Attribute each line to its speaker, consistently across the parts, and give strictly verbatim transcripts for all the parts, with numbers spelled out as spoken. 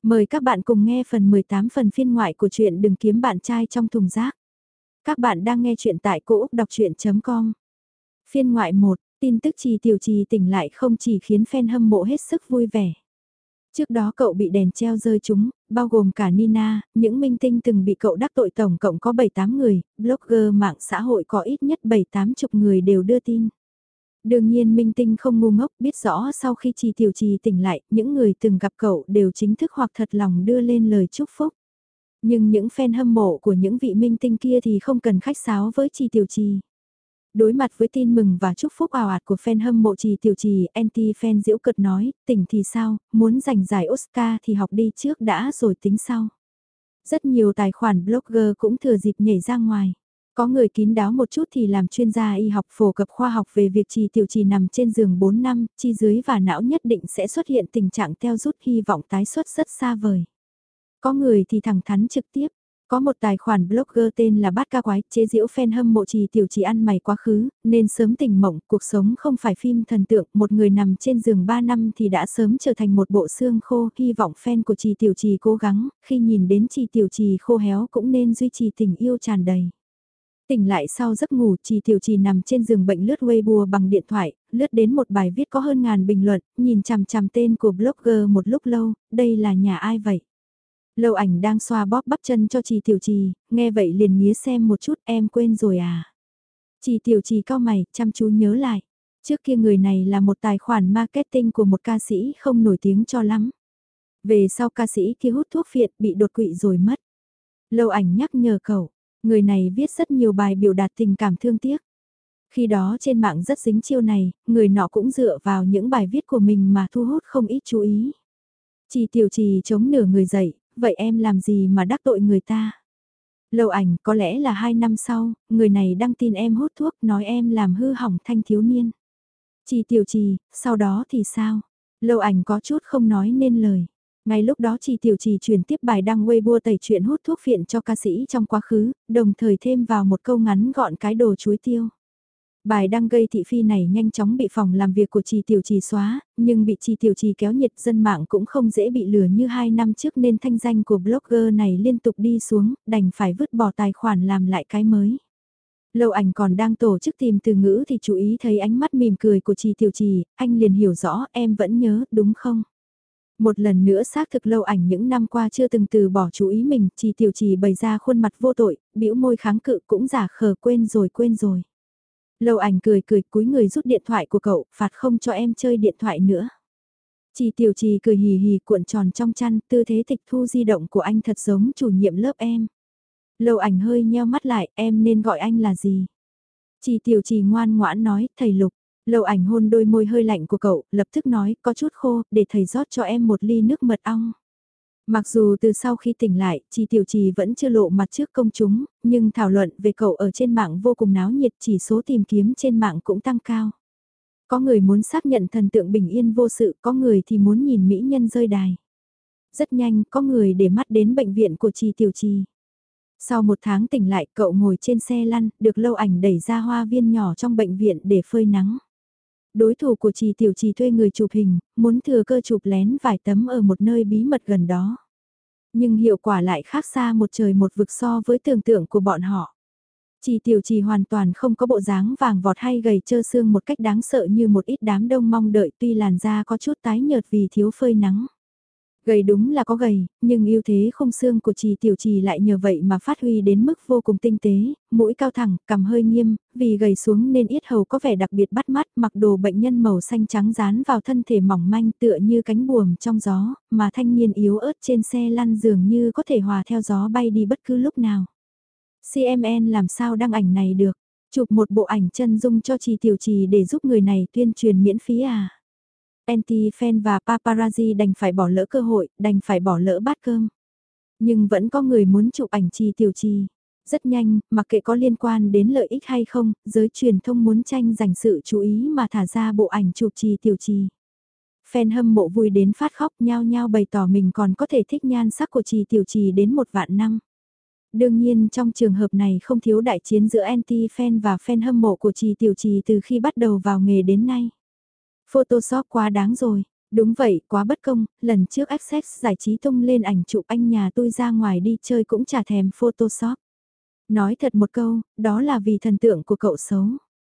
Speaker 1: Mời các bạn cùng nghe phần mười tám phần phiên ngoại của truyện Đừng kiếm bạn trai trong thùng rác. Các bạn đang nghe truyện tại cô úc đọc chuyện.com. Phiên ngoại một, tin tức Trì Tiểu Trì tỉnh lại không chỉ khiến fan hâm mộ hết sức vui vẻ. Trước đó cậu bị đèn treo rơi trúng, bao gồm cả Nina, những minh tinh từng bị cậu đắc tội tổng cộng có bảy tám người, blogger mạng xã hội có ít nhất bảy tám chục người đều đưa tin. Đương nhiên minh tinh không ngu ngốc, biết rõ sau khi Trì Tiểu Trì tỉnh lại, những người từng gặp cậu đều chính thức hoặc thật lòng đưa lên lời chúc phúc. Nhưng những fan hâm mộ của những vị minh tinh kia thì không cần khách sáo với Trì Tiểu Trì. Đối mặt với tin mừng và chúc phúc ào ạt của fan hâm mộ Trì Tiểu Trì, anti-fan giễu cợt nói, tỉnh thì sao, muốn giành giải Oscar thì học đi trước đã rồi tính sau. Rất nhiều tài khoản blogger cũng thừa dịp nhảy ra ngoài. Có người kín đáo một chút thì làm chuyên gia y học phổ cập khoa học về việc Trì Tiểu Trì nằm trên giường bốn năm, chi dưới và não nhất định sẽ xuất hiện tình trạng teo rút, hy vọng tái xuất rất xa vời. Có người thì thẳng thắn trực tiếp. Có một tài khoản blogger tên là Bát Ca Quái, chế giễu fan hâm mộ Trì Tiểu Trì ăn mày quá khứ, nên sớm tỉnh mộng, cuộc sống không phải phim thần tượng, một người nằm trên giường ba năm thì đã sớm trở thành một bộ xương khô, hy vọng fan của Trì Tiểu Trì cố gắng, khi nhìn đến Trì Tiểu Trì khô héo cũng nên duy trì tình yêu tràn đầy. Tỉnh lại sau giấc ngủ, Trì Tiểu Trì nằm trên giường bệnh lướt Weibo bằng điện thoại, lướt đến một bài viết có hơn ngàn bình luận, nhìn chằm chằm tên của blogger một lúc lâu, đây là nhà ai vậy? Lâu Ảnh đang xoa bóp bắp chân cho Trì Tiểu Trì, nghe vậy liền nghía xem một chút, em quên rồi à? Trì Tiểu Trì cau mày, chăm chú nhớ lại. Trước kia người này là một tài khoản marketing của một ca sĩ không nổi tiếng cho lắm. Về sau ca sĩ kia hút thuốc phiện bị đột quỵ rồi mất. Lâu Ảnh nhắc nhở cậu, người này viết rất nhiều bài biểu đạt tình cảm thương tiếc. Khi đó trên mạng rất dính chiêu này, người nọ cũng dựa vào những bài viết của mình mà thu hút không ít chú ý. Trì Tiểu Trì chống nửa người dậy, vậy em làm gì mà đắc tội người ta? Lâu Ảnh, có lẽ là hai năm sau, người này đăng tin em hút thuốc nói em làm hư hỏng thanh thiếu niên. Trì Tiểu Trì, sau đó thì sao? Lâu Ảnh có chút không nói nên lời. Ngay lúc đó Trì Tiểu Trì chuyển tiếp bài đăng Weibo tẩy chuyện hút thuốc phiện cho ca sĩ trong quá khứ, đồng thời thêm vào một câu ngắn gọn cái đồ chuối tiêu. Bài đăng gây thị phi này nhanh chóng bị phòng làm việc của Trì Tiểu Trì xóa, nhưng bị Trì Tiểu Trì kéo nhiệt, dân mạng cũng không dễ bị lừa như hai năm trước nên thanh danh của blogger này liên tục đi xuống, đành phải vứt bỏ tài khoản làm lại cái mới. Lâu Ảnh còn đang tổ chức tìm từ ngữ thì chú ý thấy ánh mắt mỉm cười của Trì Tiểu Trì, anh liền hiểu rõ em vẫn nhớ, đúng không? Một lần nữa xác thực Lâu Ảnh những năm qua chưa từng từ bỏ chú ý mình, Trì Tiểu Trì bày ra khuôn mặt vô tội, bĩu môi kháng cự cũng giả khờ quên rồi quên rồi. Lâu Ảnh cười cười cúi người rút điện thoại của cậu, phạt không cho em chơi điện thoại nữa. Trì Tiểu Trì cười hì hì cuộn tròn trong chăn, tư thế tịch thu di động của anh thật giống chủ nhiệm lớp em. Lâu Ảnh hơi nheo mắt lại, em nên gọi anh là gì? Trì Tiểu Trì ngoan ngoãn nói, thầy Lục. Lâu Ảnh hôn đôi môi hơi lạnh của cậu, lập tức nói, có chút khô, để thầy rót cho em một ly nước mật ong. Mặc dù từ sau khi tỉnh lại, Trì Tiểu Trì vẫn chưa lộ mặt trước công chúng, nhưng thảo luận về cậu ở trên mạng vô cùng náo nhiệt, chỉ số tìm kiếm trên mạng cũng tăng cao. Có người muốn xác nhận thần tượng bình yên vô sự, có người thì muốn nhìn mỹ nhân rơi đài. Rất nhanh, có người để mắt đến bệnh viện của Trì Tiểu Trì. Sau một tháng tỉnh lại, cậu ngồi trên xe lăn, được Lâu Ảnh đẩy ra hoa viên nhỏ trong bệnh viện để phơi nắng. Đối thủ của Trì Tiểu Trì thuê người chụp hình, muốn thừa cơ chụp lén vài tấm ở một nơi bí mật gần đó. Nhưng hiệu quả lại khác xa một trời một vực so với tưởng tượng của bọn họ. Trì Tiểu Trì hoàn toàn không có bộ dáng vàng vọt hay gầy trơ xương một cách đáng sợ như một ít đám đông mong đợi, tuy làn da có chút tái nhợt vì thiếu phơi nắng. Gầy đúng là có gầy, nhưng ưu thế không xương của Trì Tiểu Trì lại nhờ vậy mà phát huy đến mức vô cùng tinh tế, mũi cao thẳng, cằm hơi nghiêm, vì gầy xuống nên yết hầu có vẻ đặc biệt bắt mắt, mặc đồ bệnh nhân màu xanh trắng dán vào thân thể mỏng manh tựa như cánh buồm trong gió, mà thanh niên yếu ớt trên xe lăn dường như có thể hòa theo gió bay đi bất cứ lúc nào. xê em en làm sao đăng ảnh này được, chụp một bộ ảnh chân dung cho Trì Tiểu Trì để giúp người này tuyên truyền miễn phí à? Anti-fan và paparazzi đành phải bỏ lỡ cơ hội, đành phải bỏ lỡ bát cơm. Nhưng vẫn có người muốn chụp ảnh Trì Tiểu Trì. Rất nhanh, mặc kệ có liên quan đến lợi ích hay không, giới truyền thông muốn tranh giành sự chú ý mà thả ra bộ ảnh chụp Trì Tiểu Trì. Fan hâm mộ vui đến phát khóc nhao nhao bày tỏ mình còn có thể thích nhan sắc của Trì Tiểu Trì đến một vạn năm. Đương nhiên trong trường hợp này không thiếu đại chiến giữa anti-fan và fan hâm mộ của Trì Tiểu Trì từ khi bắt đầu vào nghề đến nay. Photoshop quá đáng rồi, Đúng vậy, quá bất công, lần trước Access giải trí tung lên ảnh chụp anh nhà tôi ra ngoài đi chơi cũng chả thèm Photoshop. Nói thật một câu, đó là vì thần tượng của cậu xấu.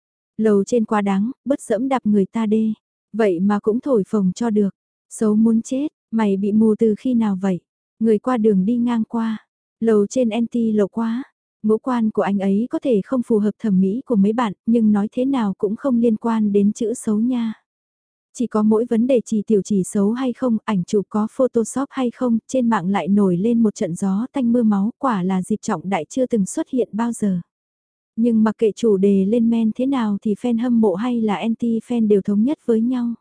Speaker 1: Lầu trên quá đáng, bớt dẫm đạp người ta đê. Vậy mà cũng thổi phồng cho được. Xấu muốn chết, mày bị mù từ khi nào vậy? Người qua đường đi ngang qua. Lầu trên anti lộ quá. Ngũ quan của anh ấy có thể không phù hợp thẩm mỹ của mấy bạn, nhưng nói thế nào cũng không liên quan đến chữ xấu nha. Chỉ có mỗi vấn đề chỉ tiểu chỉ xấu hay không, ảnh chụp có Photoshop hay không, trên mạng lại nổi lên một trận gió tanh mưa máu, quả là dịp trọng đại chưa từng xuất hiện bao giờ. Nhưng mặc kệ chủ đề lên men thế nào thì fan hâm mộ hay là anti-fan đều thống nhất với nhau.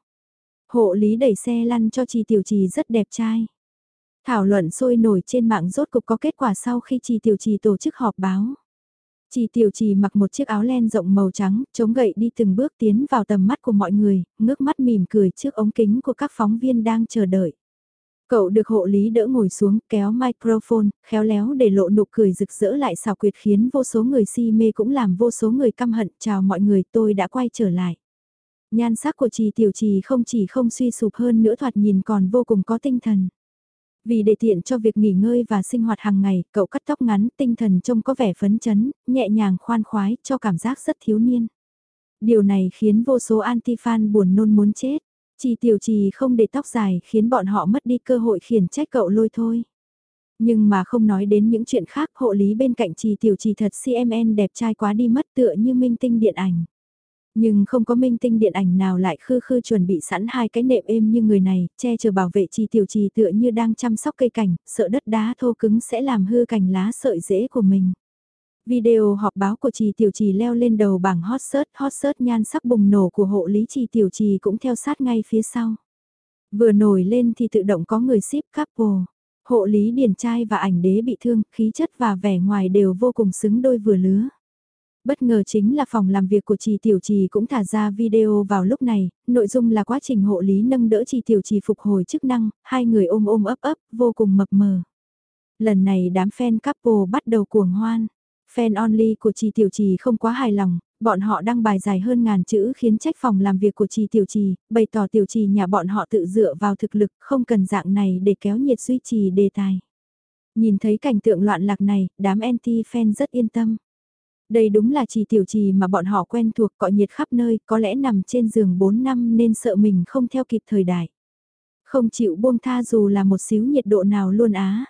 Speaker 1: Hộ lý đẩy xe lăn cho Trì Tiểu Trì rất đẹp trai. Thảo luận sôi nổi trên mạng rốt cục có kết quả sau khi Trì Tiểu Trì tổ chức họp báo. Trì Tiểu Trì mặc một chiếc áo len rộng màu trắng, chống gậy đi từng bước tiến vào tầm mắt của mọi người, ngước mắt mỉm cười trước ống kính của các phóng viên đang chờ đợi. Cậu được hộ lý đỡ ngồi xuống, kéo microphone, khéo léo để lộ nụ cười rực rỡ lại xảo quyệt khiến vô số người si mê cũng làm vô số người căm hận. Chào mọi người, tôi đã quay trở lại. Nhan sắc của Trì Tiểu Trì không chỉ không suy sụp hơn nữa, thoạt nhìn còn vô cùng có tinh thần. Vì để tiện cho việc nghỉ ngơi và sinh hoạt hàng ngày, cậu cắt tóc ngắn, tinh thần trông có vẻ phấn chấn, nhẹ nhàng khoan khoái, cho cảm giác rất thiếu niên. Điều này khiến vô số anti-fan buồn nôn muốn chết. Trì Tiểu Trì không để tóc dài khiến bọn họ mất đi cơ hội khiển trách cậu lôi thôi. Nhưng mà không nói đến những chuyện khác, hộ lý bên cạnh Trì Tiểu Trì thật xê em en đẹp trai quá đi mất, tựa như minh tinh điện ảnh. Nhưng không có minh tinh điện ảnh nào lại khư khư chuẩn bị sẵn hai cái nệm êm như người này, che chở bảo vệ Trì Tiểu Trì tựa như đang chăm sóc cây cảnh, sợ đất đá thô cứng sẽ làm hư cành lá sợi rễ của mình. Video họp báo của Trì Tiểu Trì leo lên đầu bảng hot search, hot search nhan sắc bùng nổ của hộ lý Trì Tiểu Trì cũng theo sát ngay phía sau. Vừa nổi lên thì tự động có người ship couple. Hộ lý điển trai và ảnh đế bị thương, khí chất và vẻ ngoài đều vô cùng xứng đôi vừa lứa. Bất ngờ chính là phòng làm việc của Trì Tiểu Trì cũng thả ra video vào lúc này, nội dung là quá trình hộ lý nâng đỡ Trì Tiểu Trì phục hồi chức năng, hai người ôm ôm ấp ấp, vô cùng mập mờ. Lần này đám fan couple bắt đầu cuồng hoan. Fan only của Trì Tiểu Trì không quá hài lòng, bọn họ đăng bài dài hơn ngàn chữ khiến trách phòng làm việc của Trì Tiểu Trì, bày tỏ Tiểu Trì nhà bọn họ tự dựa vào thực lực, không cần dạng này để kéo nhiệt duy trì đề tài. Nhìn thấy cảnh tượng loạn lạc này, đám anti-fan rất yên tâm. Đây đúng là Trì Tiểu Trì mà bọn họ quen thuộc, cọ nhiệt khắp nơi, có lẽ nằm trên giường bốn năm nên sợ mình không theo kịp thời đại. Không chịu buông tha dù là một xíu nhiệt độ nào luôn á.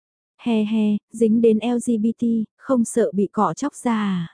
Speaker 1: He he, dính đến lờ giê bê tê, không sợ bị cọ chóc ra à?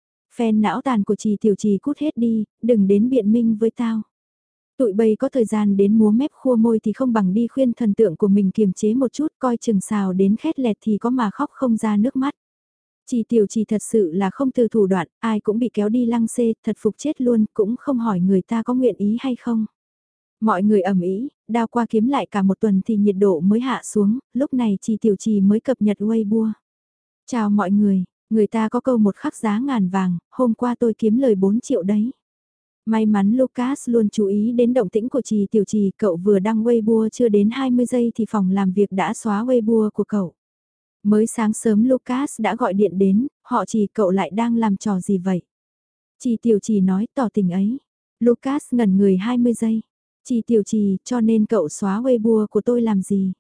Speaker 1: Fan não tàn của Trì Tiểu Trì cút hết đi, đừng đến biện minh với tao. Tụi bay có thời gian đến múa mép khua môi thì không bằng đi khuyên thần tượng của mình kiềm chế một chút, coi chừng xào đến khét lẹt thì có mà khóc không ra nước mắt. Trì Tiểu Trì thật sự là không từ thủ đoạn, ai cũng bị kéo đi lăng xê, thật phục chết luôn, cũng không hỏi người ta có nguyện ý hay không. Mọi người ầm ĩ, đao qua kiếm lại cả một tuần thì nhiệt độ mới hạ xuống, lúc này Trì Tiểu Trì mới cập nhật Weibo. Chào mọi người, người ta có câu một khắc giá ngàn vàng, hôm qua tôi kiếm lời bốn triệu đấy. May mắn Lucas luôn chú ý đến động tĩnh của Trì Tiểu Trì, cậu vừa đăng Weibo chưa đến hai mươi giây thì phòng làm việc đã xóa Weibo của cậu. Mới sáng sớm Lucas đã gọi điện đến, họ Trì cậu lại đang làm trò gì vậy? Trì Tiểu Trì nói tỏ tình ấy. Lucas ngẩn người hai mươi giây. Trì Tiểu Trì, cho nên cậu xóa Weibo của tôi làm gì?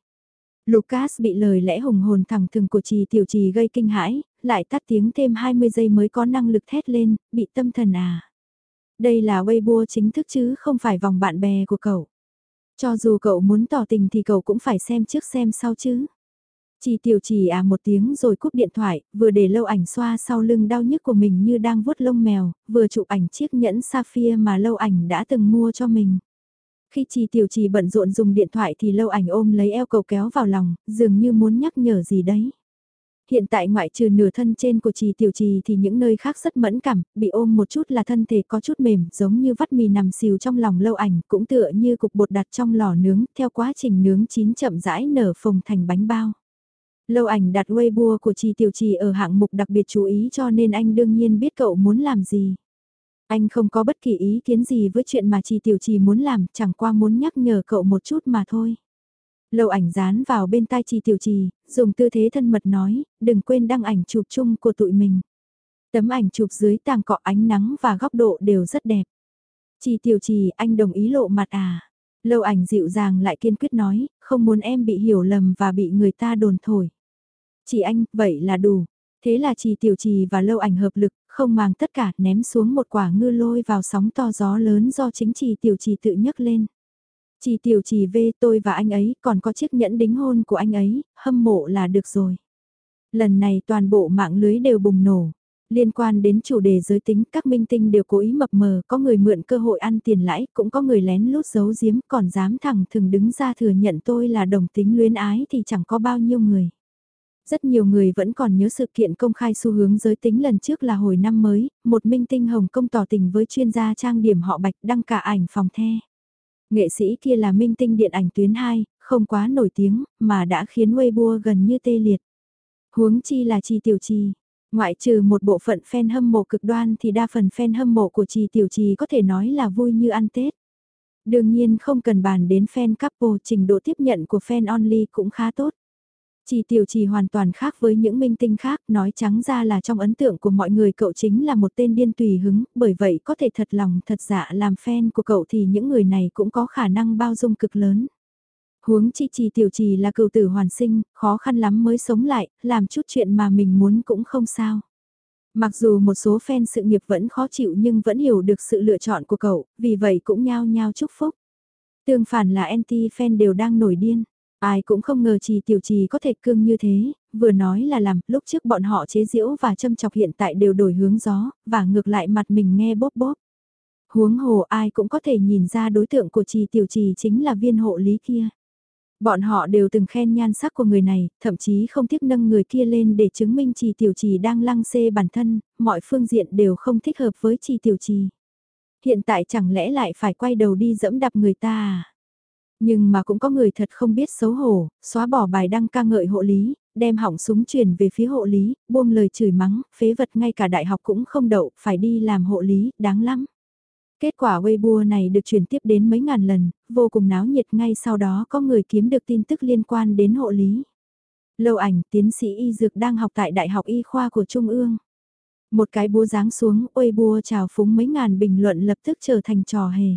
Speaker 1: Lucas bị lời lẽ hùng hồn thẳng thừng của Trì Tiểu Trì gây kinh hãi, lại tắt tiếng thêm hai mươi giây mới có năng lực thét lên, bị tâm thần à? Đây là Weibo chính thức chứ không phải vòng bạn bè của cậu. Cho dù cậu muốn tỏ tình thì cậu cũng phải xem trước xem sau chứ. Trì Tiểu Trì à một tiếng rồi cúp điện thoại, vừa để Lâu Ảnh xoa sau lưng đau nhức của mình như đang vuốt lông mèo, vừa chụp ảnh chiếc nhẫn sapphire mà Lâu Ảnh đã từng mua cho mình. Khi Trì Tiểu Trì bận rộn dùng điện thoại thì Lâu Ảnh ôm lấy eo cậu kéo vào lòng, dường như muốn nhắc nhở gì đấy. Hiện tại ngoại trừ nửa thân trên của Trì Tiểu Trì thì những nơi khác rất mẫn cảm, bị ôm một chút là thân thể có chút mềm, giống như vắt mì nằm xìu trong lòng Lâu Ảnh, cũng tựa như cục bột đặt trong lò nướng, theo quá trình nướng chín chậm rãi nở phồng thành bánh bao. Lâu Ảnh đặt Weibo của Trì Tiểu Trì ở hạng mục đặc biệt chú ý cho nên anh đương nhiên biết cậu muốn làm gì. Anh không có bất kỳ ý kiến gì với chuyện mà Trì Tiểu Trì muốn làm, chẳng qua muốn nhắc nhở cậu một chút mà thôi. Lâu Ảnh dán vào bên tai Trì Tiểu Trì, dùng tư thế thân mật nói, đừng quên đăng ảnh chụp chung của tụi mình. Tấm ảnh chụp dưới tàng cọ ánh nắng và góc độ đều rất đẹp. Trì Tiểu Trì, anh đồng ý lộ mặt à? Lâu Ảnh dịu dàng lại kiên quyết nói, không muốn em bị hiểu lầm và bị người ta đồn thổi. Chị anh, vậy là đủ. Thế là Trì Tiểu Trì và Lâu Ảnh hợp lực, không màng tất cả, ném xuống một quả ngư lôi vào sóng to gió lớn do chính Trì Tiểu Trì tự nhấc lên. Trì Tiểu Trì về tôi và anh ấy, còn có chiếc nhẫn đính hôn của anh ấy, hâm mộ là được rồi. Lần này toàn bộ mạng lưới đều bùng nổ. Liên quan đến chủ đề giới tính, các minh tinh đều cố ý mập mờ, có người mượn cơ hội ăn tiền lãi, cũng có người lén lút giấu giếm, còn dám thẳng thừng đứng ra thừa nhận tôi là đồng tính luyến ái thì chẳng có bao nhiêu người. Rất nhiều người vẫn còn nhớ sự kiện công khai xu hướng giới tính lần trước là hồi năm mới, một minh tinh Hồng Kông tỏ tình với chuyên gia trang điểm họ Bạch đăng cả ảnh phòng the. Nghệ sĩ kia là minh tinh điện ảnh tuyến hai, không quá nổi tiếng, mà đã khiến Weibo gần như tê liệt. Huống chi là Trì Tiểu Trì. Ngoại trừ một bộ phận fan hâm mộ cực đoan thì đa phần fan hâm mộ của Trì Tiểu Trì có thể nói là vui như ăn Tết. Đương nhiên không cần bàn đến fan couple, trình độ tiếp nhận của fan only cũng khá tốt. Trì Tiểu Trì hoàn toàn khác với những minh tinh khác, nói trắng ra là trong ấn tượng của mọi người cậu chính là một tên điên tùy hứng, bởi vậy có thể thật lòng thật dạ làm fan của cậu thì những người này cũng có khả năng bao dung cực lớn. Huống chi Trì Tiểu Trì là cừu tử hoàn sinh, khó khăn lắm mới sống lại, làm chút chuyện mà mình muốn cũng không sao. Mặc dù một số fan sự nghiệp vẫn khó chịu nhưng vẫn hiểu được sự lựa chọn của cậu, vì vậy cũng nhao nhao chúc phúc. Tương phản là anti-fan đều đang nổi điên. Ai cũng không ngờ Trì Tiểu Trì có thể cương như thế, vừa nói là làm, lúc trước bọn họ chế giễu và châm chọc hiện tại đều đổi hướng gió, và ngược lại mặt mình nghe bóp bóp. Huống hồ ai cũng có thể nhìn ra đối tượng của Trì Tiểu Trì chính là viên hộ lý kia. Bọn họ đều từng khen nhan sắc của người này, thậm chí không tiếc nâng người kia lên để chứng minh Trì Tiểu Trì đang lăng xê bản thân, mọi phương diện đều không thích hợp với Trì Tiểu Trì. Hiện tại chẳng lẽ lại phải quay đầu đi dẫm đạp người ta à? Nhưng mà cũng có người thật không biết xấu hổ, xóa bỏ bài đăng ca ngợi hộ lý, đem hỏng súng truyền về phía hộ lý, buông lời chửi mắng, phế vật ngay cả đại học cũng không đậu, phải đi làm hộ lý, đáng lắm. Kết quả Weibo này được truyền tiếp đến mấy ngàn lần, vô cùng náo nhiệt, ngay sau đó có người kiếm được tin tức liên quan đến hộ lý. Lâu Ảnh, tiến sĩ y dược đang học tại Đại học Y khoa của Trung ương. Một cái búa giáng xuống, Weibo chào phúng mấy ngàn bình luận lập tức trở thành trò hề.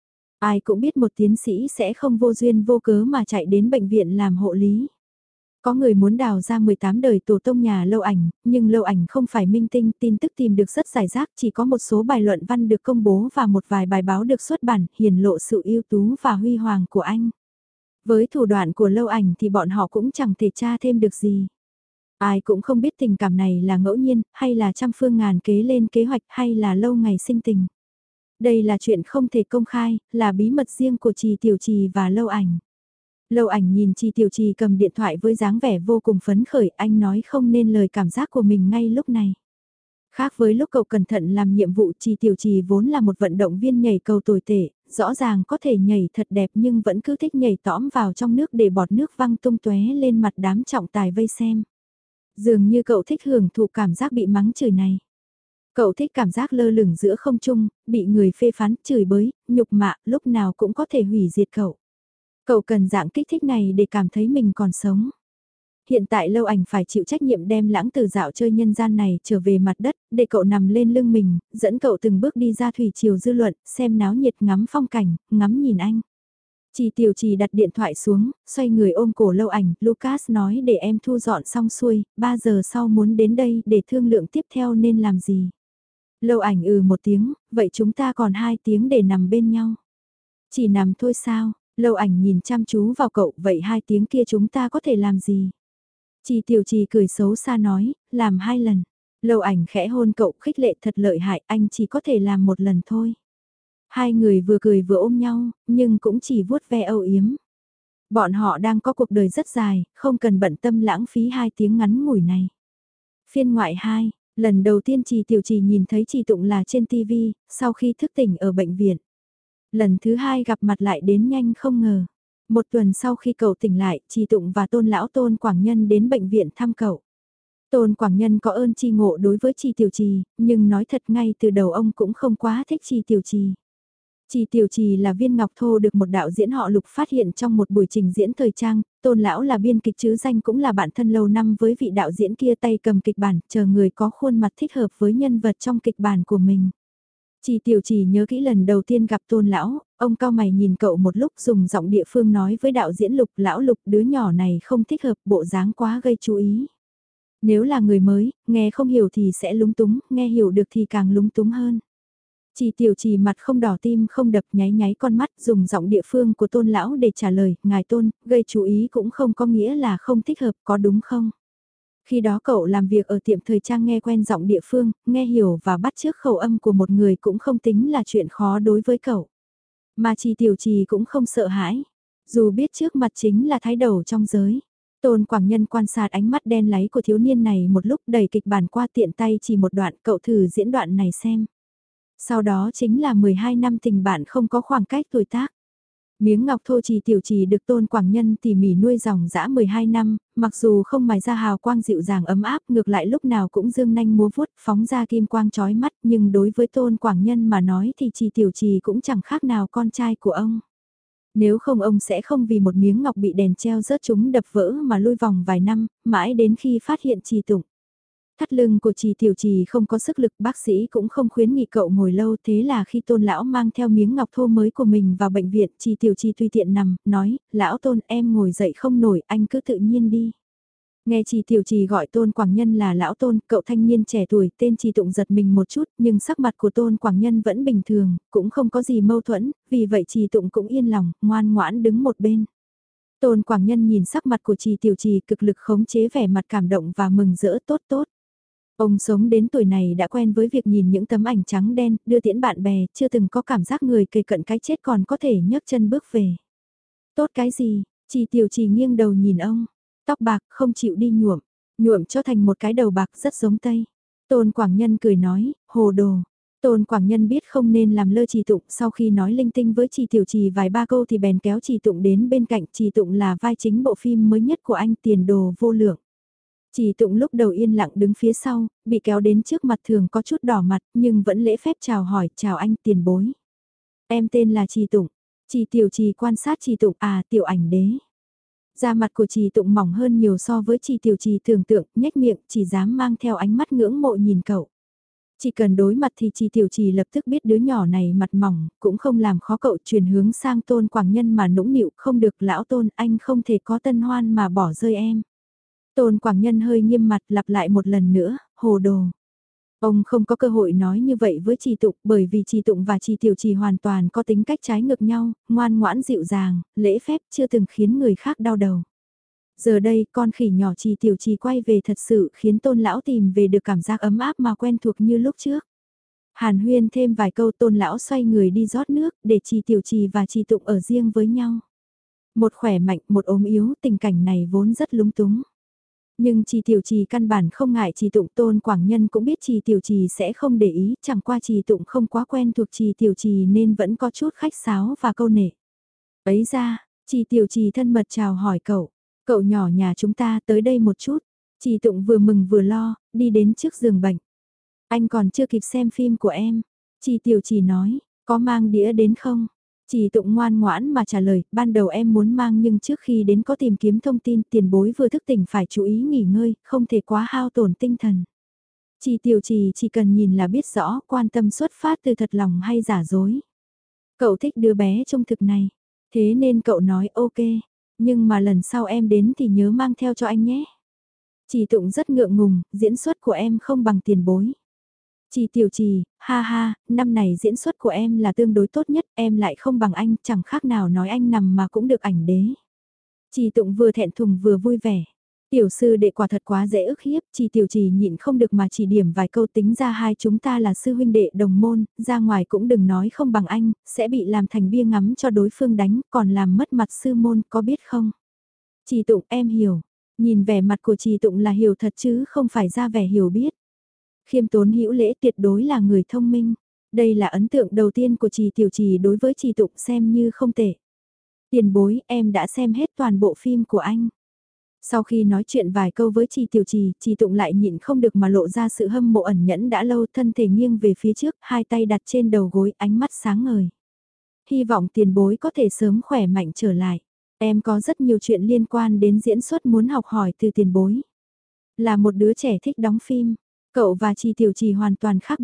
Speaker 1: Ai cũng biết một tiến sĩ sẽ không vô duyên vô cớ mà chạy đến bệnh viện làm hộ lý. Có người muốn đào ra mười tám đời tổ tông nhà Lâu Ảnh, nhưng Lâu Ảnh không phải minh tinh, tin tức tìm được rất giải rác, chỉ có một số bài luận văn được công bố và một vài bài báo được xuất bản, hiển lộ sự ưu tú và huy hoàng của anh. Với thủ đoạn của Lâu Ảnh thì bọn họ cũng chẳng thể tra thêm được gì. Ai cũng không biết tình cảm này là ngẫu nhiên, hay là trăm phương ngàn kế lên kế hoạch, hay là lâu ngày sinh tình. Đây là chuyện không thể công khai, là bí mật riêng của Trì Tiểu Trì và Lâu Ảnh. Lâu Ảnh nhìn Trì Tiểu Trì cầm điện thoại với dáng vẻ vô cùng phấn khởi, anh nói không nên lời cảm giác của mình ngay lúc này. Khác với lúc cậu cẩn thận làm nhiệm vụ, Trì Tiểu Trì vốn là một vận động viên nhảy cầu tồi tệ, rõ ràng có thể nhảy thật đẹp nhưng vẫn cứ thích nhảy tõm vào trong nước để bọt nước văng tung tóe lên mặt đám trọng tài vây xem. Dường như cậu thích hưởng thụ cảm giác bị mắng chửi này. Cậu thích cảm giác lơ lửng giữa không trung, bị người phê phán, chửi bới, nhục mạ, lúc nào cũng có thể hủy diệt cậu. Cậu cần dạng kích thích này để cảm thấy mình còn sống. Hiện tại Lâu Ảnh phải chịu trách nhiệm đem lãng tử dạo chơi nhân gian này trở về mặt đất, để cậu nằm lên lưng mình, dẫn cậu từng bước đi ra thủy triều dư luận, xem náo nhiệt, ngắm phong cảnh, ngắm nhìn anh. Trì Tiểu Trì đặt điện thoại xuống, xoay người ôm cổ Lâu Ảnh, Lucas nói để em thu dọn xong xuôi, ba giờ sau muốn đến đây để thương lượng tiếp theo nên làm gì. Lâu Ảnh ừ một tiếng, vậy chúng ta còn hai tiếng để nằm bên nhau. Chỉ nằm thôi sao, Lâu Ảnh nhìn chăm chú vào cậu, vậy hai tiếng kia chúng ta có thể làm gì? Trì Tiểu Trì cười xấu xa nói, làm hai lần. Lâu Ảnh khẽ hôn cậu, khích lệ thật lợi hại, anh chỉ có thể làm một lần thôi. Hai người vừa cười vừa ôm nhau, nhưng cũng chỉ vuốt ve âu yếm. Bọn họ đang có cuộc đời rất dài, không cần bận tâm lãng phí hai tiếng ngắn ngủi này. Phiên ngoại hai, lần đầu tiên Trì Tiểu Trì nhìn thấy Trì Tụng là trên ti vi, sau khi thức tỉnh ở bệnh viện. Lần thứ hai gặp mặt lại đến nhanh không ngờ. Một tuần sau khi cậu tỉnh lại, Trì Tụng và Tôn Lão Tôn Quảng Nhân đến bệnh viện thăm cậu. Tôn Quảng Nhân có ơn tri ngộ đối với Trì Tiểu Trì, nhưng nói thật ngay từ đầu ông cũng không quá thích Trì Tiểu Trì. Trì Tiểu Trì là viên ngọc thô được một đạo diễn họ Lục phát hiện trong một buổi trình diễn thời trang, Tôn Lão là biên kịch chứ danh cũng là bạn thân lâu năm với vị đạo diễn kia, tay cầm kịch bản, chờ người có khuôn mặt thích hợp với nhân vật trong kịch bản của mình. Chị Tiểu Trì nhớ kỹ lần đầu tiên gặp Tôn lão, ông cao mày nhìn cậu một lúc dùng giọng địa phương nói với đạo diễn Lục, lão Lục đứa nhỏ này không thích hợp, bộ dáng quá gây chú ý. Nếu là người mới, nghe không hiểu thì sẽ lúng túng, nghe hiểu được thì càng lúng túng hơn. Chị Tiểu Trì mặt không đỏ tim không đập, nháy nháy con mắt, dùng giọng địa phương của Tôn lão để trả lời, ngài Tôn, gây chú ý cũng không có nghĩa là không thích hợp, có đúng không? Khi đó cậu làm việc ở tiệm thời trang, nghe quen giọng địa phương, nghe hiểu và bắt chước khẩu âm của một người cũng không tính là chuyện khó đối với cậu. Mà chị Tiểu Trì cũng không sợ hãi, dù biết trước mặt chính là thái đầu trong giới. Tôn Quảng Nhân quan sát ánh mắt đen láy của thiếu niên này một lúc, đẩy kịch bản qua, tiện tay chỉ một đoạn, cậu thử diễn đoạn này xem. Sau đó chính là mười hai năm tình bạn không có khoảng cách tuổi tác. Miếng ngọc thô trì Tiểu Trì được Tôn Quảng Nhân tỉ mỉ nuôi dòng dã mười hai năm, mặc dù không mài ra hào quang dịu dàng ấm áp, ngược lại lúc nào cũng dương nanh múa vuốt, phóng ra kim quang chói mắt, nhưng đối với Tôn Quảng Nhân mà nói thì trì Tiểu Trì cũng chẳng khác nào con trai của ông. Nếu không ông sẽ không vì một miếng ngọc bị đèn treo rớt chúng đập vỡ mà lui vòng vài năm, mãi đến khi phát hiện trì tụng. Thắt lưng của trì Tiểu Trì không có sức lực, bác sĩ cũng không khuyến nghị cậu ngồi lâu, thế là khi Tôn lão mang theo miếng ngọc thô mới của mình vào bệnh viện, trì Tiểu Trì tùy tiện nằm, nói, lão Tôn em ngồi dậy không nổi, anh cứ tự nhiên đi. Nghe trì Tiểu Trì gọi Tôn Quảng Nhân là lão Tôn, cậu thanh niên trẻ tuổi tên trì Tụng giật mình một chút, nhưng sắc mặt của Tôn Quảng Nhân vẫn bình thường, cũng không có gì mâu thuẫn, vì vậy trì Tụng cũng yên lòng, ngoan ngoãn đứng một bên. Tôn Quảng Nhân nhìn sắc mặt của trì Tiểu Trì, cực lực khống chế vẻ mặt cảm động và mừng rỡ, tốt tốt. Ông sống đến tuổi này đã quen với việc nhìn những tấm ảnh trắng đen, đưa tiễn bạn bè, chưa từng có cảm giác người kề cận cái chết còn có thể nhấc chân bước về. Tốt cái gì, trì Tiểu Trì nghiêng đầu nhìn ông, tóc bạc không chịu đi nhuộm, nhuộm cho thành một cái đầu bạc rất giống Tây. Tôn Quảng Nhân cười nói, hồ đồ. Tôn Quảng Nhân biết không nên làm lơ trì Tụng, sau khi nói linh tinh với trì Tiểu Trì vài ba câu thì bèn kéo trì Tụng đến bên cạnh. Trì Tụng là vai chính bộ phim mới nhất của anh, tiền đồ vô lượng. Trì Tụng lúc đầu yên lặng đứng phía sau, bị kéo đến trước mặt thường có chút đỏ mặt nhưng vẫn lễ phép chào hỏi, chào anh tiền bối. Em tên là Trì Tụng. Trì Tiểu Trì quan sát Trì Tụng, à tiểu ảnh đế. Da mặt của Trì Tụng mỏng hơn nhiều so với Trì Tiểu Trì tưởng tượng, nhếch miệng, chỉ dám mang theo ánh mắt ngưỡng mộ nhìn cậu. Chỉ cần đối mặt thì Trì Tiểu Trì lập tức biết đứa nhỏ này mặt mỏng, cũng không làm khó cậu, chuyển hướng sang Tôn Quảng Nhân mà nũng nịu, không được lão Tôn, anh không thể có tân hoan mà bỏ rơi em. Tôn Quảng Nhân hơi nghiêm mặt lặp lại một lần nữa, hồ đồ. Ông không có cơ hội nói như vậy với Trì Tụng, bởi vì Trì Tụng và Trì Tiểu Trì hoàn toàn có tính cách trái ngược nhau, ngoan ngoãn dịu dàng, lễ phép chưa từng khiến người khác đau đầu. Giờ đây con khỉ nhỏ Trì Tiểu Trì quay về thật sự khiến Tôn lão tìm về được cảm giác ấm áp mà quen thuộc như lúc trước. Hàn huyên thêm vài câu, Tôn lão xoay người đi rót nước để Trì Tiểu Trì và Trì Tụng ở riêng với nhau. Một khỏe mạnh, một ốm yếu, tình cảnh này vốn rất lúng túng. Nhưng Trì Tiểu Trì căn bản không ngại Trì Tụng, Tôn Quảng Nhân cũng biết Trì Tiểu Trì sẽ không để ý, chẳng qua Trì Tụng không quá quen thuộc Trì Tiểu Trì nên vẫn có chút khách sáo và câu nệ. Ấy ra, Trì Tiểu Trì thân mật chào hỏi cậu, cậu nhỏ nhà chúng ta tới đây một chút. Trì Tụng vừa mừng vừa lo, đi đến trước giường bệnh. Anh còn chưa kịp xem phim của em. Trì Tiểu Trì nói, có mang đĩa đến không? Trì Tụng ngoan ngoãn mà trả lời, ban đầu em muốn mang nhưng trước khi đến có tìm kiếm thông tin, tiền bối vừa thức tỉnh phải chú ý nghỉ ngơi, không thể quá hao tổn tinh thần. Trì Tiểu Trì chỉ cần nhìn là biết rõ quan tâm xuất phát từ thật lòng hay giả dối. Cậu thích đứa bé trung thực này, thế nên cậu nói ok, nhưng mà lần sau em đến thì nhớ mang theo cho anh nhé. Trì Tụng rất ngượng ngùng, diễn xuất của em không bằng tiền bối. Trì Tiểu Trì, ha ha, năm này diễn xuất của em là tương đối tốt nhất, em lại không bằng anh, chẳng khác nào nói anh nằm mà cũng được ảnh đế. Trì Tụng vừa thẹn thùng vừa vui vẻ. Tiểu sư đệ quả thật quá dễ ức hiếp, Trì Tiểu Trì nhịn không được mà chỉ điểm vài câu, tính ra hai chúng ta là sư huynh đệ đồng môn, ra ngoài cũng đừng nói không bằng anh, sẽ bị làm thành bia ngắm cho đối phương đánh, còn làm mất mặt sư môn, có biết không? Trì Tụng em hiểu, nhìn vẻ mặt của Trì Tụng là hiểu thật chứ không phải ra vẻ hiểu biết. Khiêm tốn hữu lễ, tuyệt đối là người thông minh. Đây là ấn tượng đầu tiên của Trì Tiểu Trì đối với Trì Tụng, xem như không tệ. Tiền bối, em đã xem hết toàn bộ phim của anh. Sau khi nói chuyện vài câu với Trì Tiểu Trì, Trì Tụng lại nhịn không được mà lộ ra sự hâm mộ ẩn nhẫn đã lâu, thân thể nghiêng về phía trước, hai tay đặt trên đầu gối, ánh mắt sáng ngời. Hy vọng tiền bối có thể sớm khỏe mạnh trở lại. Em có rất nhiều chuyện liên quan đến diễn xuất muốn học hỏi từ tiền bối. Là một đứa trẻ thích đóng phim, cậu và Trì Tiểu Trì hoàn toàn khác biệt.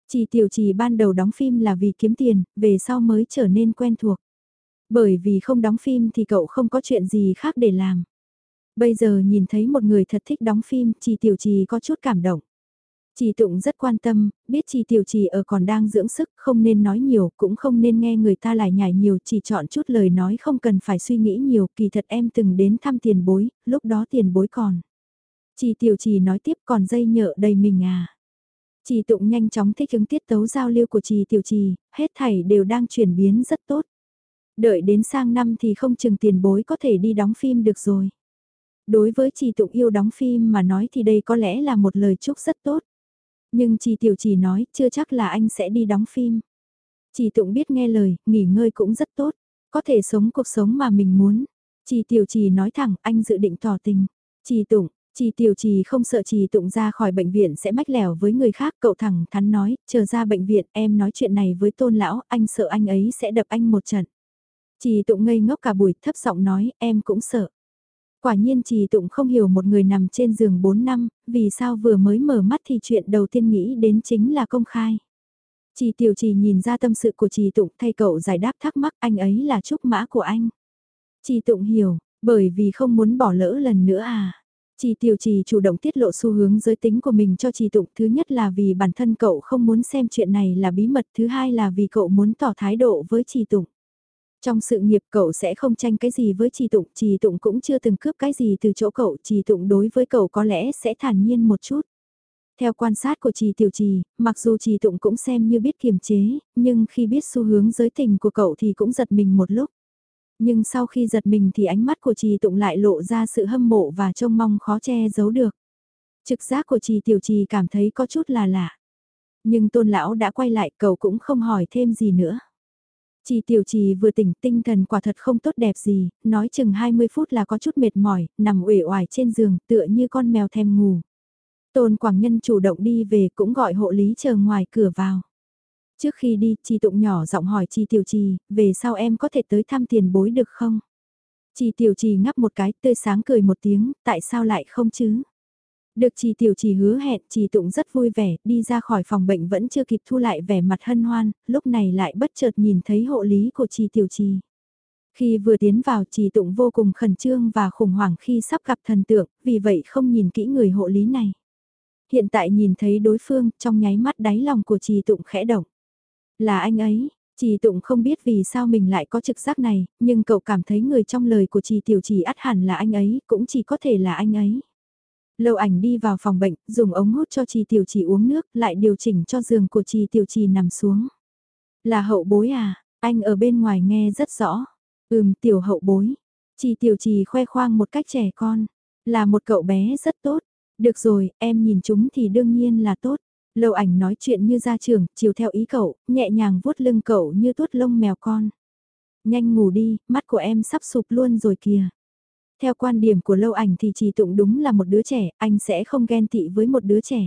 Speaker 1: Trì Tiểu Trì ban đầu đóng phim là vì kiếm tiền, về sau mới trở nên quen thuộc. Bởi vì không đóng phim thì cậu không có chuyện gì khác để làm. Bây giờ nhìn thấy một người thật thích đóng phim, Trì Tiểu Trì có chút cảm động. Trì Tụng rất quan tâm, biết Trì Tiểu Trì ở còn đang dưỡng sức, không nên nói nhiều, cũng không nên nghe người ta lải nhải nhiều, chỉ chọn chút lời nói không cần phải suy nghĩ nhiều, kỳ thật em từng đến thăm tiền bối, lúc đó tiền bối còn. Trì Tiểu Trì nói tiếp còn dây nhợ đầy mình à. Trì Tụng nhanh chóng thích ứng tiết tấu giao lưu của Trì Tiểu Trì, hết thảy đều đang chuyển biến rất tốt. Đợi đến sang năm thì không chừng tiền bối có thể đi đóng phim được rồi. Đối với Trì Tụng yêu đóng phim mà nói thì đây có lẽ là một lời chúc rất tốt. Nhưng Trì Tiểu Trì nói chưa chắc là anh sẽ đi đóng phim. Trì Tụng biết nghe lời, nghỉ ngơi cũng rất tốt, có thể sống cuộc sống mà mình muốn. Trì Tiểu Trì nói thẳng anh dự định tỏ tình. Trì Tụng, Trì Tiểu Trì không sợ Trì Tụng ra khỏi bệnh viện sẽ mách lẻo với người khác, cậu thẳng thắn nói, chờ ra bệnh viện em nói chuyện này với Tôn lão, anh sợ anh ấy sẽ đập anh một trận. Trì Tụng ngây ngốc cả buổi, thấp giọng nói, em cũng sợ. Quả nhiên Trì Tụng không hiểu một người nằm trên giường bốn năm, vì sao vừa mới mở mắt thì chuyện đầu tiên nghĩ đến chính là công khai. Trì Tiểu Trì nhìn ra tâm sự của Trì Tụng thay cậu giải đáp thắc mắc anh ấy là trúc mã của anh. Trì Tụng hiểu, bởi vì không muốn bỏ lỡ lần nữa à. Trì Tiểu Trì chủ động tiết lộ xu hướng giới tính của mình cho Trì Tụng, thứ nhất là vì bản thân cậu không muốn xem chuyện này là bí mật, thứ hai là vì cậu muốn tỏ thái độ với Trì Tụng. Trong sự nghiệp cậu sẽ không tranh cái gì với Trì Tụng, Trì Tụng cũng chưa từng cướp cái gì từ chỗ cậu, Trì Tụng đối với cậu có lẽ sẽ thản nhiên một chút. Theo quan sát của Trì Tiểu Trì, mặc dù Trì Tụng cũng xem như biết kiềm chế, nhưng khi biết xu hướng giới tình của cậu thì cũng giật mình một lúc. Nhưng sau khi giật mình thì ánh mắt của Trì Tụng lại lộ ra sự hâm mộ và trông mong khó che giấu được. Trực giác của Trì Tiểu Trì cảm thấy có chút là lạ. Nhưng Tôn lão đã quay lại, cậu cũng không hỏi thêm gì nữa. Trì Tiểu Trì vừa tỉnh, tinh thần quả thật không tốt đẹp gì, nói chừng hai mươi phút là có chút mệt mỏi, nằm uể oải trên giường, tựa như con mèo thèm ngủ. Tôn Quảng Nhân chủ động đi về cũng gọi hộ lý chờ ngoài cửa vào. Trước khi đi, Trì Tụng nhỏ giọng hỏi Trì Tiểu Trì, về sau em có thể tới thăm tiền bối được không? Trì Tiểu Trì ngắp một cái, tươi sáng cười một tiếng, tại sao lại không chứ? Được Trì Tiểu Trì hứa hẹn, Trì Tụng rất vui vẻ, đi ra khỏi phòng bệnh vẫn chưa kịp thu lại vẻ mặt hân hoan, lúc này lại bất chợt nhìn thấy hộ lý của Trì Tiểu Trì. Khi vừa tiến vào, Trì Tụng vô cùng khẩn trương và khủng hoảng khi sắp gặp thần tượng, vì vậy không nhìn kỹ người hộ lý này. Hiện tại nhìn thấy đối phương, trong nháy mắt đáy lòng của Trì Tụng khẽ động. Là anh ấy, Trì Tụng không biết vì sao mình lại có trực giác này, nhưng cậu cảm thấy người trong lời của Trì Tiểu Trì ắt hẳn là anh ấy, cũng chỉ có thể là anh ấy. Lâu Ảnh đi vào phòng bệnh, dùng ống hút cho Trì Tiểu Trì uống nước, lại điều chỉnh cho giường của Trì Tiểu Trì nằm xuống. Là hậu bối à, anh ở bên ngoài nghe rất rõ. Ừm, tiểu hậu bối. Trì Tiểu Trì khoe khoang một cách trẻ con. Là một cậu bé rất tốt. Được rồi, em nhìn chúng thì đương nhiên là tốt. Lâu Ảnh nói chuyện như gia trưởng, chiều theo ý cậu, nhẹ nhàng vuốt lưng cậu như tuốt lông mèo con. Nhanh ngủ đi, mắt của em sắp sụp luôn rồi kìa. Theo quan điểm của Lâu Ảnh thì Trì Tụng đúng là một đứa trẻ, anh sẽ không ghen tị với một đứa trẻ.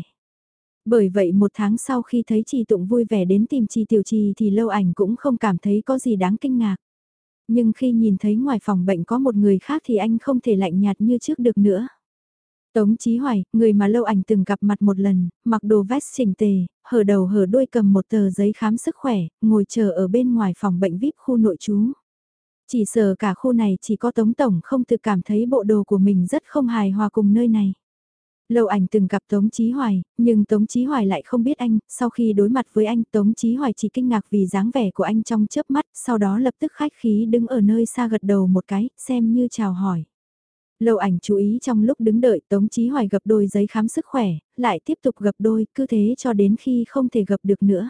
Speaker 1: Bởi vậy một tháng sau khi thấy Trì Tụng vui vẻ đến tìm Trì Tiểu Trì thì Lâu Ảnh cũng không cảm thấy có gì đáng kinh ngạc. Nhưng khi nhìn thấy ngoài phòng bệnh có một người khác thì anh không thể lạnh nhạt như trước được nữa. Tống Chí Hoài, người mà Lâu Ảnh từng gặp mặt một lần, mặc đồ vest chỉnh tề, hở đầu hở đuôi cầm một tờ giấy khám sức khỏe, ngồi chờ ở bên ngoài phòng bệnh vi ai pi khu nội trú. Chỉ sợ cả khu này chỉ có Tống Tổng không tự cảm thấy bộ đồ của mình rất không hài hòa cùng nơi này. Lâu Ảnh từng gặp Tống Chí Hoài, nhưng Tống Chí Hoài lại không biết anh, sau khi đối mặt với anh Tống Chí Hoài chỉ kinh ngạc vì dáng vẻ của anh trong chớp mắt, sau đó lập tức khách khí đứng ở nơi xa gật đầu một cái, xem như chào hỏi. Lâu Ảnh chú ý trong lúc đứng đợi Tống Chí Hoài gập đôi giấy khám sức khỏe, lại tiếp tục gập đôi, cứ thế cho đến khi không thể gập được nữa.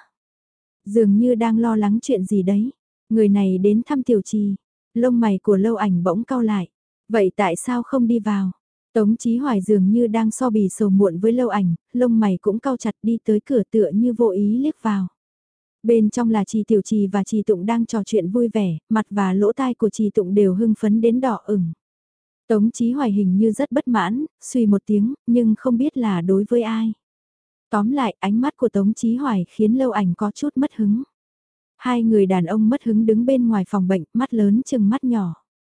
Speaker 1: Dường như đang lo lắng chuyện gì đấy, người này đến thăm Tiểu Trì, lông mày của Lâu Ảnh bỗng cau lại, vậy tại sao không đi vào? Tống Chí Hoài dường như đang so bì sầu muộn với Lâu Ảnh, lông mày cũng cau chặt đi tới cửa tựa như vô ý liếc vào. Bên trong là Trì Tiểu Trì và Trì Tụng đang trò chuyện vui vẻ, mặt và lỗ tai của Trì Tụng đều hưng phấn đến đỏ ửng. Tống Chí Hoài hình như rất bất mãn, suy một tiếng, nhưng không biết là đối với ai. Tóm lại, ánh mắt của Tống Chí Hoài khiến Lâu Ảnh có chút mất hứng. Hai người đàn ông mất hứng đứng bên ngoài phòng bệnh, mắt lớn chừng mắt nhỏ.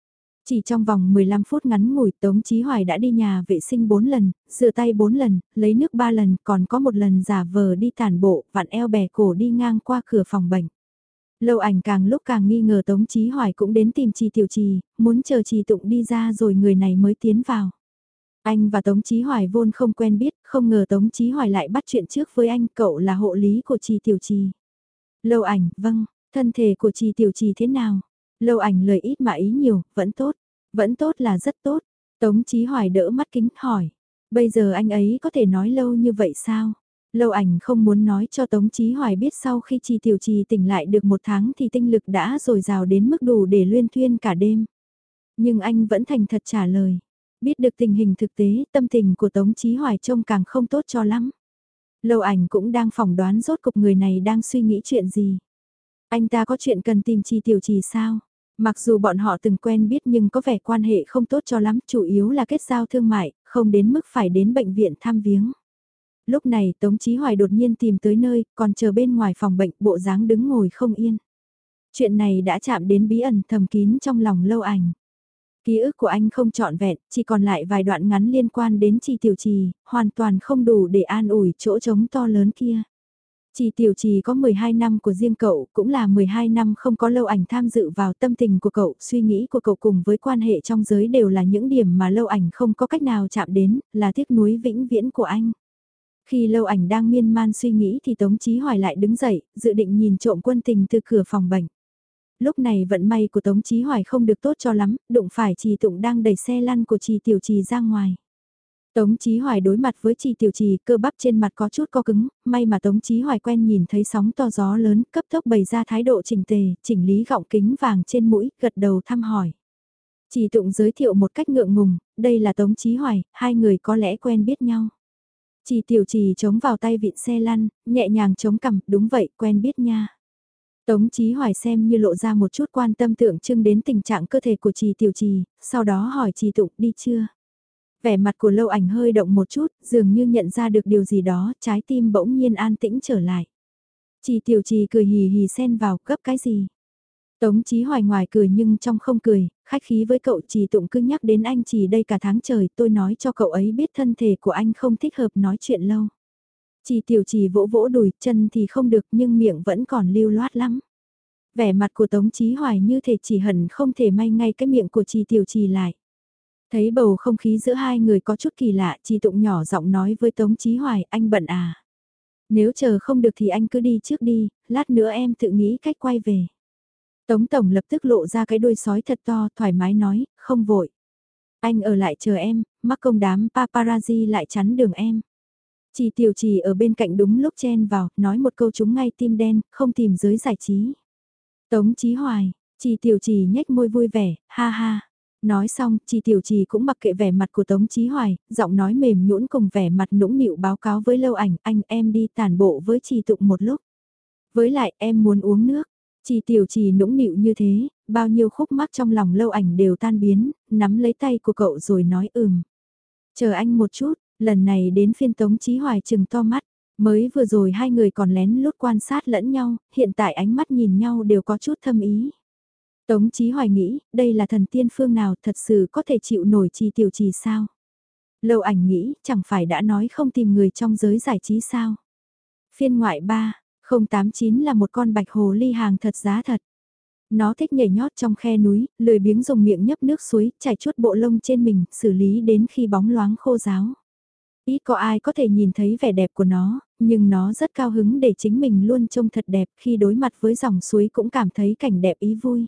Speaker 1: Chỉ trong vòng mười lăm phút ngắn ngủi Tống Chí Hoài đã đi nhà vệ sinh bốn lần, rửa tay bốn lần, lấy nước ba lần, còn có một lần giả vờ đi tản bộ, vặn eo bẻ cổ đi ngang qua cửa phòng bệnh. Lâu Ảnh càng lúc càng nghi ngờ Tống Chí Hoài cũng đến tìm Trì Tiểu Trì, muốn chờ Trì Tụng đi ra rồi người này mới tiến vào. Anh và Tống Chí Hoài vốn không quen biết, không ngờ Tống Chí Hoài lại bắt chuyện trước với anh, cậu là hộ lý của Trì Tiểu Trì. Lâu Ảnh, vâng, thân thể của Trì Tiểu Trì thế nào? Lâu Ảnh lời ít mà ý nhiều, vẫn tốt, vẫn tốt là rất tốt. Tống Chí Hoài đỡ mắt kính hỏi, bây giờ anh ấy có thể nói lâu như vậy sao? Lâu Ảnh không muốn nói cho Tống Chí Hoài biết sau khi Trì Tiểu Trì tỉnh lại được một tháng thì tinh lực đã dồi dào đến mức đủ để luyên thuyên cả đêm. Nhưng anh vẫn thành thật trả lời. Biết được tình hình thực tế, tâm tình của Tống Chí Hoài trông càng không tốt cho lắm. Lâu Ảnh cũng đang phỏng đoán rốt cục người này đang suy nghĩ chuyện gì. Anh ta có chuyện cần tìm Trì Tiểu Trì sao? Mặc dù bọn họ từng quen biết nhưng có vẻ quan hệ không tốt cho lắm, chủ yếu là kết giao thương mại, không đến mức phải đến bệnh viện thăm viếng. Lúc này Tống Chí Hoài đột nhiên tìm tới nơi, còn chờ bên ngoài phòng bệnh, bộ dáng đứng ngồi không yên. Chuyện này đã chạm đến bí ẩn thầm kín trong lòng Lâu Ảnh. Ký ức của anh không trọn vẹn, chỉ còn lại vài đoạn ngắn liên quan đến Trì Tiểu Trì, hoàn toàn không đủ để an ủi chỗ trống to lớn kia. Trì Tiểu Trì có mười hai năm của riêng cậu, cũng là mười hai năm không có Lâu Ảnh tham dự vào tâm tình của cậu, suy nghĩ của cậu cùng với quan hệ trong giới đều là những điểm mà Lâu Ảnh không có cách nào chạm đến, là tiếc nuối vĩnh viễn của anh. Khi Lâu Ảnh đang miên man suy nghĩ thì Tống Chí Hoài lại đứng dậy, dự định nhìn trộm quân tình từ cửa phòng bệnh. Lúc này vận may của Tống Chí Hoài không được tốt cho lắm, đụng phải Trì Tụng đang đẩy xe lăn của Trì Tiểu Trì ra ngoài. Tống Chí Hoài đối mặt với Trì Tiểu Trì, cơ bắp trên mặt có chút co cứng, may mà Tống Chí Hoài quen nhìn thấy sóng to gió lớn, cấp tốc bày ra thái độ chỉnh tề, chỉnh lý gọng kính vàng trên mũi, gật đầu thăm hỏi. Trì Tụng giới thiệu một cách ngượng ngùng, đây là Tống Chí Hoài, hai người có lẽ quen biết nhau. Trì Tiểu Trì chống vào tay vịn xe lăn, nhẹ nhàng chống cằm, đúng vậy, quen biết nha. Tống Chí Hoài xem như lộ ra một chút quan tâm tượng trưng đến tình trạng cơ thể của Trì Tiểu Trì, sau đó hỏi Trì Tụng đi chưa. Vẻ mặt của Lâu Ảnh hơi động một chút, dường như nhận ra được điều gì đó, trái tim bỗng nhiên an tĩnh trở lại. Trì Tiểu Trì cười hì hì xen vào, gấp cái gì. Tống Chí Hoài ngoài cười nhưng trong không cười, khách khí với cậu. Trì Tụng cứ nhắc đến anh Trì đây cả tháng trời, tôi nói cho cậu ấy biết thân thể của anh không thích hợp nói chuyện lâu. Trì Tiểu Trì vỗ vỗ đùi, chân thì không được nhưng miệng vẫn còn lưu loát lắm. Vẻ mặt của Tống Chí Hoài như thể chỉ hận không thể may ngay cái miệng của Trì Tiểu Trì lại. Thấy bầu không khí giữa hai người có chút kỳ lạ, Trì Tụng nhỏ giọng nói với Tống Chí Hoài, anh bận à? Nếu chờ không được thì anh cứ đi trước đi, lát nữa em tự nghĩ cách quay về. Tống Tổng lập tức lộ ra cái đuôi sói thật to, thoải mái nói, không vội. Anh ở lại chờ em, mắc công đám paparazzi lại chắn đường em. Trì Tiểu Trì ở bên cạnh đúng lúc chen vào, nói một câu trúng ngay tim đen, không tìm giới giải trí. Tống Chí Hoài, Trì Tiểu Trì nhếch môi vui vẻ, ha ha. Nói xong, Trì Tiểu Trì cũng mặc kệ vẻ mặt của Tống Chí Hoài, giọng nói mềm nhũn cùng vẻ mặt nũng nịu báo cáo với Lâu Ảnh, anh em đi tản bộ với Trì Tụng một lúc. Với lại em muốn uống nước. Trì Tiểu Trì nũng nịu như thế, bao nhiêu khúc mắc trong lòng Lâu Ảnh đều tan biến, nắm lấy tay của cậu rồi nói ừm. Chờ anh một chút, lần này đến phiên Tống Chí Hoài trừng to mắt, mới vừa rồi hai người còn lén lút quan sát lẫn nhau, hiện tại ánh mắt nhìn nhau đều có chút thâm ý. Tống Chí Hoài nghĩ, đây là thần tiên phương nào thật sự có thể chịu nổi Trì Tiểu Trì sao? Lâu Ảnh nghĩ, chẳng phải đã nói không tìm người trong giới giải trí sao? Phiên ngoại ba, không tám chín là một con bạch hồ ly hàng thật giá thật. Nó thích nhảy nhót trong khe núi, lười biếng dùng miệng nhấp nước suối, chảy chuốt bộ lông trên mình, xử lý đến khi bóng loáng khô ráo. Ít có ai có thể nhìn thấy vẻ đẹp của nó, nhưng nó rất cao hứng để chính mình luôn trông thật đẹp, khi đối mặt với dòng suối cũng cảm thấy cảnh đẹp ý vui.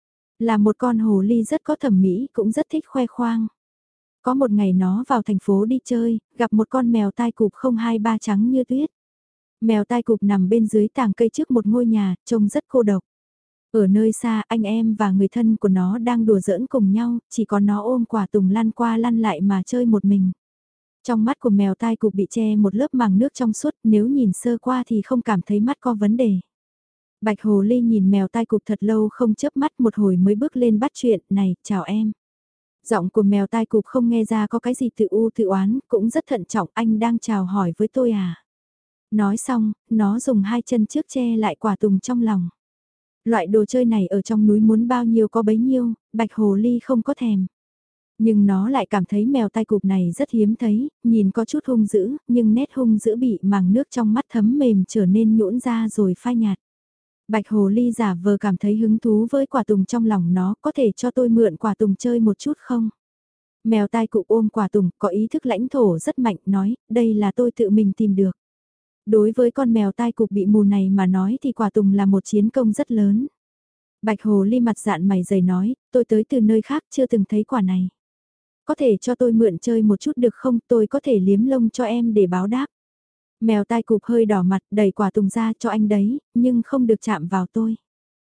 Speaker 1: Là một con hồ ly rất có thẩm mỹ, cũng rất thích khoe khoang. Có một ngày nó vào thành phố đi chơi, gặp một con mèo tai cụp không hai ba trắng như tuyết. Mèo tai cụp nằm bên dưới tàng cây trước một ngôi nhà, trông rất cô độc. Ở nơi xa, anh em và người thân của nó đang đùa giỡn cùng nhau, chỉ có nó ôm quả tùng lăn qua lăn lại mà chơi một mình. Trong mắt của mèo tai cụp bị che một lớp màng nước trong suốt, nếu nhìn sơ qua thì không cảm thấy mắt có vấn đề. Bạch hồ ly nhìn mèo tai cụp thật lâu không chớp mắt, một hồi mới bước lên bắt chuyện, này, chào em. Giọng của mèo tai cụp không nghe ra có cái gì tự u tự oán, cũng rất thận trọng, anh đang chào hỏi với tôi à. Nói xong, nó dùng hai chân trước che lại quả tùng trong lòng. Loại đồ chơi này ở trong núi muốn bao nhiêu có bấy nhiêu, bạch hồ ly không có thèm. Nhưng nó lại cảm thấy mèo tai cụp này rất hiếm thấy, nhìn có chút hung dữ, nhưng nét hung dữ bị màng nước trong mắt thấm mềm trở nên nhũn ra rồi phai nhạt. Bạch hồ ly giả vờ cảm thấy hứng thú với quả tùng trong lòng nó, có thể cho tôi mượn quả tùng chơi một chút không? Mèo tai cụp ôm quả tùng, có ý thức lãnh thổ rất mạnh, nói, đây là tôi tự mình tìm được. Đối với con mèo tai cụp bị mù này mà nói thì quả tùng là một chiến công rất lớn. Bạch hồ ly mặt dạn mày dày nói, tôi tới từ nơi khác chưa từng thấy quả này. Có thể cho tôi mượn chơi một chút được không, tôi có thể liếm lông cho em để báo đáp. Mèo tai cụp hơi đỏ mặt đẩy quả tùng ra cho anh đấy, nhưng không được chạm vào tôi.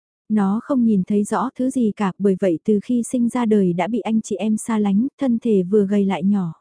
Speaker 1: Nó không nhìn thấy rõ thứ gì cả, bởi vậy từ khi sinh ra đời đã bị anh chị em xa lánh, thân thể vừa gầy lại nhỏ.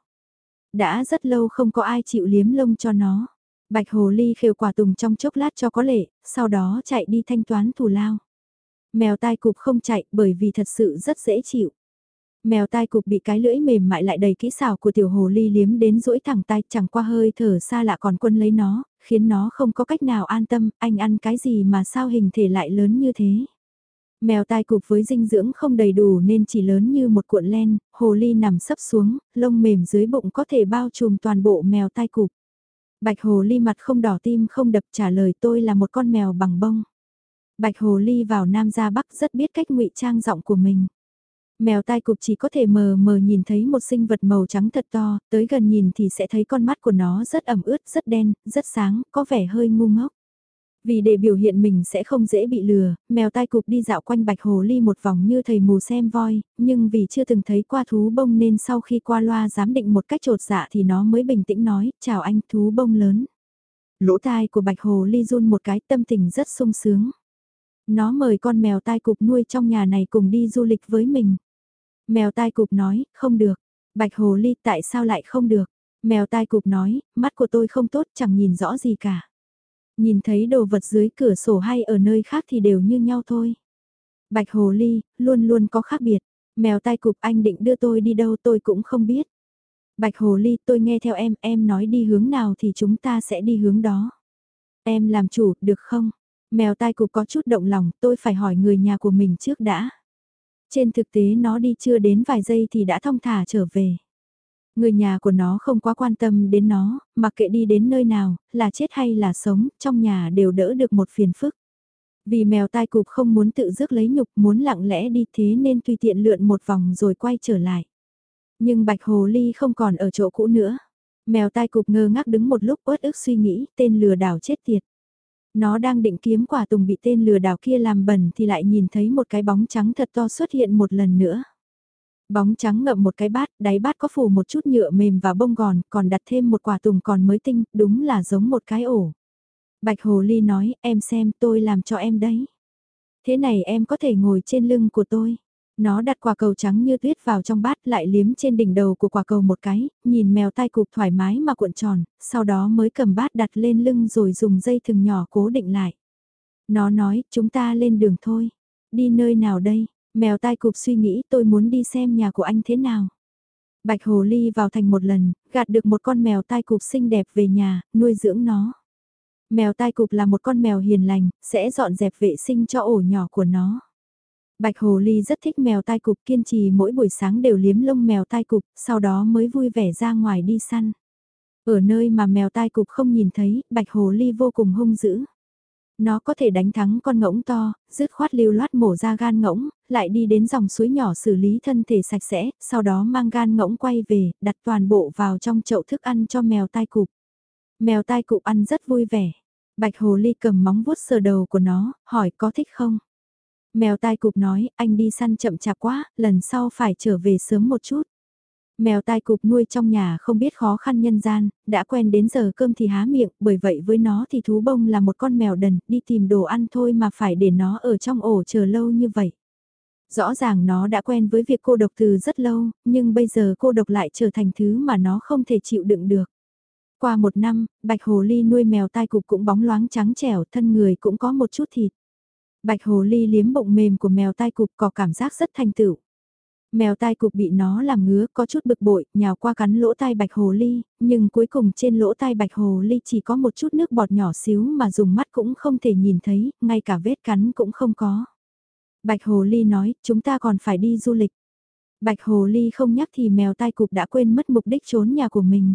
Speaker 1: Đã rất lâu không có ai chịu liếm lông cho nó. Bạch hồ ly khều quả tùng trong chốc lát cho có lệ, sau đó chạy đi thanh toán thù lao. Mèo tai cụp không chạy bởi vì thật sự rất dễ chịu. Mèo tai cụp bị cái lưỡi mềm mại lại đầy kỹ xảo của tiểu hồ ly liếm đến rỗi thẳng tai, chẳng qua hơi thở xa lạ còn quân lấy nó, khiến nó không có cách nào an tâm, anh ăn cái gì mà sao hình thể lại lớn như thế. Mèo tai cụp với dinh dưỡng không đầy đủ nên chỉ lớn như một cuộn len, hồ ly nằm sấp xuống, lông mềm dưới bụng có thể bao trùm toàn bộ mèo tai cụp. Bạch hồ ly mặt không đỏ tim không đập trả lời tôi là một con mèo bằng bông. Bạch hồ ly vào Nam ra Bắc rất biết cách ngụy trang giọng của mình. Mèo tai cụp chỉ có thể mờ mờ nhìn thấy một sinh vật màu trắng thật to, tới gần nhìn thì sẽ thấy con mắt của nó rất ẩm ướt, rất đen, rất sáng, có vẻ hơi ngu ngốc. Vì để biểu hiện mình sẽ không dễ bị lừa, mèo tai cụp đi dạo quanh bạch hồ ly một vòng như thầy mù xem voi, nhưng vì chưa từng thấy qua thú bông nên sau khi qua loa giám định một cách trột dạ thì nó mới bình tĩnh nói, chào anh thú bông lớn. Lỗ tai của bạch hồ ly run một cái, tâm tình rất sung sướng. Nó mời con mèo tai cụp nuôi trong nhà này cùng đi du lịch với mình. Mèo tai cụp nói, không được. Bạch hồ ly tại sao lại không được? Mèo tai cụp nói, mắt của tôi không tốt chẳng nhìn rõ gì cả. Nhìn thấy đồ vật dưới cửa sổ hay ở nơi khác thì đều như nhau thôi. Bạch hồ ly, luôn luôn có khác biệt. Mèo tai cụp anh định đưa tôi đi đâu tôi cũng không biết. Bạch hồ ly tôi nghe theo em, em nói đi hướng nào thì chúng ta sẽ đi hướng đó. Em làm chủ, được không? Mèo tai cụp có chút động lòng, tôi phải hỏi người nhà của mình trước đã. Trên thực tế nó đi chưa đến vài giây thì đã thong thả trở về. Người nhà của nó không quá quan tâm đến nó, mặc kệ đi đến nơi nào, là chết hay là sống, trong nhà đều đỡ được một phiền phức. Vì mèo tai cụp không muốn tự rước lấy nhục, muốn lặng lẽ đi thế nên tùy tiện lượn một vòng rồi quay trở lại. Nhưng bạch hồ ly không còn ở chỗ cũ nữa. Mèo tai cụp ngơ ngác đứng một lúc uất ức suy nghĩ, tên lừa đảo chết tiệt. Nó đang định kiếm quả tùng bị tên lừa đảo kia làm bẩn thì lại nhìn thấy một cái bóng trắng thật to xuất hiện một lần nữa. Bóng trắng ngậm một cái bát, đáy bát có phủ một chút nhựa mềm và bông gòn, còn đặt thêm một quả tùng còn mới tinh, đúng là giống một cái ổ. Bạch hồ ly nói, em xem tôi làm cho em đấy. Thế này em có thể ngồi trên lưng của tôi. Nó đặt quả cầu trắng như tuyết vào trong bát lại liếm trên đỉnh đầu của quả cầu một cái, nhìn mèo tai cụp thoải mái mà cuộn tròn, sau đó mới cầm bát đặt lên lưng rồi dùng dây thừng nhỏ cố định lại. Nó nói, chúng ta lên đường thôi. Đi nơi nào đây? Mèo tai cụp suy nghĩ tôi muốn đi xem nhà của anh thế nào. Bạch hồ ly vào thành một lần, gạt được một con mèo tai cụp xinh đẹp về nhà, nuôi dưỡng nó. Mèo tai cụp là một con mèo hiền lành, sẽ dọn dẹp vệ sinh cho ổ nhỏ của nó. Bạch hồ ly rất thích mèo tai cụp, kiên trì mỗi buổi sáng đều liếm lông mèo tai cụp, sau đó mới vui vẻ ra ngoài đi săn. Ở nơi mà mèo tai cụp không nhìn thấy, bạch hồ ly vô cùng hung dữ. Nó có thể đánh thắng con ngỗng to, dứt khoát lưu loát mổ ra gan ngỗng, lại đi đến dòng suối nhỏ xử lý thân thể sạch sẽ, sau đó mang gan ngỗng quay về, đặt toàn bộ vào trong chậu thức ăn cho mèo tai cụp. Mèo tai cụp ăn rất vui vẻ. Bạch hồ ly cầm móng vuốt sờ đầu của nó, hỏi có thích không? Mèo tai cụp nói, anh đi săn chậm chạp quá, lần sau phải trở về sớm một chút. Mèo tai cụp nuôi trong nhà không biết khó khăn nhân gian, đã quen đến giờ cơm thì há miệng, bởi vậy với nó thì thú bông là một con mèo đần, đi tìm đồ ăn thôi mà phải để nó ở trong ổ chờ lâu như vậy. Rõ ràng nó đã quen với việc cô độc từ rất lâu, nhưng bây giờ cô độc lại trở thành thứ mà nó không thể chịu đựng được. Qua một năm, bạch hồ ly nuôi mèo tai cụp cũng bóng loáng trắng trẻo, thân người cũng có một chút thịt. Bạch hồ ly liếm bụng mềm của mèo tai cụp có cảm giác rất thành tựu. Mèo tai cụp bị nó làm ngứa có chút bực bội, nhào qua cắn lỗ tai bạch hồ ly, nhưng cuối cùng trên lỗ tai bạch hồ ly chỉ có một chút nước bọt nhỏ xíu mà dùng mắt cũng không thể nhìn thấy, ngay cả vết cắn cũng không có. Bạch hồ ly nói, chúng ta còn phải đi du lịch. Bạch hồ ly không nhắc thì mèo tai cụp đã quên mất mục đích trốn nhà của mình.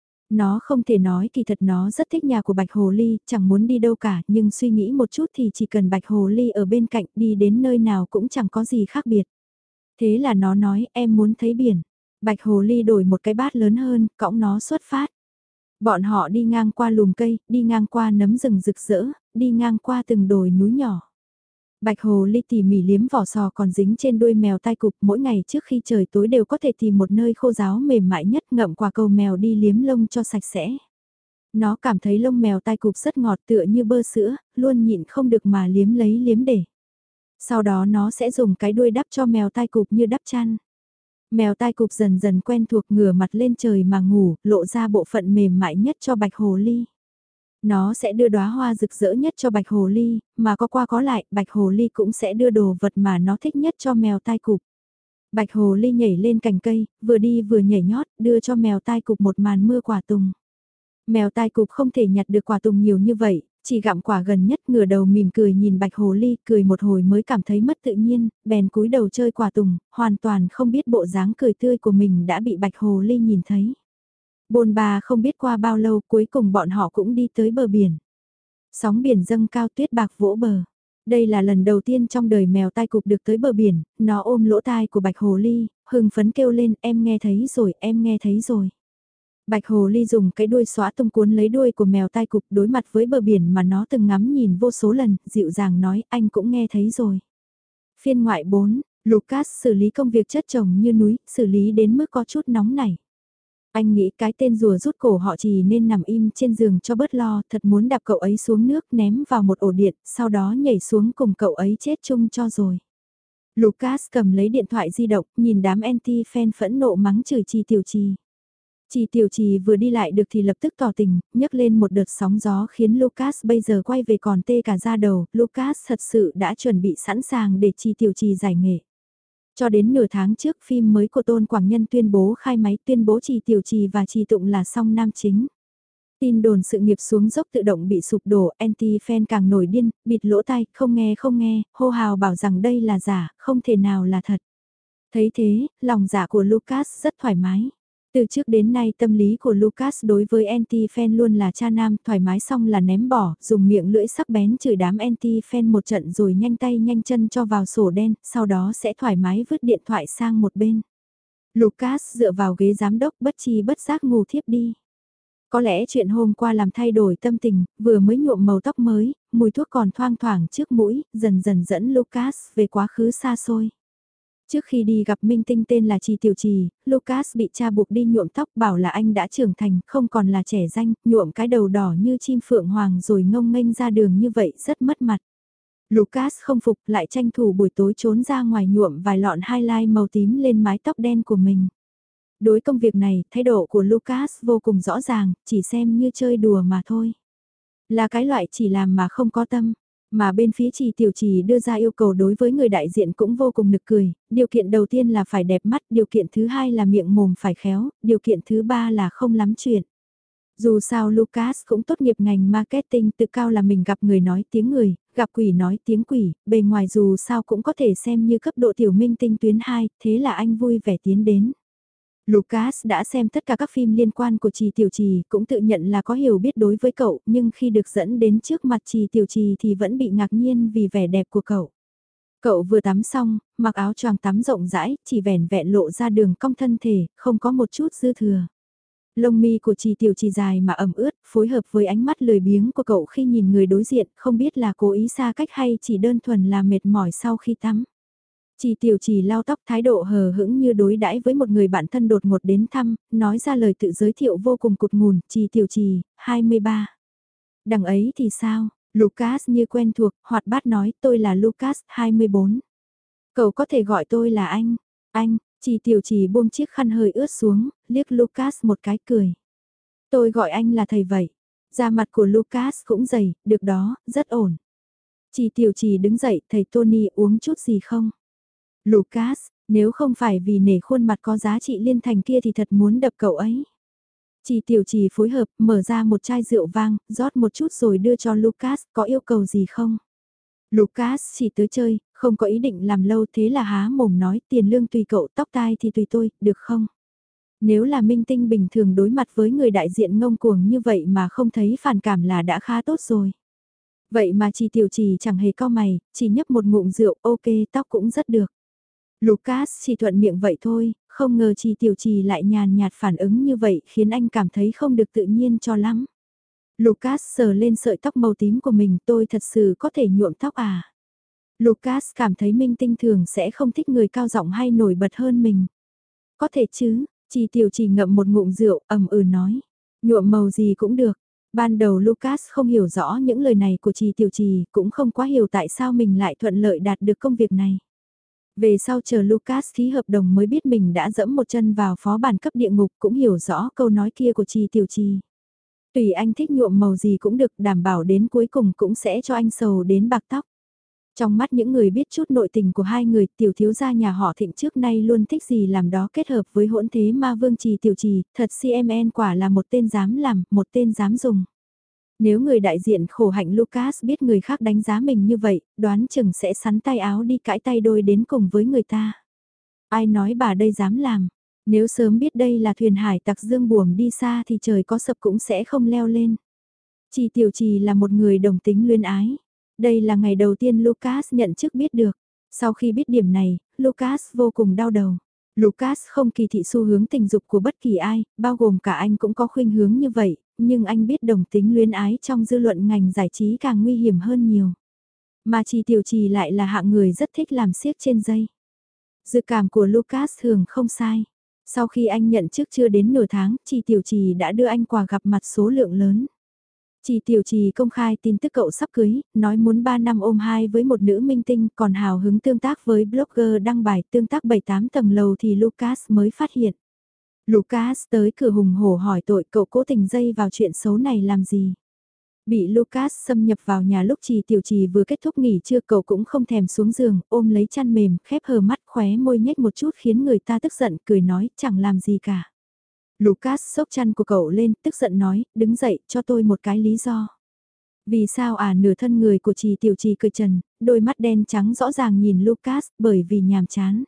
Speaker 1: Nó không thể nói kỳ thật nó rất thích nhà của Bạch Hồ Ly, chẳng muốn đi đâu cả, nhưng suy nghĩ một chút thì chỉ cần Bạch Hồ Ly ở bên cạnh đi đến nơi nào cũng chẳng có gì khác biệt. Thế là nó nói em muốn thấy biển. Bạch Hồ Ly đổi một cái bát lớn hơn, cõng nó xuất phát. Bọn họ đi ngang qua lùm cây, đi ngang qua nấm rừng rực rỡ, đi ngang qua từng đồi núi nhỏ. Bạch Hồ Ly tỉ mỉ liếm vỏ sò còn dính trên đuôi mèo tai cụp, mỗi ngày trước khi trời tối đều có thể tìm một nơi khô ráo mềm mại nhất ngậm quả cầu mèo đi liếm lông cho sạch sẽ. Nó cảm thấy lông mèo tai cụp rất ngọt tựa như bơ sữa, luôn nhịn không được mà liếm lấy liếm để. Sau đó nó sẽ dùng cái đuôi đắp cho mèo tai cụp như đắp chăn. Mèo tai cụp dần dần quen thuộc ngửa mặt lên trời mà ngủ, lộ ra bộ phận mềm mại nhất cho Bạch Hồ Ly. Nó sẽ đưa đóa hoa rực rỡ nhất cho Bạch Hồ Ly, mà có qua có lại, Bạch Hồ Ly cũng sẽ đưa đồ vật mà nó thích nhất cho mèo tai cụp. Bạch Hồ Ly nhảy lên cành cây, vừa đi vừa nhảy nhót, đưa cho mèo tai cụp một màn mưa quả tùng. Mèo tai cụp không thể nhặt được quả tùng nhiều như vậy, chỉ gặm quả gần nhất ngửa đầu mỉm cười nhìn Bạch Hồ Ly, cười một hồi mới cảm thấy mất tự nhiên, bèn cúi đầu chơi quả tùng, hoàn toàn không biết bộ dáng cười tươi của mình đã bị Bạch Hồ Ly nhìn thấy. Bồn bà không biết qua bao lâu cuối cùng bọn họ cũng đi tới bờ biển. Sóng biển dâng cao tuyết bạc vỗ bờ. Đây là lần đầu tiên trong đời mèo tai cụp được tới bờ biển, nó ôm lỗ tai của Bạch Hồ Ly, hưng phấn kêu lên em nghe thấy rồi, em nghe thấy rồi. Bạch Hồ Ly dùng cái đuôi xóa tung cuốn lấy đuôi của mèo tai cụp đối mặt với bờ biển mà nó từng ngắm nhìn vô số lần, dịu dàng nói anh cũng nghe thấy rồi. Phiên ngoại bốn, Lucas xử lý công việc chất chồng như núi, xử lý đến mức có chút nóng nảy. Anh nghĩ cái tên rùa rút cổ họ chỉ nên nằm im trên giường cho bớt lo, thật muốn đạp cậu ấy xuống nước ném vào một ổ điện, sau đó nhảy xuống cùng cậu ấy chết chung cho rồi. Lucas cầm lấy điện thoại di động, nhìn đám anti-fan phẫn nộ mắng chửi Trì Tiểu Trì. Trì Tiểu Trì vừa đi lại được thì lập tức tỏ tình, nhấc lên một đợt sóng gió khiến Lucas bây giờ quay về còn tê cả da đầu, Lucas thật sự đã chuẩn bị sẵn sàng để Trì Tiểu Trì giải nghệ. Cho đến nửa tháng trước phim mới của Tôn Quảng Nhân tuyên bố khai máy tuyên bố Trì Tiểu Trì và Trì Tụng là song nam chính. Tin đồn sự nghiệp xuống dốc tự động bị sụp đổ, anti-fan càng nổi điên, bịt lỗ tai, không nghe không nghe, hô hào bảo rằng đây là giả, không thể nào là thật. Thấy thế, lòng dạ của Lucas rất thoải mái. Từ trước đến nay tâm lý của Lucas đối với anti-fan luôn là cha nam, thoải mái xong là ném bỏ, dùng miệng lưỡi sắc bén chửi đám anti-fan một trận rồi nhanh tay nhanh chân cho vào sổ đen, sau đó sẽ thoải mái vứt điện thoại sang một bên. Lucas dựa vào ghế giám đốc bất chi bất giác ngủ thiếp đi. Có lẽ chuyện hôm qua làm thay đổi tâm tình, vừa mới nhuộm màu tóc mới, mùi thuốc còn thoang thoảng trước mũi, dần dần dẫn Lucas về quá khứ xa xôi. Trước khi đi gặp minh tinh tên là Trì Tiểu Trì, Lucas bị cha buộc đi nhuộm tóc bảo là anh đã trưởng thành, không còn là trẻ danh, nhuộm cái đầu đỏ như chim phượng hoàng rồi ngông nghênh ra đường như vậy rất mất mặt. Lucas không phục lại tranh thủ buổi tối trốn ra ngoài nhuộm vài lọn highlight màu tím lên mái tóc đen của mình. Đối công việc này, thái độ của Lucas vô cùng rõ ràng, chỉ xem như chơi đùa mà thôi. Là cái loại chỉ làm mà không có tâm. Mà bên phía Trì Tiểu Trì đưa ra yêu cầu đối với người đại diện cũng vô cùng nực cười, điều kiện đầu tiên là phải đẹp mắt, điều kiện thứ hai là miệng mồm phải khéo, điều kiện thứ ba là không lắm chuyện. Dù sao Lucas cũng tốt nghiệp ngành marketing tự cao là mình gặp người nói tiếng người, gặp quỷ nói tiếng quỷ, bề ngoài dù sao cũng có thể xem như cấp độ tiểu minh tinh tuyến hai, thế là anh vui vẻ tiến đến. Lucas đã xem tất cả các phim liên quan của Trì Tiểu Trì, cũng tự nhận là có hiểu biết đối với cậu, nhưng khi được dẫn đến trước mặt Trì Tiểu Trì thì vẫn bị ngạc nhiên vì vẻ đẹp của cậu. Cậu vừa tắm xong, mặc áo choàng tắm rộng rãi, chỉ vẻn vẹn lộ ra đường cong thân thể, không có một chút dư thừa. Lông mi của Trì Tiểu Trì dài mà ẩm ướt, phối hợp với ánh mắt lười biếng của cậu khi nhìn người đối diện, không biết là cố ý xa cách hay chỉ đơn thuần là mệt mỏi sau khi tắm. Trì Tiểu Trì lau tóc thái độ hờ hững như đối đãi với một người bạn thân đột ngột đến thăm, nói ra lời tự giới thiệu vô cùng cụt ngùn, Trì Tiểu Trì, hai mươi ba. Đằng ấy thì sao? Lucas như quen thuộc, hoạt bát nói tôi là Lucas, hai mươi bốn. Cậu có thể gọi tôi là anh. Anh, Trì Tiểu Trì buông chiếc khăn hơi ướt xuống, liếc Lucas một cái cười. Tôi gọi anh là thầy vậy. Da mặt của Lucas cũng dày, được đó, rất ổn. Trì Tiểu Trì đứng dậy, thầy Tony uống chút gì không? Lucas, Nếu không phải vì nể khuôn mặt có giá trị liên thành kia thì thật muốn đập cậu ấy. Chị Tiểu Trì phối hợp, mở ra một chai rượu vang, rót một chút rồi đưa cho Lucas, có yêu cầu gì không? Lucas chỉ tới chơi, không có ý định làm lâu thế là há mồm nói tiền lương tùy cậu, tóc tai thì tùy tôi, được không? Nếu là minh tinh bình thường đối mặt với người đại diện ngông cuồng như vậy mà không thấy phản cảm là đã khá tốt rồi. Vậy mà chị Tiểu Trì chẳng hề cau mày, chỉ nhấp một ngụm rượu, ok tóc cũng rất được. Lucas chỉ thuận miệng vậy thôi, không ngờ chị Tiểu Trì lại nhàn nhạt phản ứng như vậy khiến anh cảm thấy không được tự nhiên cho lắm. Lucas sờ lên sợi tóc màu tím của mình, tôi thật sự có thể nhuộm tóc à? Lucas cảm thấy minh tinh thường sẽ không thích người cao giọng hay nổi bật hơn mình. Có thể chứ, chị Tiểu Trì ngậm một ngụm rượu, ầm ừ nói. Nhuộm màu gì cũng được. Ban đầu Lucas không hiểu rõ những lời này của chị Tiểu Trì, cũng không quá hiểu tại sao mình lại thuận lợi đạt được công việc này. Về sau chờ Lucas ký hợp đồng mới biết mình đã dẫm một chân vào phó bản cấp địa ngục, cũng hiểu rõ câu nói kia của chị Tiểu Trì. Tùy anh thích nhuộm màu gì cũng được, đảm bảo đến cuối cùng cũng sẽ cho anh sầu đến bạc tóc. Trong mắt những người biết chút nội tình của hai người, tiểu thiếu gia nhà họ Thịnh trước nay luôn thích gì làm đó kết hợp với hỗn thế ma vương Trì Tiểu Trì, thật xê em en quả là một tên dám làm, một tên dám dùng. Nếu người đại diện khổ hạnh Lucas biết người khác đánh giá mình như vậy, đoán chừng sẽ sắn tay áo đi cãi tay đôi đến cùng với người ta. Ai nói bà đây dám làm, nếu sớm biết đây là thuyền hải tặc dương buồm đi xa thì trời có sập cũng sẽ không leo lên. Trì Tiểu Trì là một người đồng tính luyến ái. Đây là ngày đầu tiên Lucas nhận chức biết được. Sau khi biết điểm này, Lucas vô cùng đau đầu. Lucas không kỳ thị xu hướng tình dục của bất kỳ ai, bao gồm cả anh cũng có khuynh hướng như vậy, nhưng anh biết đồng tính luyến ái trong dư luận ngành giải trí càng nguy hiểm hơn nhiều. Mà Trì Tiểu Trì lại là hạng người rất thích làm siếc trên dây. Dự cảm của Lucas thường không sai. Sau khi anh nhận chức chưa đến nửa tháng, Trì Tiểu Trì đã đưa anh quà gặp mặt số lượng lớn. Trì Tiểu Trì công khai tin tức cậu sắp cưới, nói muốn ba năm ôm hai với một nữ minh tinh, còn hào hứng tương tác với blogger đăng bài tương tác bảy tám tầng lầu thì Lucas mới phát hiện. Lucas tới cửa hùng hổ hỏi tội cậu cố tình dây vào chuyện xấu này làm gì. Bị Lucas xâm nhập vào nhà lúc Trì Tiểu Trì vừa kết thúc nghỉ trưa cậu cũng không thèm xuống giường, ôm lấy chăn mềm, khép hờ mắt khóe môi nhếch một chút khiến người ta tức giận, cười nói chẳng làm gì cả. Lucas xốc chăn của cậu lên, tức giận nói, đứng dậy, cho tôi một cái lý do. Vì sao à nửa thân người của Trì Tiểu Trì cười trần, đôi mắt đen trắng rõ ràng nhìn Lucas, bởi vì nhàm chán.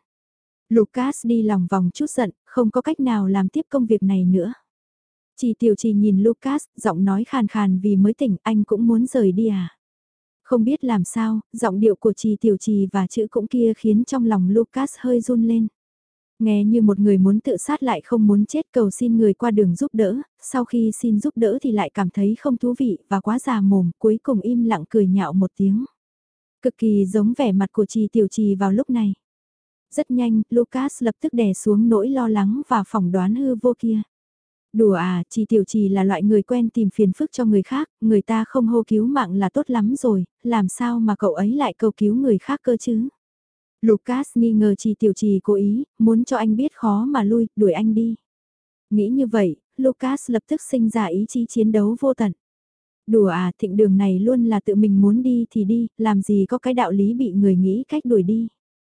Speaker 1: Lucas đi lòng vòng chút giận, không có cách nào làm tiếp công việc này nữa. Trì Tiểu Trì nhìn Lucas, giọng nói khàn khàn vì mới tỉnh, anh cũng muốn rời đi à? Không biết làm sao, giọng điệu của Trì Tiểu Trì và chữ cũng kia khiến trong lòng Lucas hơi run lên. Nghe như một người muốn tự sát lại không muốn chết cầu xin người qua đường giúp đỡ, sau khi xin giúp đỡ thì lại cảm thấy không thú vị và quá già mồm, cuối cùng im lặng cười nhạo một tiếng. Cực kỳ giống vẻ mặt của Trì Tiểu Trì vào lúc này. Rất nhanh, Lucas lập tức đè xuống nỗi lo lắng và phỏng đoán hư vô kia. Đùa à, Trì Tiểu Trì là loại người quen tìm phiền phức cho người khác, người ta không hô cứu mạng là tốt lắm rồi, làm sao mà cậu ấy lại cầu cứu người khác cơ chứ? Lucas nghi ngờ Trì Tiểu Trì cố ý, muốn cho anh biết khó mà lui, đuổi anh đi. Nghĩ như vậy, Lucas lập tức sinh ra ý chí chiến đấu vô tận. Đùa à, Thịnh đường này luôn là tự mình muốn đi thì đi, làm gì có cái đạo lý bị người nghĩ cách đuổi đi.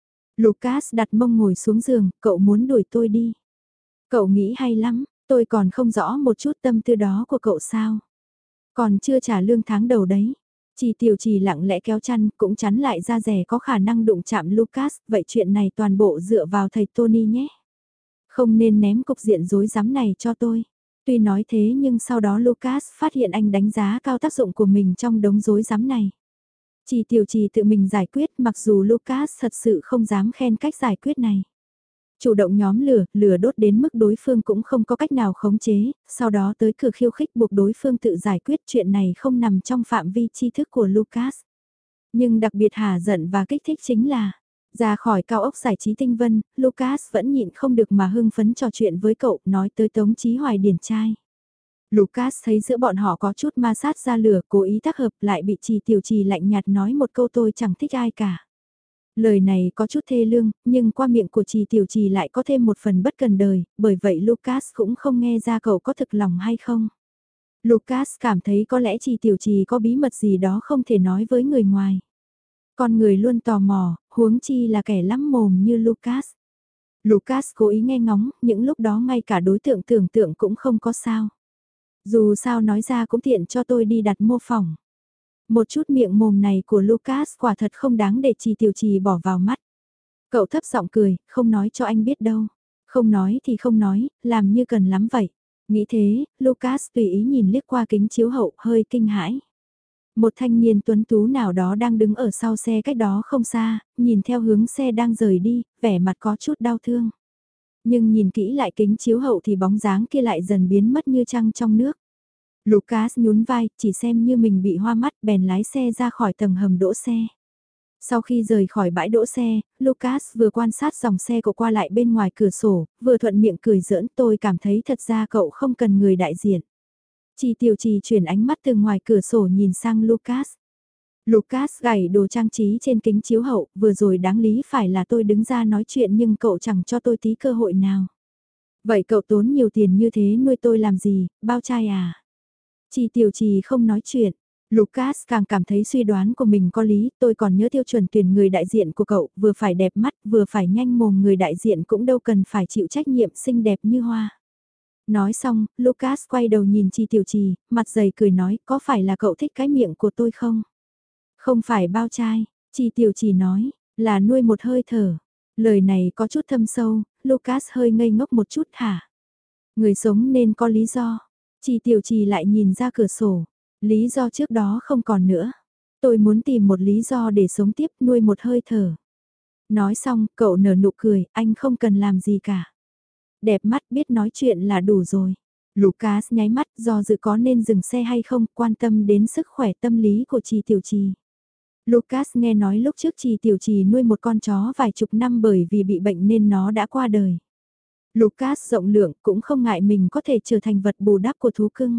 Speaker 1: Lucas đặt mông ngồi xuống giường, cậu muốn đuổi tôi đi. Cậu nghĩ hay lắm, tôi còn không rõ một chút tâm tư đó của cậu sao. Còn chưa trả lương tháng đầu đấy. Trì Tiểu Trì lặng lẽ kéo chăn, cũng chắn lại ra rẻ có khả năng đụng chạm Lucas, vậy chuyện này toàn bộ dựa vào thầy Tony nhé. Không nên ném cục diện rối rắm này cho tôi. Tuy nói thế nhưng sau đó Lucas phát hiện anh đánh giá cao tác dụng của mình trong đống rối rắm này. Trì Tiểu Trì tự mình giải quyết mặc dù Lucas thật sự không dám khen cách giải quyết này. Chủ động nhóm lửa, lửa đốt đến mức đối phương cũng không có cách nào khống chế, sau đó tới cửa khiêu khích buộc đối phương tự giải quyết chuyện này không nằm trong phạm vi tri thức của Lucas. Nhưng đặc biệt hả giận và kích thích chính là, ra khỏi cao ốc giải trí tinh vân, Lucas vẫn nhịn không được mà hưng phấn trò chuyện với cậu, nói tới Tống Chí Hoài điển trai. Lucas thấy giữa bọn họ có chút ma sát ra lửa, cố ý tác hợp lại bị Trì Tiểu Trì lạnh nhạt nói một câu tôi chẳng thích ai cả. Lời này có chút thê lương, nhưng qua miệng của Trì Tiểu Trì lại có thêm một phần bất cần đời, bởi vậy Lucas cũng không nghe ra cậu có thực lòng hay không. Lucas cảm thấy có lẽ Trì Tiểu Trì có bí mật gì đó không thể nói với người ngoài. Con người luôn tò mò, huống chi là kẻ lắm mồm như Lucas. Lucas cố ý nghe ngóng, những lúc đó ngay cả đối tượng tưởng tượng cũng không có sao. Dù sao nói ra cũng tiện cho tôi đi đặt mô phỏng. Một chút miệng mồm này của Lucas quả thật không đáng để Trì Tiểu Trì bỏ vào mắt. Cậu thấp giọng cười, không nói cho anh biết đâu. Không nói thì không nói, làm như cần lắm vậy. Nghĩ thế, Lucas tùy ý nhìn liếc qua kính chiếu hậu, hơi kinh hãi. Một thanh niên tuấn tú nào đó đang đứng ở sau xe cách đó không xa, nhìn theo hướng xe đang rời đi, vẻ mặt có chút đau thương. Nhưng nhìn kỹ lại kính chiếu hậu thì bóng dáng kia lại dần biến mất như trăng trong nước. Lucas nhún vai, chỉ xem như mình bị hoa mắt, bèn lái xe ra khỏi tầng hầm đỗ xe. Sau khi rời khỏi bãi đỗ xe, Lucas vừa quan sát dòng xe cậu qua lại bên ngoài cửa sổ, vừa thuận miệng cười giỡn, tôi cảm thấy thật ra cậu không cần người đại diện. Chi Tiểu Trì chuyển ánh mắt từ ngoài cửa sổ nhìn sang Lucas. Lucas gảy đồ trang trí trên kính chiếu hậu, vừa rồi đáng lý phải là tôi đứng ra nói chuyện nhưng cậu chẳng cho tôi tí cơ hội nào. Vậy cậu tốn nhiều tiền như thế nuôi tôi làm gì, bao trai à? Chi Tiểu Trì không nói chuyện. Lucas càng cảm thấy suy đoán của mình có lý, tôi còn nhớ tiêu chuẩn tuyển người đại diện của cậu, vừa phải đẹp mắt, vừa phải nhanh mồm, người đại diện cũng đâu cần phải chịu trách nhiệm xinh đẹp như hoa. Nói xong, Lucas quay đầu nhìn Chi Tiểu Trì, mặt dày cười nói, có phải là cậu thích cái miệng của tôi không? Không phải bao trai, Chi Tiểu Trì nói, là nuôi một hơi thở. Lời này có chút thâm sâu, Lucas hơi ngây ngốc một chút hả? Người sống nên có lý do. Chi Tiểu Trì lại nhìn ra cửa sổ. Lý do trước đó không còn nữa. Tôi muốn tìm một lý do để sống tiếp, nuôi một hơi thở. Nói xong, cậu nở nụ cười, anh không cần làm gì cả. Đẹp mắt biết nói chuyện là đủ rồi. Lucas nháy mắt, do dự có nên dừng xe hay không, quan tâm đến sức khỏe tâm lý của Trì Tiểu Trì. Lucas nghe nói lúc trước Trì Tiểu Trì nuôi một con chó vài chục năm bởi vì bị bệnh nên nó đã qua đời. Lucas rộng lượng cũng không ngại mình có thể trở thành vật bù đắp của thú cưng.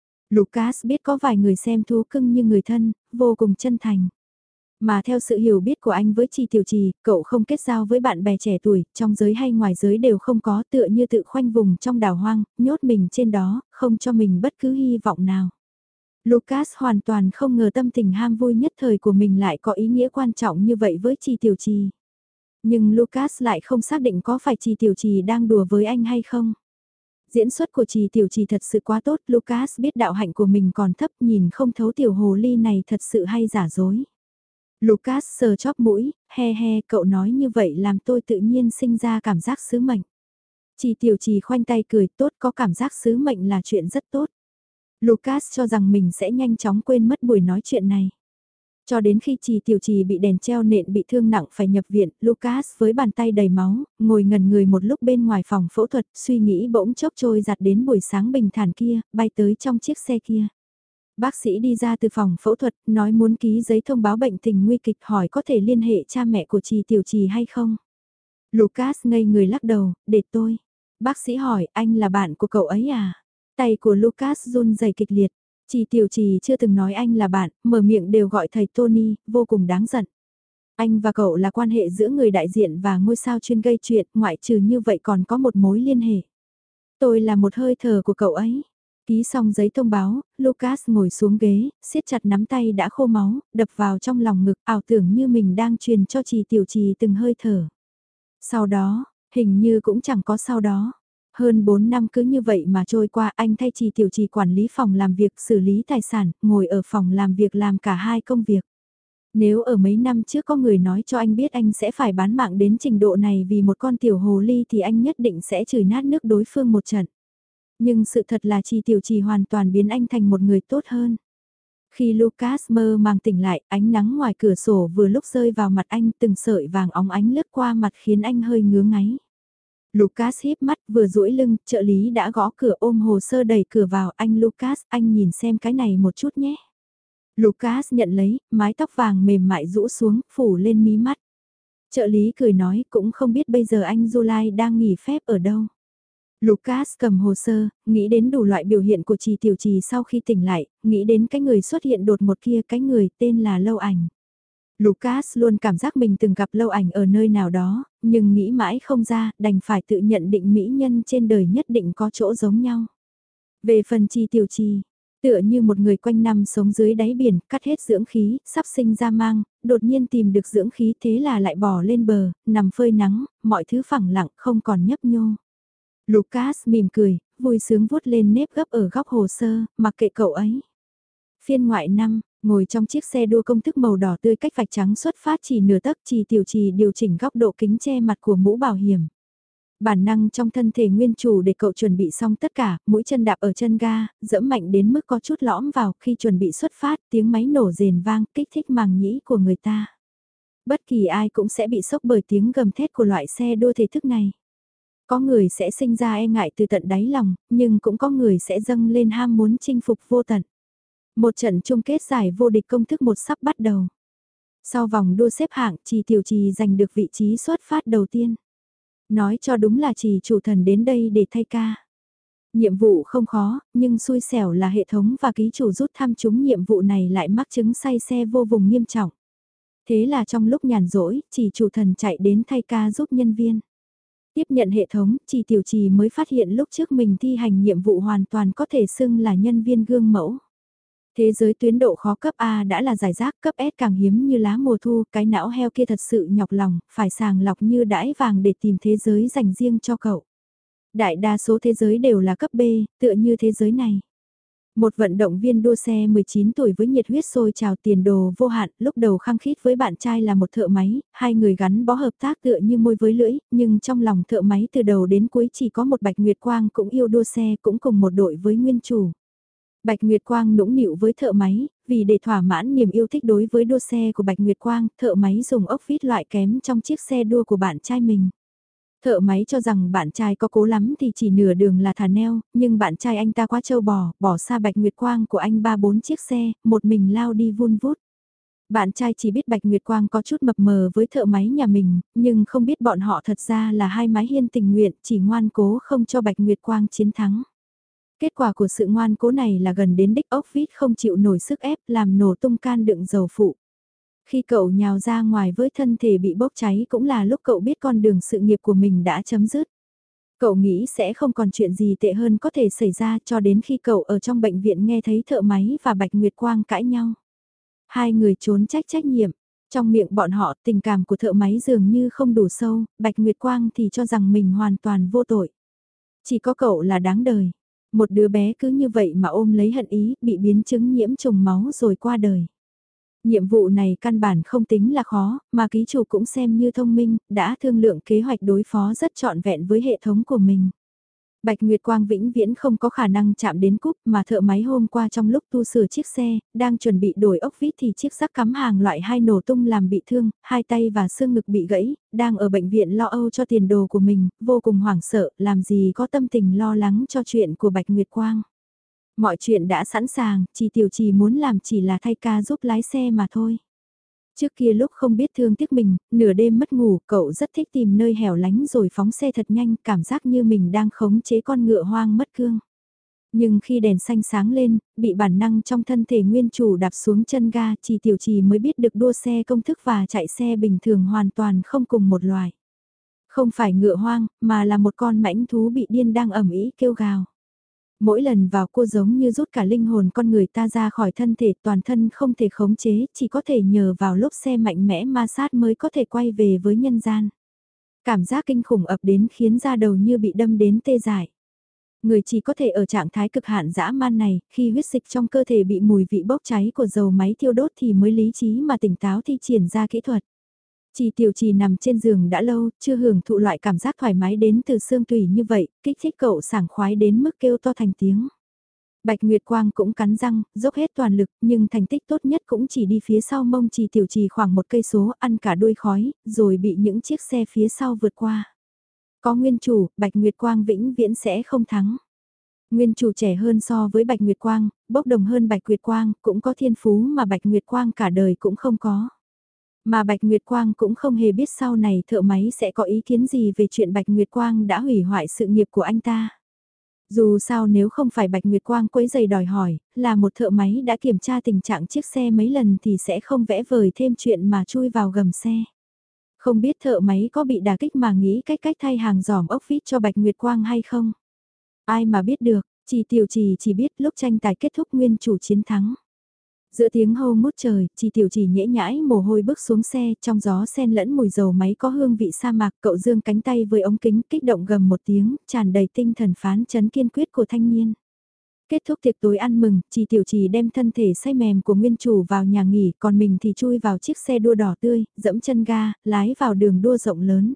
Speaker 1: Lucas biết có vài người xem thú cưng như người thân, vô cùng chân thành. Mà theo sự hiểu biết của anh với Chi Tiểu Trì, cậu không kết giao với bạn bè trẻ tuổi, trong giới hay ngoài giới đều không có, tựa như tự khoanh vùng trong đảo hoang, nhốt mình trên đó, không cho mình bất cứ hy vọng nào. Lucas hoàn toàn không ngờ tâm tình ham vui nhất thời của mình lại có ý nghĩa quan trọng như vậy với Chi Tiểu Trì. Nhưng Lucas lại không xác định có phải Chi Tiểu Trì đang đùa với anh hay không. Diễn xuất của Trì Tiểu Trì thật sự quá tốt, Lucas biết đạo hạnh của mình còn thấp, nhìn không thấu tiểu hồ ly này thật sự hay giả dối. Lucas sờ chóp mũi, he he, cậu nói như vậy làm tôi tự nhiên sinh ra cảm giác sứ mệnh. Trì Tiểu Trì khoanh tay cười, tốt, có cảm giác sứ mệnh là chuyện rất tốt. Lucas cho rằng mình sẽ nhanh chóng quên mất buổi nói chuyện này. Cho đến khi Trì Tiểu Trì bị đèn treo nện bị thương nặng phải nhập viện, Lucas với bàn tay đầy máu, ngồi ngẩn người một lúc bên ngoài phòng phẫu thuật, suy nghĩ bỗng chốc trôi giặt đến buổi sáng bình thản kia, bay tới trong chiếc xe kia. Bác sĩ đi ra từ phòng phẫu thuật, nói muốn ký giấy thông báo bệnh tình nguy kịch, hỏi có thể liên hệ cha mẹ của Trì Tiểu Trì hay không. Lucas ngây người lắc đầu, để tôi. Bác sĩ hỏi, anh là bạn của cậu ấy à? Tay của Lucas run rẩy kịch liệt. Trì Tiểu Trì chưa từng nói anh là bạn, mở miệng đều gọi thầy Tony, vô cùng đáng giận. Anh và cậu là quan hệ giữa người đại diện và ngôi sao chuyên gây chuyện, ngoại trừ như vậy còn có một mối liên hệ. Tôi là một hơi thở của cậu ấy. Ký xong giấy thông báo, Lucas ngồi xuống ghế, siết chặt nắm tay đã khô máu, đập vào trong lòng ngực, ảo tưởng như mình đang truyền cho Trì Tiểu Trì từng hơi thở. Sau đó, hình như cũng chẳng có sau đó. Hơn bốn năm cứ như vậy mà trôi qua, anh thay Trì Tiểu Trì quản lý phòng làm việc, xử lý tài sản, ngồi ở phòng làm việc làm cả hai công việc. Nếu ở mấy năm trước có người nói cho anh biết anh sẽ phải bán mạng đến trình độ này vì một con tiểu hồ ly thì anh nhất định sẽ chửi nát nước đối phương một trận. Nhưng sự thật là Trì Tiểu Trì hoàn toàn biến anh thành một người tốt hơn. Khi Lucas mơ màng tỉnh lại, ánh nắng ngoài cửa sổ vừa lúc rơi vào mặt anh, từng sợi vàng óng ánh lướt qua mặt khiến anh hơi ngứa ngáy. Lucas híp mắt, vừa duỗi lưng, trợ lý đã gõ cửa, ôm hồ sơ đẩy cửa vào, anh Lucas, anh nhìn xem cái này một chút nhé. Lucas nhận lấy, mái tóc vàng mềm mại rũ xuống, phủ lên mí mắt. Trợ lý cười nói, cũng không biết bây giờ anh July đang nghỉ phép ở đâu. Lucas cầm hồ sơ, nghĩ đến đủ loại biểu hiện của Trì Tiểu Trì sau khi tỉnh lại, nghĩ đến cái người xuất hiện đột ngột kia, cái người tên là Lâu Ảnh. Lucas luôn cảm giác mình từng gặp Lâu Ảnh ở nơi nào đó, nhưng nghĩ mãi không ra, đành phải tự nhận định mỹ nhân trên đời nhất định có chỗ giống nhau. Về phần Trì Tiểu Trì, Tựa như một người quanh năm sống dưới đáy biển, cắt hết dưỡng khí, sắp sinh ra mang, đột nhiên tìm được dưỡng khí thế là lại bỏ lên bờ, nằm phơi nắng, mọi thứ phẳng lặng không còn nhấp nhô. Lucas mỉm cười, vui sướng vuốt lên nếp gấp ở góc hồ sơ, mặc kệ cậu ấy. Phiên ngoại năm, ngồi trong chiếc xe đua công thức màu đỏ tươi cách vạch trắng xuất phát chỉ nửa tấc, Trì Tiểu Trì điều chỉnh góc độ kính che mặt của mũ bảo hiểm. Bản năng trong thân thể nguyên chủ để cậu chuẩn bị xong tất cả, mũi chân đạp ở chân ga, dẫm mạnh đến mức có chút lõm vào, khi chuẩn bị xuất phát, tiếng máy nổ rền vang, kích thích màng nhĩ của người ta. Bất kỳ ai cũng sẽ bị sốc bởi tiếng gầm thét của loại xe đua thể thức này. Có người sẽ sinh ra e ngại từ tận đáy lòng, nhưng cũng có người sẽ dâng lên ham muốn chinh phục vô tận. Một trận chung kết giải vô địch công thức một sắp bắt đầu. Sau vòng đua xếp hạng, Trì Tiểu Trì giành được vị trí xuất phát đầu tiên. Nói cho đúng là Trì chủ thần đến đây để thay ca. Nhiệm vụ không khó, nhưng xui xẻo là hệ thống và ký chủ rút thăm chúng nhiệm vụ này lại mắc chứng say xe vô cùng nghiêm trọng. Thế là trong lúc nhàn rỗi, Trì chủ thần chạy đến thay ca giúp nhân viên. Tiếp nhận hệ thống, Trì Tiểu Trì mới phát hiện lúc trước mình thi hành nhiệm vụ hoàn toàn có thể xưng là nhân viên gương mẫu. Thế giới tuyến độ khó cấp A đã là giải rác, cấp S càng hiếm như lá mùa thu, cái não heo kia thật sự nhọc lòng, phải sàng lọc như đãi vàng để tìm thế giới dành riêng cho cậu. Đại đa số thế giới đều là cấp B, tựa như thế giới này. Một vận động viên đua xe mười chín tuổi với nhiệt huyết sôi trào tiền đồ vô hạn, lúc đầu khăng khít với bạn trai là một thợ máy, hai người gắn bó hợp tác tựa như môi với lưỡi, nhưng trong lòng thợ máy từ đầu đến cuối chỉ có một Bạch Nguyệt Quang cũng yêu đua xe, cũng cùng một đội với nguyên chủ. Bạch Nguyệt Quang nũng nịu với thợ máy, vì để thỏa mãn niềm yêu thích đối với đua xe của Bạch Nguyệt Quang, thợ máy dùng ốc vít loại kém trong chiếc xe đua của bạn trai mình. Thợ máy cho rằng bạn trai có cố lắm thì chỉ nửa đường là thả neo, nhưng bạn trai anh ta quá trâu bò, bỏ xa Bạch Nguyệt Quang của anh ba bốn chiếc xe, một mình lao đi vun vút. Bạn trai chỉ biết Bạch Nguyệt Quang có chút mập mờ với thợ máy nhà mình, nhưng không biết bọn họ thật ra là hai mái hiên tình nguyện, chỉ ngoan cố không cho Bạch Nguyệt Quang chiến thắng. Kết quả của sự ngoan cố này là gần đến đích ốc vít không chịu nổi sức ép làm nổ tung can đựng dầu phụ. Khi cậu nhào ra ngoài với thân thể bị bốc cháy cũng là lúc cậu biết con đường sự nghiệp của mình đã chấm dứt. Cậu nghĩ sẽ không còn chuyện gì tệ hơn có thể xảy ra cho đến khi cậu ở trong bệnh viện nghe thấy thợ máy và Bạch Nguyệt Quang cãi nhau. Hai người trốn trách trách nhiệm. Trong miệng bọn họ tình cảm của thợ máy dường như không đủ sâu, Bạch Nguyệt Quang thì cho rằng mình hoàn toàn vô tội. Chỉ có cậu là đáng đời. Một đứa bé cứ như vậy mà ôm lấy hận ý, bị biến chứng nhiễm trùng máu rồi qua đời. Nhiệm vụ này căn bản không tính là khó, mà ký chủ cũng xem như thông minh, đã thương lượng kế hoạch đối phó rất trọn vẹn với hệ thống của mình. Bạch Nguyệt Quang vĩnh viễn không có khả năng chạm đến cúp mà thợ máy hôm qua trong lúc tu sửa chiếc xe, đang chuẩn bị đổi ốc vít thì chiếc rắc cắm hàng loại hai nổ tung làm bị thương, hai tay và xương ngực bị gãy, đang ở bệnh viện lo âu cho tiền đồ của mình, vô cùng hoảng sợ, làm gì có tâm tình lo lắng cho chuyện của Bạch Nguyệt Quang. Mọi chuyện đã sẵn sàng, chỉ Tiểu Trì muốn làm chỉ là thay ca giúp lái xe mà thôi. Trước kia lúc không biết thương tiếc mình, nửa đêm mất ngủ, cậu rất thích tìm nơi hẻo lánh rồi phóng xe thật nhanh, cảm giác như mình đang khống chế con ngựa hoang mất cương. Nhưng khi đèn xanh sáng lên, bị bản năng trong thân thể nguyên chủ đạp xuống chân ga, Trì Tiểu Trì mới biết được đua xe công thức và chạy xe bình thường hoàn toàn không cùng một loài. Không phải ngựa hoang, mà là một con mãnh thú bị điên đang ầm ĩ kêu gào. Mỗi lần vào cô giống như rút cả linh hồn con người ta ra khỏi thân thể, toàn thân không thể khống chế, chỉ có thể nhờ vào lốp xe mạnh mẽ ma sát mới có thể quay về với nhân gian. Cảm giác kinh khủng ập đến khiến da đầu như bị đâm đến tê dại. Người chỉ có thể ở trạng thái cực hạn dã man này, khi huyết dịch trong cơ thể bị mùi vị bốc cháy của dầu máy thiêu đốt thì mới lý trí mà tỉnh táo thi triển ra kỹ thuật. Trì Tiểu Trì nằm trên giường đã lâu, chưa hưởng thụ loại cảm giác thoải mái đến từ xương tủy như vậy, kích thích cậu sảng khoái đến mức kêu to thành tiếng. Bạch Nguyệt Quang cũng cắn răng, dốc hết toàn lực, nhưng thành tích tốt nhất cũng chỉ đi phía sau mông Trì Tiểu Trì khoảng một cây số, ăn cả đuôi khói, rồi bị những chiếc xe phía sau vượt qua. Có nguyên chủ, Bạch Nguyệt Quang vĩnh viễn sẽ không thắng. Nguyên chủ trẻ hơn so với Bạch Nguyệt Quang, bốc đồng hơn Bạch Nguyệt Quang, cũng có thiên phú mà Bạch Nguyệt Quang cả đời cũng không có. Mà Bạch Nguyệt Quang cũng không hề biết sau này thợ máy sẽ có ý kiến gì về chuyện Bạch Nguyệt Quang đã hủy hoại sự nghiệp của anh ta. Dù sao nếu không phải Bạch Nguyệt Quang quấy giày đòi hỏi, là một thợ máy đã kiểm tra tình trạng chiếc xe mấy lần thì sẽ không vẽ vời thêm chuyện mà chui vào gầm xe. Không biết thợ máy có bị đả kích mà nghĩ cách cách thay hàng giỏm ốc vít cho Bạch Nguyệt Quang hay không? Ai mà biết được, Chỉ tiểu trì chỉ biết lúc tranh tài kết thúc nguyên chủ chiến thắng. Giữa tiếng hô ngút trời, chỉ tiểu trì nhễ nhãi mồ hôi bước xuống xe, trong gió sen lẫn mùi dầu máy có hương vị sa mạc, cậu dương cánh tay với ống kính kích động gầm một tiếng, tràn đầy tinh thần phán chấn kiên quyết của thanh niên. Kết thúc tiệc tối ăn mừng, chỉ tiểu trì đem thân thể say mềm của nguyên chủ vào nhà nghỉ, còn mình thì chui vào chiếc xe đua đỏ tươi, dẫm chân ga, lái vào đường đua rộng lớn.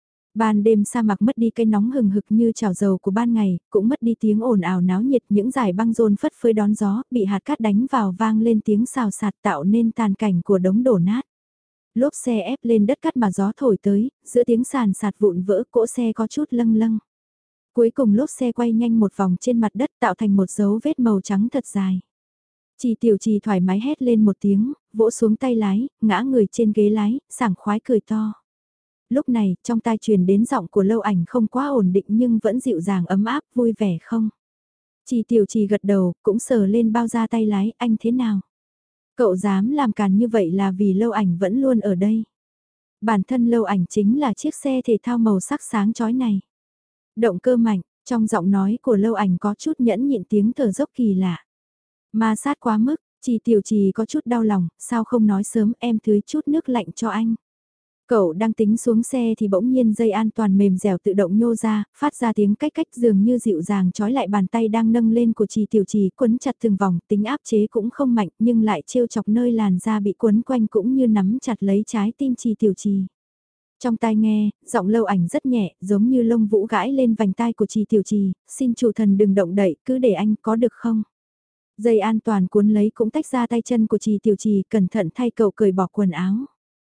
Speaker 1: Ban đêm sa mạc mất đi cái nóng hừng hực như chảo dầu của ban ngày, cũng mất đi tiếng ồn ào náo nhiệt, những dải băng rôn phất phới đón gió, bị hạt cát đánh vào vang lên tiếng xào xạc tạo nên tàn cảnh của đống đổ nát. Lốp xe ép lên đất cát mà gió thổi tới, giữa tiếng sàn sạt vụn vỡ cỗ xe có chút lâng lâng. Cuối cùng lốp xe quay nhanh một vòng trên mặt đất tạo thành một dấu vết màu trắng thật dài. Chỉ tiểu trì thoải mái hét lên một tiếng, vỗ xuống tay lái, ngã người trên ghế lái, sảng khoái cười to. Lúc này, trong tai truyền đến giọng của Lâu Ảnh không quá ổn định nhưng vẫn dịu dàng ấm áp, vui vẻ không? Chỉ tiểu trì gật đầu, cũng sờ lên bao da tay lái, anh thế nào? Cậu dám làm càn như vậy là vì Lâu Ảnh vẫn luôn ở đây. Bản thân Lâu Ảnh chính là chiếc xe thể thao màu sắc sáng chói này. Động cơ mạnh, trong giọng nói của Lâu Ảnh có chút nhẫn nhịn tiếng thở dốc kỳ lạ. Ma sát quá mức, chỉ tiểu trì có chút đau lòng, sao không nói sớm em tưới chút nước lạnh cho anh. Cậu đang tính xuống xe thì bỗng nhiên dây an toàn mềm dẻo tự động nhô ra, phát ra tiếng cách cách dường như dịu dàng trói lại bàn tay đang nâng lên của Trì Tiểu Trì, quấn chặt từng vòng, tính áp chế cũng không mạnh nhưng lại trêu chọc nơi làn da bị quấn quanh cũng như nắm chặt lấy trái tim Trì Tiểu Trì. Trong tai nghe, giọng Lâu Ảnh rất nhẹ, giống như lông vũ gãi lên vành tai của Trì Tiểu Trì, xin chủ thần đừng động đậy, cứ để anh có được không? Dây an toàn cuốn lấy cũng tách ra tay chân của Trì Tiểu Trì, cẩn thận thay cậu cởi bỏ quần áo.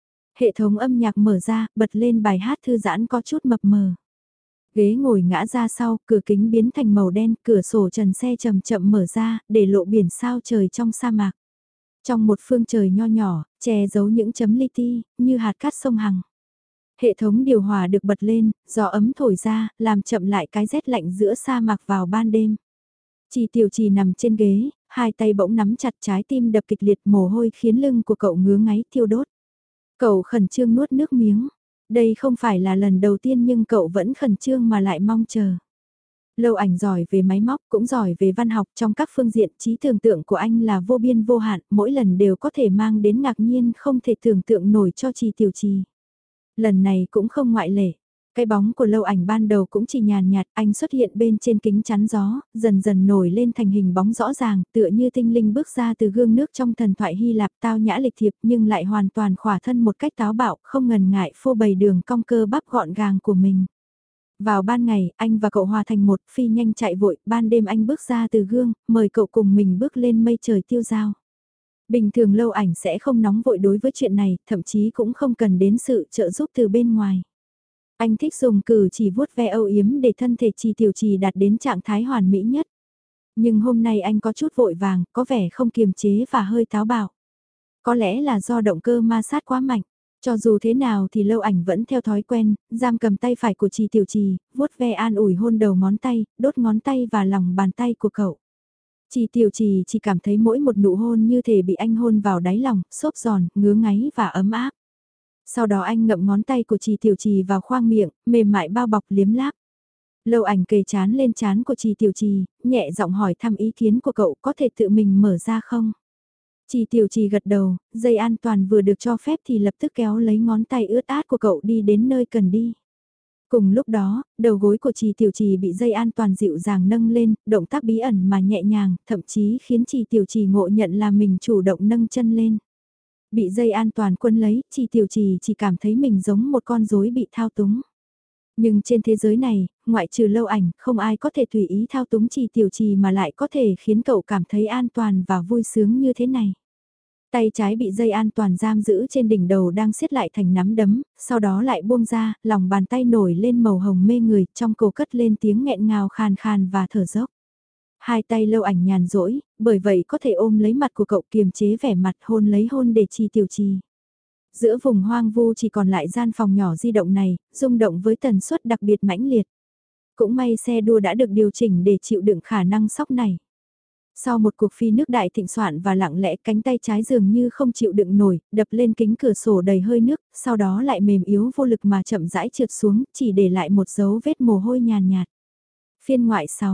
Speaker 1: Hệ thống âm nhạc mở ra, bật lên bài hát thư giãn có chút mập mờ. Ghế ngồi ngã ra sau, cửa kính biến thành màu đen, cửa sổ trần xe chậm chậm mở ra, để lộ biển sao trời trong sa mạc. Trong một phương trời nho nhỏ, che giấu những chấm li ti, như hạt cát sông Hằng. Hệ thống điều hòa được bật lên, gió ấm thổi ra, làm chậm lại cái rét lạnh giữa sa mạc vào ban đêm. Trì Tiểu Trì nằm trên ghế, hai tay bỗng nắm chặt, trái tim đập kịch liệt, mồ hôi khiến lưng của cậu ngứa ngáy thiêu đốt. Cậu khẩn trương nuốt nước miếng. Đây không phải là lần đầu tiên nhưng cậu vẫn khẩn trương mà lại mong chờ. Lâu Ảnh giỏi về máy móc cũng giỏi về văn học, trong các phương diện trí tưởng tượng của anh là vô biên vô hạn, mỗi lần đều có thể mang đến ngạc nhiên không thể tưởng tượng nổi cho Trì Tiểu Trì. Lần này cũng không ngoại lệ. Cái bóng của Lâu Ảnh ban đầu cũng chỉ nhàn nhạt, anh xuất hiện bên trên kính chắn gió, dần dần nổi lên thành hình bóng rõ ràng, tựa như tinh linh bước ra từ gương nước trong thần thoại Hy Lạp, tao nhã lịch thiệp nhưng lại hoàn toàn khỏa thân một cách táo bạo, không ngần ngại phô bày đường cong cơ bắp gọn gàng của mình. Vào ban ngày, anh và cậu hòa thành một, phi nhanh chạy vội, ban đêm anh bước ra từ gương, mời cậu cùng mình bước lên mây trời tiêu dao. Bình thường Lâu Ảnh sẽ không nóng vội đối với chuyện này, thậm chí cũng không cần đến sự trợ giúp từ bên ngoài. Anh thích dùng cử chỉ vuốt ve âu yếm để thân thể Trì Tiểu Trì đạt đến trạng thái hoàn mỹ nhất. Nhưng hôm nay anh có chút vội vàng, có vẻ không kiềm chế và hơi táo bạo. Có lẽ là do động cơ ma sát quá mạnh. Cho dù thế nào thì Lâu Ảnh vẫn theo thói quen, giam cầm tay phải của Trì Tiểu Trì, vuốt ve an ủi hôn đầu ngón tay, đốt ngón tay và lòng bàn tay của cậu. Trì Tiểu Trì chỉ cảm thấy mỗi một nụ hôn như thể bị anh hôn vào đáy lòng, xốp giòn, ngứa ngáy và ấm áp. Sau đó anh ngậm ngón tay của Trì Tiểu Trì vào khoang miệng, mềm mại bao bọc liếm láp. Lâu Ảnh kề chán lên chán của Trì Tiểu Trì, nhẹ giọng hỏi thăm ý kiến của cậu có thể tự mình mở ra không? Trì Tiểu Trì gật đầu, dây an toàn vừa được cho phép thì lập tức kéo lấy ngón tay ướt át của cậu đi đến nơi cần đi. Cùng lúc đó, đầu gối của Trì Tiểu Trì bị dây an toàn dịu dàng nâng lên, động tác bí ẩn mà nhẹ nhàng, thậm chí khiến Trì Tiểu Trì ngộ nhận là mình chủ động nâng chân lên. Bị dây an toàn quấn lấy, Trì Tiểu Trì chỉ cảm thấy mình giống một con rối bị thao túng. Nhưng trên thế giới này, ngoại trừ Lâu Ảnh, không ai có thể tùy ý thao túng Trì Tiểu Trì mà lại có thể khiến cậu cảm thấy an toàn và vui sướng như thế này. Tay trái bị dây an toàn giam giữ trên đỉnh đầu đang siết lại thành nắm đấm, sau đó lại buông ra, lòng bàn tay nổi lên màu hồng mê người, trong cổ cất lên tiếng nghẹn ngào khàn khàn và thở dốc. Hai tay Lâu Ảnh nhàn rỗi, bởi vậy có thể ôm lấy mặt của cậu kiềm chế vẻ mặt hôn lấy hôn để Trì Tiểu Trì. Giữa vùng hoang vu chỉ còn lại gian phòng nhỏ di động này, rung động với tần suất đặc biệt mãnh liệt. Cũng may xe đua đã được điều chỉnh để chịu đựng khả năng sóc này. Sau một cuộc phi nước đại thịnh soạn và lặng lẽ cánh tay trái dường như không chịu đựng nổi, đập lên kính cửa sổ đầy hơi nước, sau đó lại mềm yếu vô lực mà chậm rãi trượt xuống, chỉ để lại một dấu vết mồ hôi nhàn nhạt. Phiên ngoại sáu,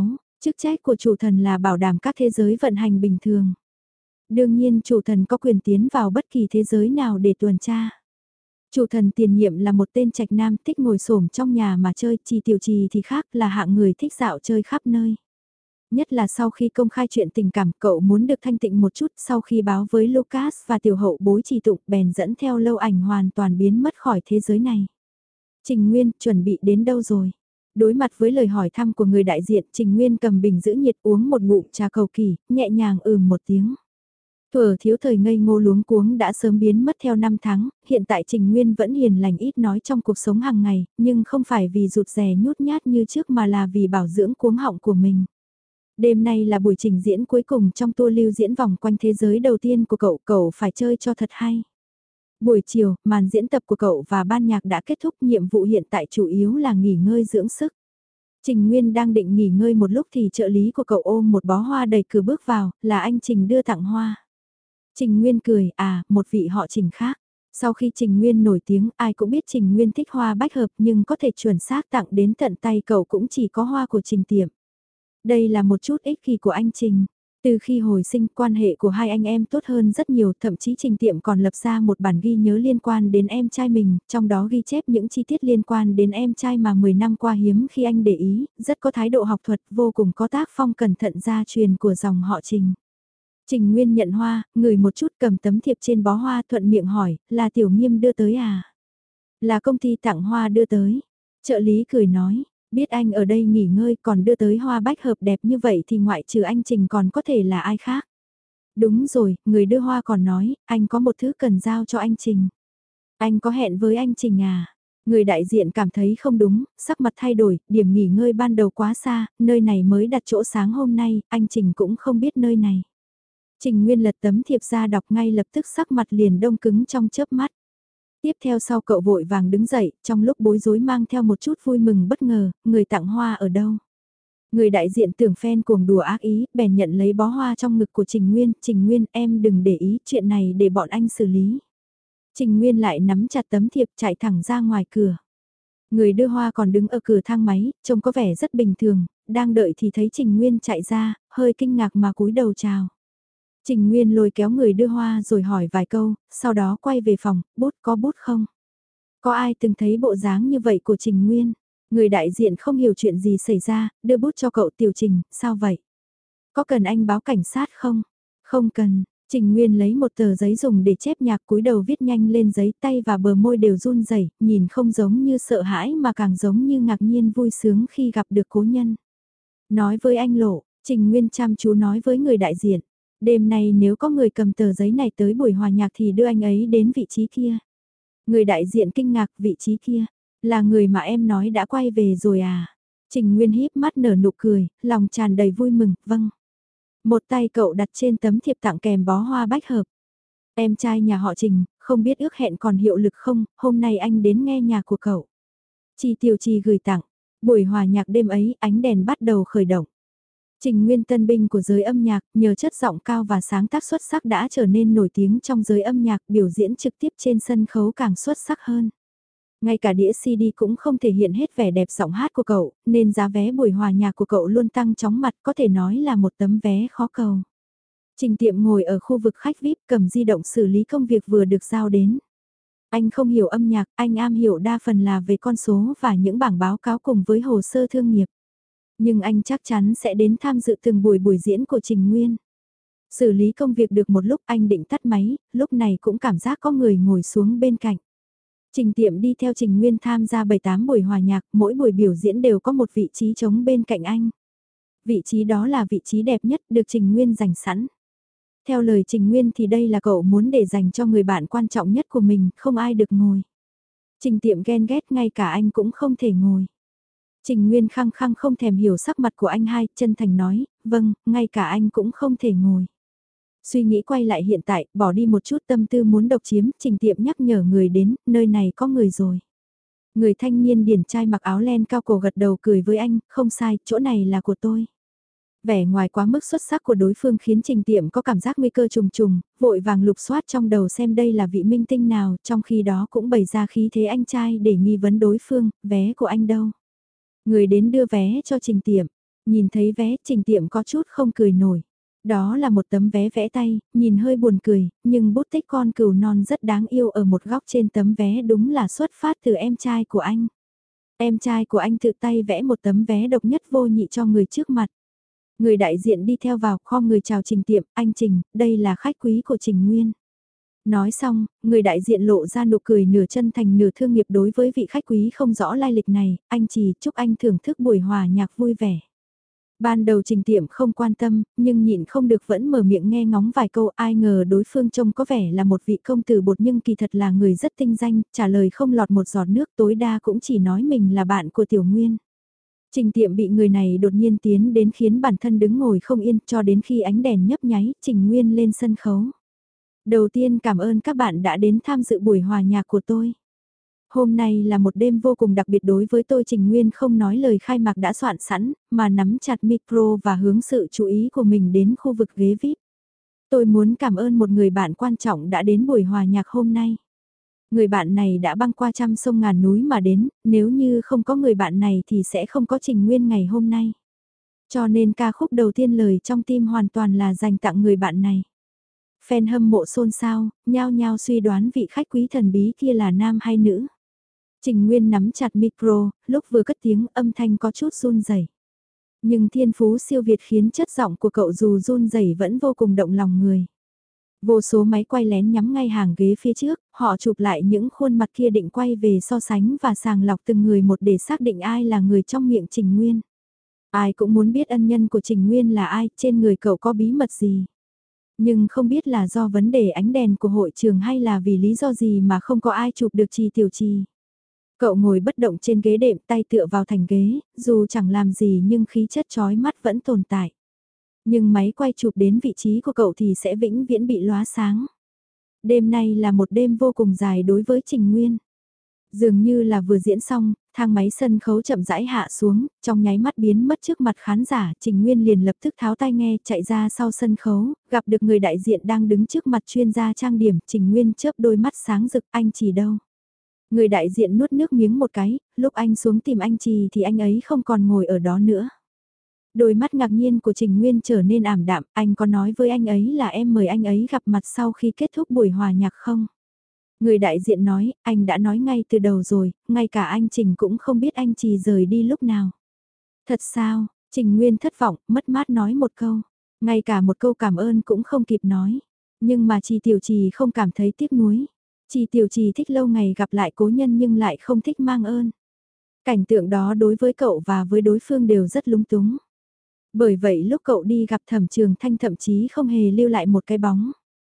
Speaker 1: Chức trách của chủ thần là bảo đảm các thế giới vận hành bình thường. Đương nhiên chủ thần có quyền tiến vào bất kỳ thế giới nào để tuần tra. Chủ thần tiền nhiệm là một tên trạch nam thích ngồi xổm trong nhà mà chơi, Trì Tiểu Trì thì khác là hạng người thích dạo chơi khắp nơi. Nhất là sau khi công khai chuyện tình cảm, cậu muốn được thanh tịnh một chút, sau khi báo với Lucas và tiểu hậu bối Trì Tụng bèn dẫn theo Lâu Ảnh hoàn toàn biến mất khỏi thế giới này. Trình Nguyên, chuẩn bị đến đâu rồi? Đối mặt với lời hỏi thăm của người đại diện, Trình Nguyên cầm bình giữ nhiệt uống một ngụm trà cầu kỳ, nhẹ nhàng ừm một tiếng. Thuở thiếu thời ngây ngô luống cuống đã sớm biến mất theo năm tháng, hiện tại Trình Nguyên vẫn hiền lành ít nói trong cuộc sống hàng ngày, nhưng không phải vì rụt rè nhút nhát như trước mà là vì bảo dưỡng cuống họng của mình. Đêm nay là buổi trình diễn cuối cùng trong tour lưu diễn vòng quanh thế giới đầu tiên của cậu, cậu phải chơi cho thật hay. Buổi chiều, màn diễn tập của cậu và ban nhạc đã kết thúc, nhiệm vụ hiện tại chủ yếu là nghỉ ngơi dưỡng sức. Trình Nguyên đang định nghỉ ngơi một lúc thì trợ lý của cậu ôm một bó hoa đầy cửa bước vào, là anh Trình đưa tặng hoa. Trình Nguyên cười, à, một vị họ Trình khác. Sau khi Trình Nguyên nổi tiếng, ai cũng biết Trình Nguyên thích hoa bách hợp nhưng có thể chuẩn xác tặng đến tận tay cậu cũng chỉ có hoa của Trình Tiệm. Đây là một chút ích kỷ của anh Trình. Từ khi hồi sinh, quan hệ của hai anh em tốt hơn rất nhiều, thậm chí Trình Tiệm còn lập ra một bản ghi nhớ liên quan đến em trai mình, trong đó ghi chép những chi tiết liên quan đến em trai mà mười năm qua hiếm khi anh để ý, rất có thái độ học thuật, vô cùng có tác phong cẩn thận gia truyền của dòng họ Trình. Trình Nguyên nhận hoa, ngửi một chút cầm tấm thiệp trên bó hoa thuận miệng hỏi, là Tiểu Nghiêm đưa tới à? Là công ty tặng hoa đưa tới. Trợ lý cười nói, biết anh ở đây nghỉ ngơi còn đưa tới hoa bách hợp đẹp như vậy thì ngoại trừ anh Trình còn có thể là ai khác. Đúng rồi, người đưa hoa còn nói, anh có một thứ cần giao cho anh Trình. Anh có hẹn với anh Trình à? Người đại diện cảm thấy không đúng, sắc mặt thay đổi, điểm nghỉ ngơi ban đầu quá xa, nơi này mới đặt chỗ sáng hôm nay, anh Trình cũng không biết nơi này. Trình Nguyên lật tấm thiệp ra đọc ngay lập tức sắc mặt liền đông cứng trong chớp mắt. Tiếp theo sau cậu vội vàng đứng dậy, trong lúc bối rối mang theo một chút vui mừng bất ngờ, người tặng hoa ở đâu? Người đại diện tưởng fan cuồng đùa ác ý, bèn nhận lấy bó hoa trong ngực của Trình Nguyên, Trình Nguyên em đừng để ý chuyện này để bọn anh xử lý. Trình Nguyên lại nắm chặt tấm thiệp chạy thẳng ra ngoài cửa. Người đưa hoa còn đứng ở cửa thang máy, trông có vẻ rất bình thường, đang đợi thì thấy Trình Nguyên chạy ra, hơi kinh ngạc mà cúi đầu chào. Trình Nguyên lôi kéo người đưa hoa rồi hỏi vài câu, sau đó quay về phòng, bút có bút không? Có ai từng thấy bộ dáng như vậy của Trình Nguyên? Người đại diện không hiểu chuyện gì xảy ra, đưa bút cho cậu Tiểu Trình, sao vậy? Có cần anh báo cảnh sát không? Không cần, Trình Nguyên lấy một tờ giấy dùng để chép nhạc cúi đầu viết nhanh lên giấy, tay và bờ môi đều run rẩy, nhìn không giống như sợ hãi mà càng giống như ngạc nhiên vui sướng khi gặp được cố nhân. Nói với anh Lộ, Trình Nguyên chăm chú nói với người đại diện. Đêm nay nếu có người cầm tờ giấy này tới buổi hòa nhạc thì đưa anh ấy đến vị trí kia. Người đại diện kinh ngạc, vị trí kia, là người mà em nói đã quay về rồi à? Trình Nguyên híp mắt nở nụ cười, lòng tràn đầy vui mừng, vâng. Một tay cậu đặt trên tấm thiệp tặng kèm bó hoa bách hợp. Em trai nhà họ Trình, không biết ước hẹn còn hiệu lực không, hôm nay anh đến nghe nhạc của cậu. Chi Tiểu Trì gửi tặng, buổi hòa nhạc đêm ấy ánh đèn bắt đầu khởi động. Trình Nguyên tân binh của giới âm nhạc, nhờ chất giọng cao và sáng tác xuất sắc đã trở nên nổi tiếng trong giới âm nhạc, biểu diễn trực tiếp trên sân khấu càng xuất sắc hơn. Ngay cả đĩa xê đê cũng không thể hiện hết vẻ đẹp giọng hát của cậu, nên giá vé buổi hòa nhạc của cậu luôn tăng chóng mặt, có thể nói là một tấm vé khó cầu. Trình Tiệm ngồi ở khu vực khách vi ai pi cầm di động xử lý công việc vừa được giao đến. Anh không hiểu âm nhạc, anh am hiểu đa phần là về con số và những bảng báo cáo cùng với hồ sơ thương nghiệp. Nhưng anh chắc chắn sẽ đến tham dự từng buổi buổi diễn của Trình Nguyên. Xử lý công việc được một lúc anh định tắt máy, lúc này cũng cảm giác có người ngồi xuống bên cạnh. Trình Tiệm đi theo Trình Nguyên tham gia bảy tám buổi hòa nhạc, mỗi buổi biểu diễn đều có một vị trí trống bên cạnh anh. Vị trí đó là vị trí đẹp nhất được Trình Nguyên dành sẵn. Theo lời Trình Nguyên thì đây là cậu muốn để dành cho người bạn quan trọng nhất của mình, không ai được ngồi. Trình Tiệm ghen ghét ngay cả anh cũng không thể ngồi. Trình Nguyên khăng khăng không thèm hiểu sắc mặt của anh hai, chân thành nói, vâng, ngay cả anh cũng không thể ngồi. Suy nghĩ quay lại hiện tại, bỏ đi một chút tâm tư muốn độc chiếm, Trình Tiệm nhắc nhở người đến, nơi này có người rồi. Người thanh niên điển trai mặc áo len cao cổ gật đầu cười với anh, không sai, chỗ này là của tôi. Vẻ ngoài quá mức xuất sắc của đối phương khiến Trình Tiệm có cảm giác nguy cơ trùng trùng, vội vàng lục soát trong đầu xem đây là vị minh tinh nào, trong khi đó cũng bày ra khí thế anh trai để nghi vấn đối phương, vé của anh đâu. Người đến đưa vé cho Trình Tiệm, Nhìn thấy vé, Trình Tiệm có chút không cười nổi. Đó là một tấm vé vẽ tay, nhìn hơi buồn cười, nhưng bút tích con cừu non rất đáng yêu ở một góc trên tấm vé đúng là xuất phát từ em trai của anh. Em trai của anh tự tay vẽ một tấm vé độc nhất vô nhị cho người trước mặt. Người đại diện đi theo vào kho người chào Trình Tiệm, anh Trình, đây là khách quý của Trình Nguyên. Nói xong, người đại diện lộ ra nụ cười nửa chân thành nửa thương nghiệp đối với vị khách quý không rõ lai lịch này, anh chỉ chúc anh thưởng thức buổi hòa nhạc vui vẻ. Ban đầu Trình Tiệm không quan tâm, nhưng nhịn không được vẫn mở miệng nghe ngóng vài câu, ai ngờ đối phương trông có vẻ là một vị công tử bột nhưng kỳ thật là người rất tinh danh, trả lời không lọt một giọt nước, tối đa cũng chỉ nói mình là bạn của Tiểu Nguyên. Trình Tiệm bị người này đột nhiên tiến đến khiến bản thân đứng ngồi không yên cho đến khi ánh đèn nhấp nháy, Trình Nguyên lên sân khấu. Đầu tiên cảm ơn các bạn đã đến tham dự buổi hòa nhạc của tôi. Hôm nay là một đêm vô cùng đặc biệt đối với tôi. Trình Nguyên không nói lời khai mạc đã soạn sẵn, mà nắm chặt micro và hướng sự chú ý của mình đến khu vực ghế vi ai pi. Tôi muốn cảm ơn một người bạn quan trọng đã đến buổi hòa nhạc hôm nay. Người bạn này đã băng qua trăm sông ngàn núi mà đến, nếu như không có người bạn này thì sẽ không có Trình Nguyên ngày hôm nay. Cho nên ca khúc đầu tiên lời trong tim hoàn toàn là dành tặng người bạn này. Fan hâm mộ xôn xao, nhao nhao suy đoán vị khách quý thần bí kia là nam hay nữ. Trình Nguyên nắm chặt micro, lúc vừa cất tiếng âm thanh có chút run rẩy. Nhưng thiên phú siêu việt khiến chất giọng của cậu dù run rẩy vẫn vô cùng động lòng người. Vô số máy quay lén nhắm ngay hàng ghế phía trước, họ chụp lại những khuôn mặt kia định quay về so sánh và sàng lọc từng người một để xác định ai là người trong miệng Trình Nguyên. Ai cũng muốn biết ân nhân của Trình Nguyên là ai, trên người cậu có bí mật gì. Nhưng không biết là do vấn đề ánh đèn của hội trường hay là vì lý do gì mà không có ai chụp được Trì Tiểu Trì. Cậu ngồi bất động trên ghế đệm tay tựa vào thành ghế, dù chẳng làm gì nhưng khí chất chói mắt vẫn tồn tại. Nhưng máy quay chụp đến vị trí của cậu thì sẽ vĩnh viễn bị lóa sáng. Đêm nay là một đêm vô cùng dài đối với Trình Nguyên. Dường như là vừa diễn xong, thang máy sân khấu chậm rãi hạ xuống, trong nháy mắt biến mất trước mặt khán giả, Trình Nguyên liền lập tức tháo tai nghe chạy ra sau sân khấu, gặp được người đại diện đang đứng trước mặt chuyên gia trang điểm, Trình Nguyên chớp đôi mắt sáng rực, anh Trì đâu. Người đại diện nuốt nước miếng một cái, lúc anh xuống tìm anh Trì thì anh ấy không còn ngồi ở đó nữa. Đôi mắt ngạc nhiên của Trình Nguyên trở nên ảm đạm, anh có nói với anh ấy là em mời anh ấy gặp mặt sau khi kết thúc buổi hòa nhạc không? Người đại diện nói, anh đã nói ngay từ đầu rồi, ngay cả anh Trình cũng không biết anh Trì rời đi lúc nào. Thật sao, Trình Nguyên thất vọng, mất mát nói một câu. Ngay cả một câu cảm ơn cũng không kịp nói. Nhưng mà Trì Tiểu Trì không cảm thấy tiếc nuối. Trì Tiểu Trì thích lâu ngày gặp lại cố nhân nhưng lại không thích mang ơn. Cảnh tượng đó đối với cậu và với đối phương đều rất lúng túng. Bởi vậy lúc cậu đi gặp Thẩm Trường Thanh thậm chí không hề lưu lại một cái bóng.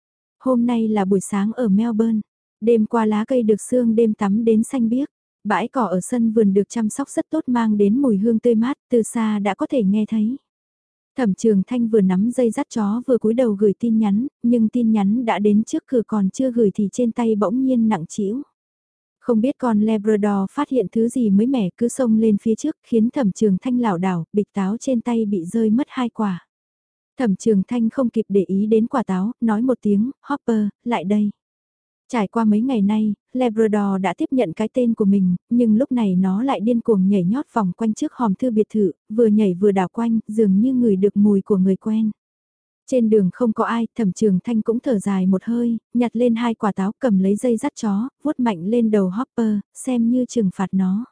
Speaker 1: Hôm nay là buổi sáng ở Melbourne. Đêm qua lá cây được sương đêm tắm đến xanh biếc. Bãi cỏ ở sân vườn được chăm sóc rất tốt mang đến mùi hương tươi mát, từ xa đã có thể nghe thấy. Thẩm Trường Thanh vừa nắm dây dắt chó vừa cúi đầu gửi tin nhắn, nhưng tin nhắn đã đến trước cửa còn chưa gửi thì trên tay bỗng nhiên nặng trĩu. Không biết con Labrador phát hiện thứ gì mới mẻ cứ xông lên phía trước khiến Thẩm Trường Thanh lảo đảo, bịch táo trên tay bị rơi mất hai quả. Thẩm Trường Thanh không kịp để ý đến quả táo, nói một tiếng, Hopper, lại đây. Trải qua mấy ngày nay, Labrador đã tiếp nhận cái tên của mình, nhưng lúc này nó lại điên cuồng nhảy nhót vòng quanh trước hòm thư biệt thự, vừa nhảy vừa đảo quanh, dường như ngửi được mùi của người quen. Trên đường không có ai, Thẩm Trường Thanh cũng thở dài một hơi, nhặt lên hai quả táo cầm lấy dây dắt chó, vuốt mạnh lên đầu Hopper, xem như trừng phạt nó.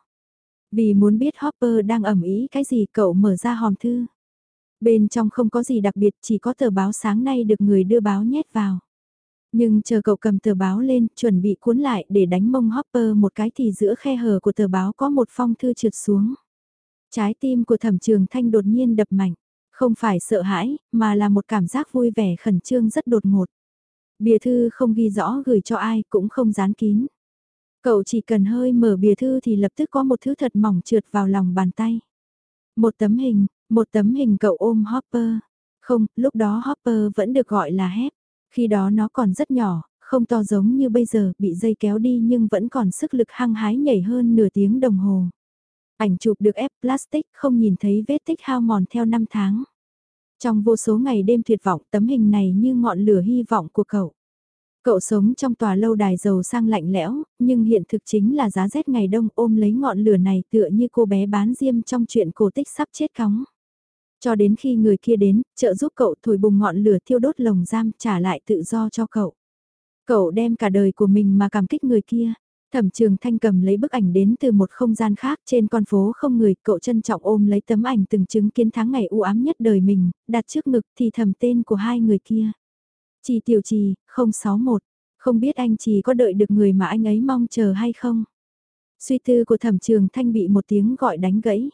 Speaker 1: Vì muốn biết Hopper đang ẩm ý cái gì cậu mở ra hòm thư. Bên trong không có gì đặc biệt, chỉ có tờ báo sáng nay được người đưa báo nhét vào. Nhưng chờ cậu cầm tờ báo lên, chuẩn bị cuốn lại để đánh mông Hopper một cái thì giữa khe hở của tờ báo có một phong thư trượt xuống. Trái tim của Thẩm Trường Thanh đột nhiên đập mạnh, không phải sợ hãi, mà là một cảm giác vui vẻ khẩn trương rất đột ngột. Bìa thư không ghi rõ gửi cho ai, cũng không dán kín. Cậu chỉ cần hơi mở bìa thư thì lập tức có một thứ thật mỏng trượt vào lòng bàn tay. Một tấm hình, một tấm hình cậu ôm Hopper. Không, lúc đó Hopper vẫn được gọi là Hep. Khi đó nó còn rất nhỏ, không to giống như bây giờ, bị dây kéo đi nhưng vẫn còn sức lực hăng hái nhảy hơn nửa tiếng đồng hồ. Ảnh chụp được ép plastic không nhìn thấy vết tích hao mòn theo năm tháng. Trong vô số ngày đêm tuyệt vọng, tấm hình này như ngọn lửa hy vọng của cậu. Cậu sống trong tòa lâu đài giàu sang lạnh lẽo, nhưng hiện thực chính là giá rét ngày đông ôm lấy ngọn lửa này tựa như cô bé bán diêm trong chuyện cổ tích sắp chết cóng. Cho đến khi người kia đến, trợ giúp cậu thổi bùng ngọn lửa thiêu đốt lồng giam trả lại tự do cho cậu. Cậu đem cả đời của mình mà cảm kích người kia. Thẩm Trường Thanh cầm lấy bức ảnh đến từ một không gian khác trên con phố không người, cậu trân trọng ôm lấy tấm ảnh từng chứng kiến tháng ngày u ám nhất đời mình, đặt trước ngực thì thầm tên của hai người kia. Trì Tiểu Trì, không sáu một, không biết anh Trì có đợi được người mà anh ấy mong chờ hay không? Suy tư của Thẩm Trường Thanh bị một tiếng gọi đánh gãy.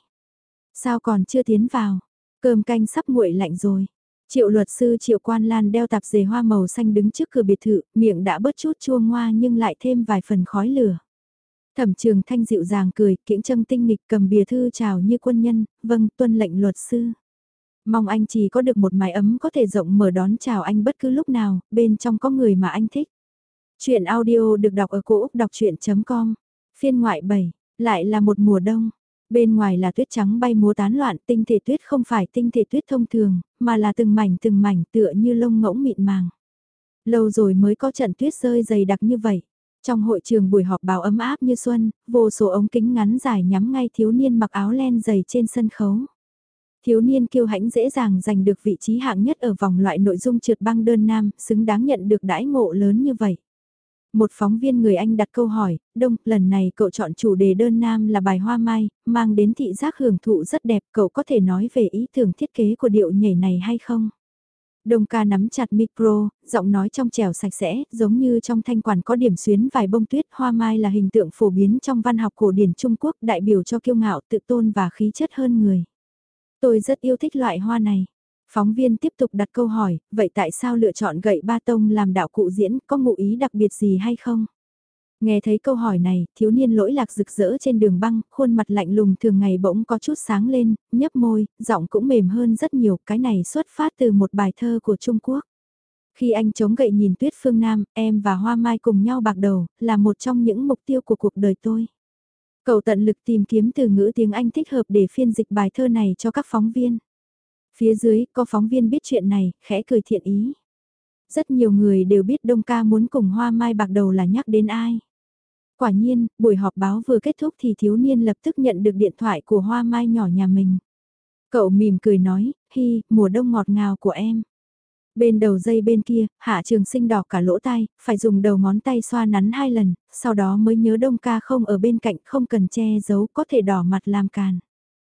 Speaker 1: Sao còn chưa tiến vào? Cơm canh sắp nguội lạnh rồi. Triệu luật sư Triệu Quan Lan đeo tạp dề hoa màu xanh đứng trước cửa biệt thự, miệng đã bớt chút chua ngoa nhưng lại thêm vài phần khói lửa. Thẩm Trường Thanh dịu dàng cười, kiễng trâm tinh nghịch cầm bìa thư chào như quân nhân, vâng tuân lệnh luật sư. Mong anh chỉ có được một mái ấm có thể rộng mở đón chào anh bất cứ lúc nào, bên trong có người mà anh thích. Chuyện audio được đọc ở cổ Úc đọc chuyện.com, phiên ngoại bảy, lại là một mùa đông. Bên ngoài là tuyết trắng bay múa tán loạn, tinh thể tuyết không phải tinh thể tuyết thông thường, mà là từng mảnh từng mảnh tựa như lông ngỗng mịn màng. Lâu rồi mới có trận tuyết rơi dày đặc như vậy. Trong hội trường buổi họp báo ấm áp như xuân, vô số ống kính ngắn dài nhắm ngay thiếu niên mặc áo len dày trên sân khấu. Thiếu niên kiêu hãnh dễ dàng giành được vị trí hạng nhất ở vòng loại nội dung trượt băng đơn nam, xứng đáng nhận được đãi ngộ lớn như vậy. Một phóng viên người Anh đặt câu hỏi, Đông, lần này cậu chọn chủ đề đơn nam là bài Hoa Mai, mang đến thị giác hưởng thụ rất đẹp, cậu có thể nói về ý tưởng thiết kế của điệu nhảy này hay không? Đông ca nắm chặt micro, giọng nói trong trẻo sạch sẽ, giống như trong thanh quản có điểm xuyến vài bông tuyết. Hoa mai là hình tượng phổ biến trong văn học cổ điển Trung Quốc, đại biểu cho kiêu ngạo, tự tôn và khí chất hơn người. Tôi rất yêu thích loại hoa này. Phóng viên tiếp tục đặt câu hỏi, vậy tại sao lựa chọn gậy ba tông làm đạo cụ diễn, có ngụ ý đặc biệt gì hay không? Nghe thấy câu hỏi này, thiếu niên lỗi lạc rực rỡ trên đường băng, khuôn mặt lạnh lùng thường ngày bỗng có chút sáng lên, nhấp môi, giọng cũng mềm hơn rất nhiều, cái này xuất phát từ một bài thơ của Trung Quốc. Khi anh chống gậy nhìn tuyết phương Nam, em và Hoa Mai cùng nhau bạc đầu, là một trong những mục tiêu của cuộc đời tôi. Cậu tận lực tìm kiếm từ ngữ tiếng Anh thích hợp để phiên dịch bài thơ này cho các phóng viên. Phía dưới, có phóng viên biết chuyện này, khẽ cười thiện ý. Rất nhiều người đều biết Đông ca muốn cùng Hoa Mai bạc đầu là nhắc đến ai. Quả nhiên, buổi họp báo vừa kết thúc thì thiếu niên lập tức nhận được điện thoại của Hoa Mai nhỏ nhà mình. Cậu mỉm cười nói, hi, mùa đông ngọt ngào của em. Bên đầu dây bên kia, Hạ Trường Sinh đỏ cả lỗ tai, phải dùng đầu ngón tay xoa nắn hai lần, sau đó mới nhớ Đông ca không ở bên cạnh, không cần che giấu, có thể đỏ mặt làm càn.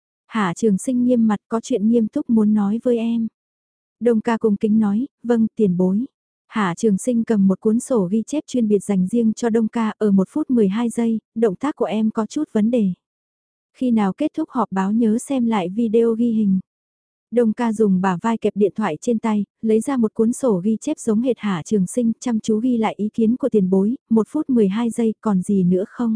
Speaker 1: Hạ Trường Sinh nghiêm mặt, có chuyện nghiêm túc muốn nói với em. Đông ca cung kính nói, vâng, tiền bối. Hạ Trường Sinh cầm một cuốn sổ ghi chép chuyên biệt dành riêng cho Đông ca ở một phút mười hai giây, động tác của em có chút vấn đề. Khi nào kết thúc họp báo nhớ xem lại video ghi hình. Đông ca dùng bả vai kẹp điện thoại trên tay, lấy ra một cuốn sổ ghi chép giống hệt Hạ Trường Sinh, chăm chú ghi lại ý kiến của tiền bối, một phút mười hai giây, còn gì nữa không?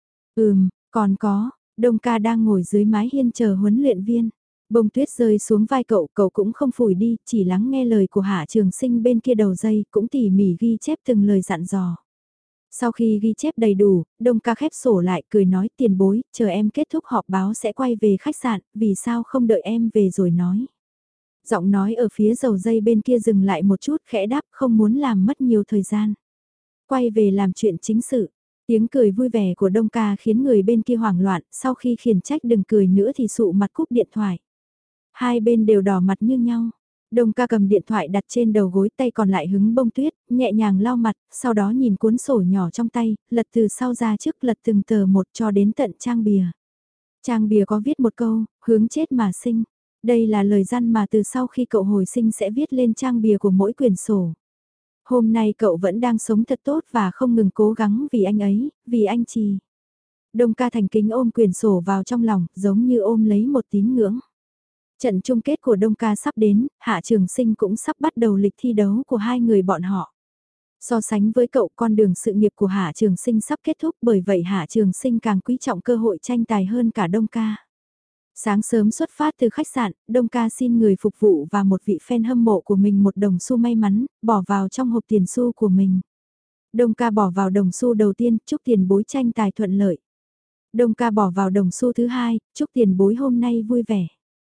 Speaker 1: Ừm, còn có, Đông ca đang ngồi dưới mái hiên chờ huấn luyện viên. Bông tuyết rơi xuống vai cậu, cậu cũng không phủi đi, chỉ lắng nghe lời của Hạ Trường Sinh bên kia đầu dây, cũng tỉ mỉ ghi chép từng lời dặn dò. Sau khi ghi chép đầy đủ, Đông ca khép sổ lại, cười nói tiền bối, chờ em kết thúc họp báo sẽ quay về khách sạn, vì sao không đợi em về rồi nói. Giọng nói ở phía dầu dây bên kia dừng lại một chút, khẽ đáp, không muốn làm mất nhiều thời gian. Quay về làm chuyện chính sự. Tiếng cười vui vẻ của Đông ca khiến người bên kia hoảng loạn, sau khi khiển trách đừng cười nữa thì sụ mặt cúp điện thoại. Hai bên đều đỏ mặt như nhau. Đông ca cầm điện thoại đặt trên đầu gối, tay còn lại hứng bông tuyết, nhẹ nhàng lau mặt, sau đó nhìn cuốn sổ nhỏ trong tay, lật từ sau ra trước, lật từng tờ một cho đến tận trang bìa. Trang bìa có viết một câu, hướng chết mà sinh. Đây là lời răn mà từ sau khi cậu hồi sinh sẽ viết lên trang bìa của mỗi quyển sổ. Hôm nay cậu vẫn đang sống thật tốt và không ngừng cố gắng vì anh ấy, vì anh Trì. Đông ca thành kính ôm quyển sổ vào trong lòng, giống như ôm lấy một tín ngưỡng. Trận chung kết của Đông ca sắp đến, Hạ Trường Sinh cũng sắp bắt đầu lịch thi đấu của hai người bọn họ. So sánh với cậu, con đường sự nghiệp của Hạ Trường Sinh sắp kết thúc, bởi vậy Hạ Trường Sinh càng quý trọng cơ hội tranh tài hơn cả Đông ca. Sáng sớm xuất phát từ khách sạn, Đông ca xin người phục vụ và một vị fan hâm mộ của mình một đồng xu may mắn, bỏ vào trong hộp tiền xu của mình. Đông ca bỏ vào đồng xu đầu tiên, chúc tiền bối tranh tài thuận lợi. Đông ca bỏ vào đồng xu thứ hai, chúc tiền bối hôm nay vui vẻ.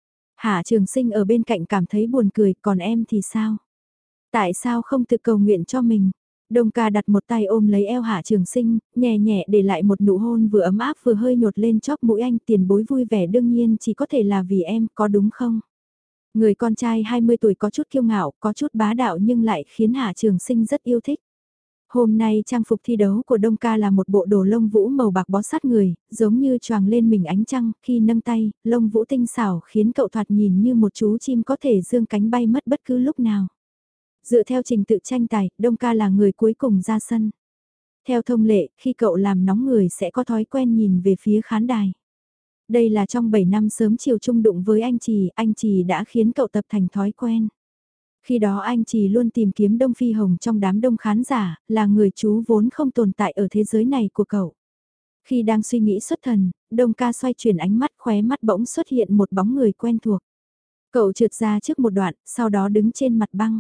Speaker 1: Hạ Trường Sinh ở bên cạnh cảm thấy buồn cười, còn em thì sao? Tại sao không tự cầu nguyện cho mình? Đông ca đặt một tay ôm lấy eo Hạ Trường Sinh, nhẹ nhẹ để lại một nụ hôn vừa ấm áp vừa hơi nhột lên chóp mũi anh, tiền bối vui vẻ đương nhiên chỉ có thể là vì em, có đúng không? Người con trai hai mươi tuổi có chút kiêu ngạo, có chút bá đạo nhưng lại khiến Hạ Trường Sinh rất yêu thích. Hôm nay trang phục thi đấu của Đông Ca là một bộ đồ lông vũ màu bạc bó sát người, giống như choàng lên mình ánh trăng, khi nâng tay, lông vũ tinh xảo khiến cậu thoạt nhìn như một chú chim có thể dương cánh bay mất bất cứ lúc nào. Dựa theo trình tự tranh tài, Đông Ca là người cuối cùng ra sân. Theo thông lệ, khi cậu làm nóng người sẽ có thói quen nhìn về phía khán đài. Đây là trong bảy năm sớm chiều chung đụng với anh Trì, anh Trì đã khiến cậu tập thành thói quen. Khi đó anh Trì luôn tìm kiếm Đông Phi Hồng trong đám đông khán giả, là người chú vốn không tồn tại ở thế giới này của cậu. Khi đang suy nghĩ xuất thần, Đông Ca xoay chuyển ánh mắt, khóe mắt bỗng xuất hiện một bóng người quen thuộc. Cậu trượt ra trước một đoạn, sau đó đứng trên mặt băng.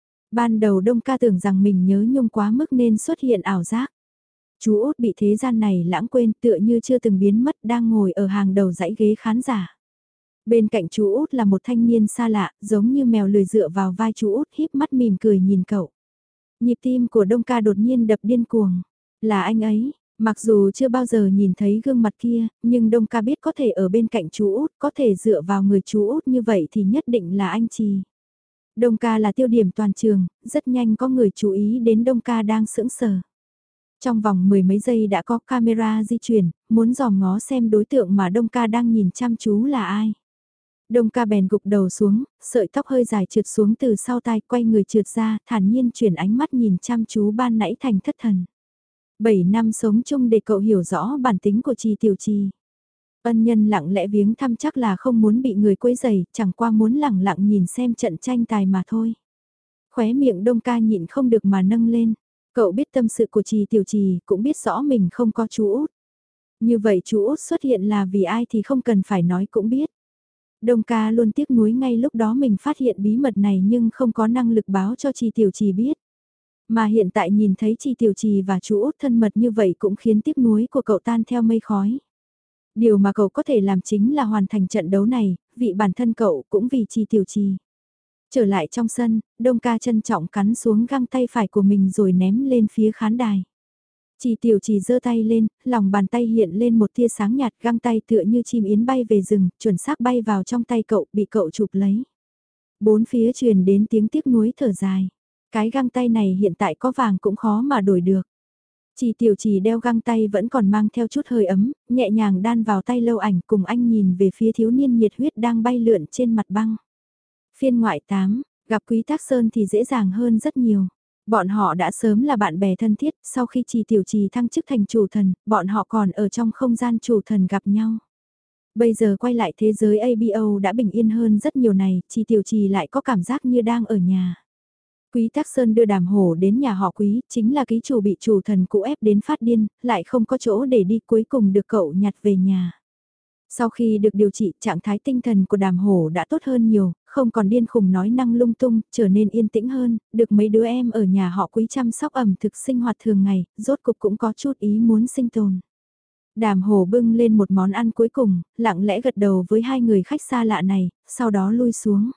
Speaker 1: Ban đầu Đông Ca tưởng rằng mình nhớ nhung quá mức nên xuất hiện ảo giác. Chú Út bị thế gian này lãng quên, tựa như chưa từng biến mất, đang ngồi ở hàng đầu dãy ghế khán giả. Bên cạnh chú Út là một thanh niên xa lạ, giống như mèo lười dựa vào vai chú Út, híp mắt mỉm cười nhìn cậu. Nhịp tim của Đông Ca đột nhiên đập điên cuồng. Là anh ấy, mặc dù chưa bao giờ nhìn thấy gương mặt kia, nhưng Đông Ca biết có thể ở bên cạnh chú Út, có thể dựa vào người chú Út như vậy thì nhất định là anh Trì. Đông Ca là tiêu điểm toàn trường, rất nhanh có người chú ý đến Đông Ca đang sững sờ. Trong vòng mười mấy giây đã có camera di chuyển, muốn dòm ngó xem đối tượng mà Đông Ca đang nhìn chăm chú là ai. Đông Ca bèn gục đầu xuống, sợi tóc hơi dài trượt xuống từ sau tai, quay người trượt ra, thản nhiên chuyển ánh mắt nhìn chăm chú ban nãy thành thất thần. Bảy năm sống chung để cậu hiểu rõ bản tính của Trì Tiểu Trì. Ân nhân lặng lẽ viếng thăm chắc là không muốn bị người quấy rầy, chẳng qua muốn lẳng lặng nhìn xem trận tranh tài mà thôi. Khóe miệng Đông Ca nhịn không được mà nâng lên. Cậu biết tâm sự của Trì Tiểu Trì, cũng biết rõ mình không có chú Út. Như vậy chú Út xuất hiện là vì ai thì không cần phải nói cũng biết. Đông Ca luôn tiếc nuối ngay lúc đó mình phát hiện bí mật này nhưng không có năng lực báo cho Trì Tiểu Trì biết. Mà hiện tại nhìn thấy Trì Tiểu Trì và chú Út thân mật như vậy cũng khiến tiếc nuối của cậu tan theo mây khói. Điều mà cậu có thể làm chính là hoàn thành trận đấu này, vì bản thân cậu cũng vì Trì Tiểu Trì. Trở lại trong sân, Đông Ca trân trọng cắn xuống găng tay phải của mình rồi ném lên phía khán đài. Trì Tiểu Trì giơ tay lên, lòng bàn tay hiện lên một tia sáng nhạt, găng tay tựa như chim yến bay về rừng, chuẩn xác bay vào trong tay cậu, bị cậu chụp lấy. Bốn phía truyền đến tiếng tiếc nuối thở dài. Cái găng tay này hiện tại có vàng cũng khó mà đổi được. Trì Tiểu Trì đeo găng tay vẫn còn mang theo chút hơi ấm, nhẹ nhàng đan vào tay Lâu Ảnh, cùng anh nhìn về phía thiếu niên nhiệt huyết đang bay lượn trên mặt băng. Phiên ngoại tám, gặp Quý Tác Sơn thì dễ dàng hơn rất nhiều. Bọn họ đã sớm là bạn bè thân thiết, sau khi Trì Tiểu Trì thăng chức thành chủ thần, bọn họ còn ở trong không gian chủ thần gặp nhau. Bây giờ quay lại thế giới a bê o đã bình yên hơn rất nhiều này, Trì Tiểu Trì lại có cảm giác như đang ở nhà. Quý Tác Sơn đưa Đàm Hổ đến nhà họ Quý, chính là ký chủ bị chủ thần cũ ép đến phát điên, lại không có chỗ để đi, cuối cùng được cậu nhặt về nhà. Sau khi được điều trị, trạng thái tinh thần của Đàm Hổ đã tốt hơn nhiều, không còn điên khùng nói năng lung tung, trở nên yên tĩnh hơn, được mấy đứa em ở nhà họ Quý chăm sóc ẩm thực sinh hoạt thường ngày, rốt cục cũng có chút ý muốn sinh tồn. Đàm Hổ bưng lên một món ăn cuối cùng, lặng lẽ gật đầu với hai người khách xa lạ này, sau đó lui xuống.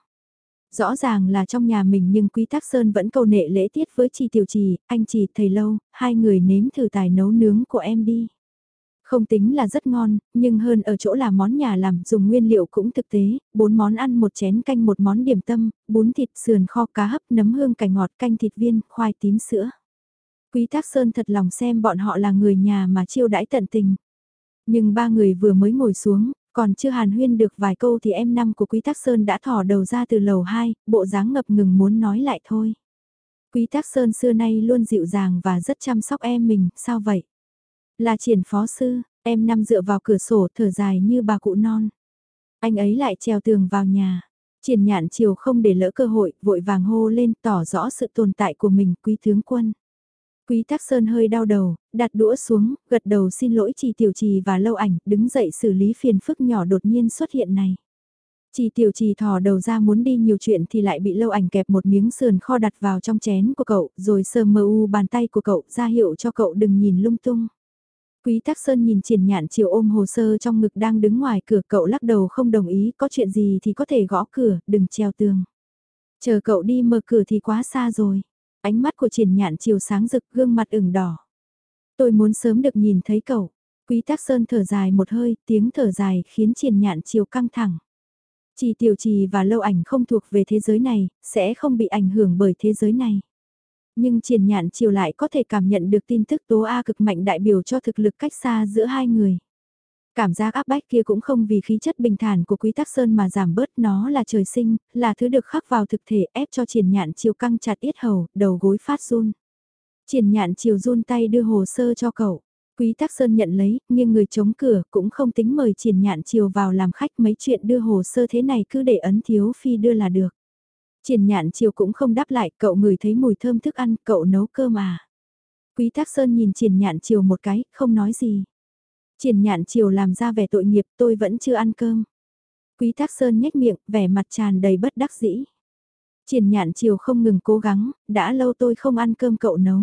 Speaker 1: Rõ ràng là trong nhà mình nhưng Quý Tác Sơn vẫn câu nệ lễ tiết với Trì Tiểu Trì, anh Trì, thầy Lâu, hai người nếm thử tài nấu nướng của em đi. Không tính là rất ngon, nhưng hơn ở chỗ là món nhà làm dùng nguyên liệu cũng thực tế, bốn món ăn một chén canh một món điểm tâm, bún thịt sườn kho cá hấp nấm hương cải ngọt canh thịt viên, khoai tím sữa. Quý Tác Sơn thật lòng xem bọn họ là người nhà mà chiêu đãi tận tình. Nhưng ba người vừa mới ngồi xuống, còn chưa hàn huyên được vài câu thì em năm của Quý Tác Sơn đã thò đầu ra từ lầu hai, bộ dáng ngập ngừng muốn nói lại thôi. Quý Tác Sơn xưa nay luôn dịu dàng và rất chăm sóc em mình, sao vậy? Là Triển phó sư, em năm dựa vào cửa sổ thở dài như bà cụ non. Anh ấy lại trèo tường vào nhà. Triển Nhạn Chiều không để lỡ cơ hội, vội vàng hô lên tỏ rõ sự tồn tại của mình, Quý tướng quân. Quý Tác Sơn hơi đau đầu, đặt đũa xuống, gật đầu xin lỗi Trì Tiểu Trì và Lâu Ảnh, đứng dậy xử lý phiền phức nhỏ đột nhiên xuất hiện này. Trì Tiểu Trì thò đầu ra muốn đi nhiều chuyện thì lại bị Lâu Ảnh kẹp một miếng sườn kho đặt vào trong chén của cậu, rồi sờ mờ u bàn tay của cậu, ra hiệu cho cậu đừng nhìn lung tung. Quý Tác Sơn nhìn Triển Nhạn Chiều ôm hồ sơ trong ngực đang đứng ngoài cửa, cậu lắc đầu không đồng ý, có chuyện gì thì có thể gõ cửa, đừng treo tường. Chờ cậu đi mở cửa thì quá xa rồi. Ánh mắt của Triển Nhạn Chiều sáng rực, gương mặt ửng đỏ. Tôi muốn sớm được nhìn thấy cậu. Quý Tác Sơn thở dài một hơi, tiếng thở dài khiến Triển Nhạn Chiều căng thẳng. Trì Tiểu Trì và Lâu Ảnh không thuộc về thế giới này, sẽ không bị ảnh hưởng bởi thế giới này. Nhưng Triển Nhạn Chiều lại có thể cảm nhận được tin tức tố A cực mạnh đại biểu cho thực lực cách xa giữa hai người. Cảm giác áp bách kia cũng không vì khí chất bình thản của Quý Tắc Sơn mà giảm bớt, nó là trời sinh, là thứ được khắc vào thực thể ép cho Triển Nhạn Chiều căng chặt yết hầu, đầu gối phát run. Triển Nhạn Chiều run tay đưa hồ sơ cho cậu. Quý Tắc Sơn nhận lấy, nghiêng người chống cửa, cũng không tính mời Triển Nhạn Chiều vào làm khách, mấy chuyện đưa hồ sơ thế này cứ để Ấn Thiếu Phi đưa là được. Triển Nhạn Chiều cũng không đáp lại, cậu ngửi thấy mùi thơm thức ăn, cậu nấu cơm à. Quý Tắc Sơn nhìn Triển Nhạn Chiều một cái, không nói gì. Triển Nhạn Chiều làm ra vẻ tội nghiệp, tôi vẫn chưa ăn cơm. Quý Tắc Sơn nhếch miệng, vẻ mặt tràn đầy bất đắc dĩ. Triển Nhạn Chiều không ngừng cố gắng, đã lâu tôi không ăn cơm cậu nấu.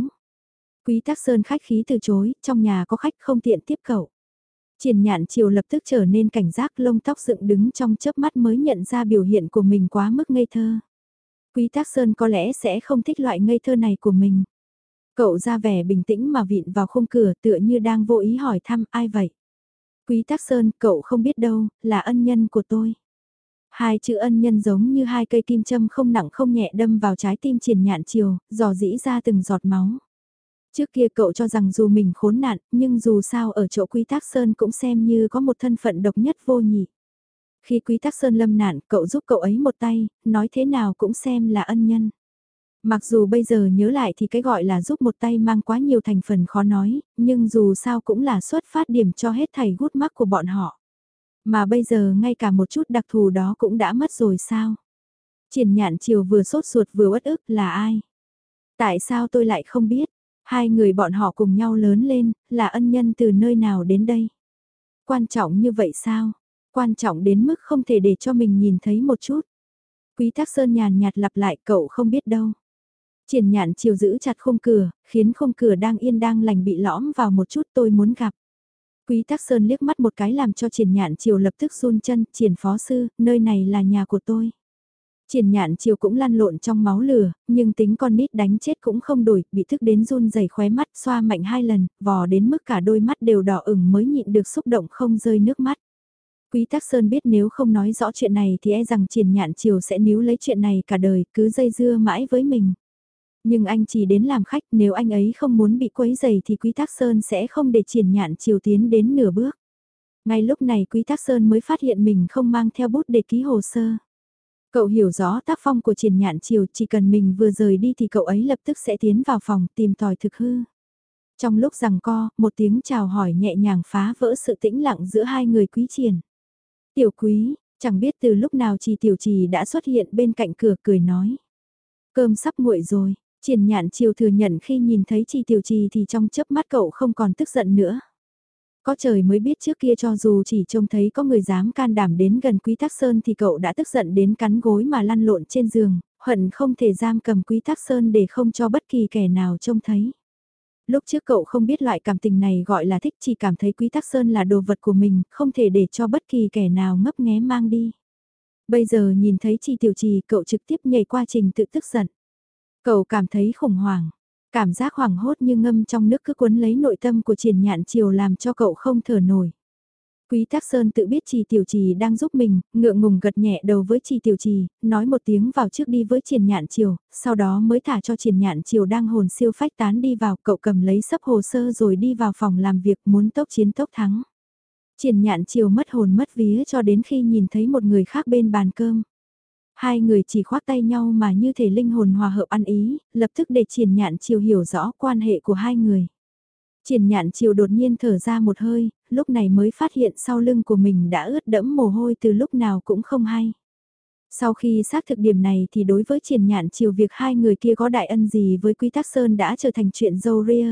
Speaker 1: Quý Tắc Sơn khách khí từ chối, trong nhà có khách không tiện tiếp cậu. Triển Nhạn Chiều lập tức trở nên cảnh giác, lông tóc dựng đứng trong chớp mắt mới nhận ra biểu hiện của mình quá mức ngây thơ. Quý Tắc Sơn có lẽ sẽ không thích loại ngây thơ này của mình. Cậu ra vẻ bình tĩnh mà vịn vào khung cửa tựa như đang vô ý hỏi thăm ai vậy. Quý Tắc Sơn, cậu không biết đâu, là ân nhân của tôi. Hai chữ ân nhân giống như hai cây kim châm không nặng không nhẹ đâm vào trái tim Triển Nhạn Chiều, dò dĩ ra từng giọt máu. Trước kia cậu cho rằng dù mình khốn nạn, nhưng dù sao ở chỗ Quý Tắc Sơn cũng xem như có một thân phận độc nhất vô nhị. Khi Quý Tắc Sơn lâm nạn, cậu giúp cậu ấy một tay, nói thế nào cũng xem là ân nhân. Mặc dù bây giờ nhớ lại thì cái gọi là giúp một tay mang quá nhiều thành phần khó nói, nhưng dù sao cũng là xuất phát điểm cho hết thầy gút mắc của bọn họ. Mà bây giờ ngay cả một chút đặc thù đó cũng đã mất rồi sao? Triển Nhạn Chiều vừa sốt ruột vừa uất ức, là ai? Tại sao tôi lại không biết? Hai người bọn họ cùng nhau lớn lên, là ân nhân từ nơi nào đến đây? Quan trọng như vậy sao? Quan trọng đến mức không thể để cho mình nhìn thấy một chút. Quý Tắc Sơn nhàn nhạt lặp lại, cậu không biết đâu. Triển Nhạn Chiều giữ chặt khung cửa, khiến khung cửa đang yên đang lành bị lõm vào một chút, tôi muốn gặp. Quý Tắc Sơn liếc mắt một cái làm cho Triển Nhạn Chiều lập tức run chân, Triển phó sư, nơi này là nhà của tôi. Triển Nhạn Chiều cũng lăn lộn trong máu lửa, nhưng tính con nít đánh chết cũng không đổi, bị thức đến run rẩy khóe mắt, xoa mạnh hai lần, vò đến mức cả đôi mắt đều đỏ ửng mới nhịn được xúc động không rơi nước mắt. Quý Tắc Sơn biết nếu không nói rõ chuyện này thì e rằng Triển Nhạn Chiều sẽ níu lấy chuyện này cả đời, cứ dây dưa mãi với mình. Nhưng anh chỉ đến làm khách, nếu anh ấy không muốn bị quấy rầy thì Quý Tắc Sơn sẽ không để Triển Nhạn Chiều tiến đến nửa bước. Ngay lúc này Quý Tắc Sơn mới phát hiện mình không mang theo bút để ký hồ sơ. Cậu hiểu rõ tác phong của Triển Nhạn Chiều, chỉ cần mình vừa rời đi thì cậu ấy lập tức sẽ tiến vào phòng tìm tòi thực hư. Trong lúc giằng co, một tiếng chào hỏi nhẹ nhàng phá vỡ sự tĩnh lặng giữa hai người Quý Triển. Tiểu Quý, chẳng biết từ lúc nào Trì Tiểu Trì đã xuất hiện bên cạnh cửa cười nói. Cơm sắp nguội rồi, Triển Nhạn Chiều thừa nhận khi nhìn thấy Trì Tiểu Trì thì trong chớp mắt cậu không còn tức giận nữa. Có trời mới biết trước kia cho dù chỉ trông thấy có người dám can đảm đến gần Quý Tắc Sơn thì cậu đã tức giận đến cắn gối mà lăn lộn trên giường, hận không thể giam cầm Quý Tắc Sơn để không cho bất kỳ kẻ nào trông thấy. Lúc trước cậu không biết loại cảm tình này gọi là thích, chỉ cảm thấy Quý Tắc Sơn là đồ vật của mình, không thể để cho bất kỳ kẻ nào ngấp nghé mang đi. Bây giờ nhìn thấy Trì Tiểu Trì cậu trực tiếp nhảy qua trình tự tức giận. Cậu cảm thấy khủng hoảng. Cảm giác hoảng hốt như ngâm trong nước cứ cuốn lấy nội tâm của Triển Nhạn Chiều làm cho cậu không thở nổi. Quý Tắc Sơn tự biết Trì Tiểu Trì đang giúp mình, ngượng ngùng gật nhẹ đầu với Trì Tiểu Trì, nói một tiếng vào trước đi với Triển Nhạn Chiều, sau đó mới thả cho Triển Nhạn Chiều đang hồn siêu phách tán đi vào, cậu cầm lấy sấp hồ sơ rồi đi vào phòng làm việc muốn tốc chiến tốc thắng. Triển Nhạn Chiều mất hồn mất vía cho đến khi nhìn thấy một người khác bên bàn cơm. Hai người chỉ khoác tay nhau mà như thể linh hồn hòa hợp ăn ý, lập tức để Triển Nhạn Chiều hiểu rõ quan hệ của hai người. Triển Nhạn Chiều đột nhiên thở ra một hơi, lúc này mới phát hiện sau lưng của mình đã ướt đẫm mồ hôi từ lúc nào cũng không hay. Sau khi xác thực điểm này thì đối với Triển Nhạn Chiều việc hai người kia có đại ân gì với Quý Tắc Sơn đã trở thành chuyện dâu ria.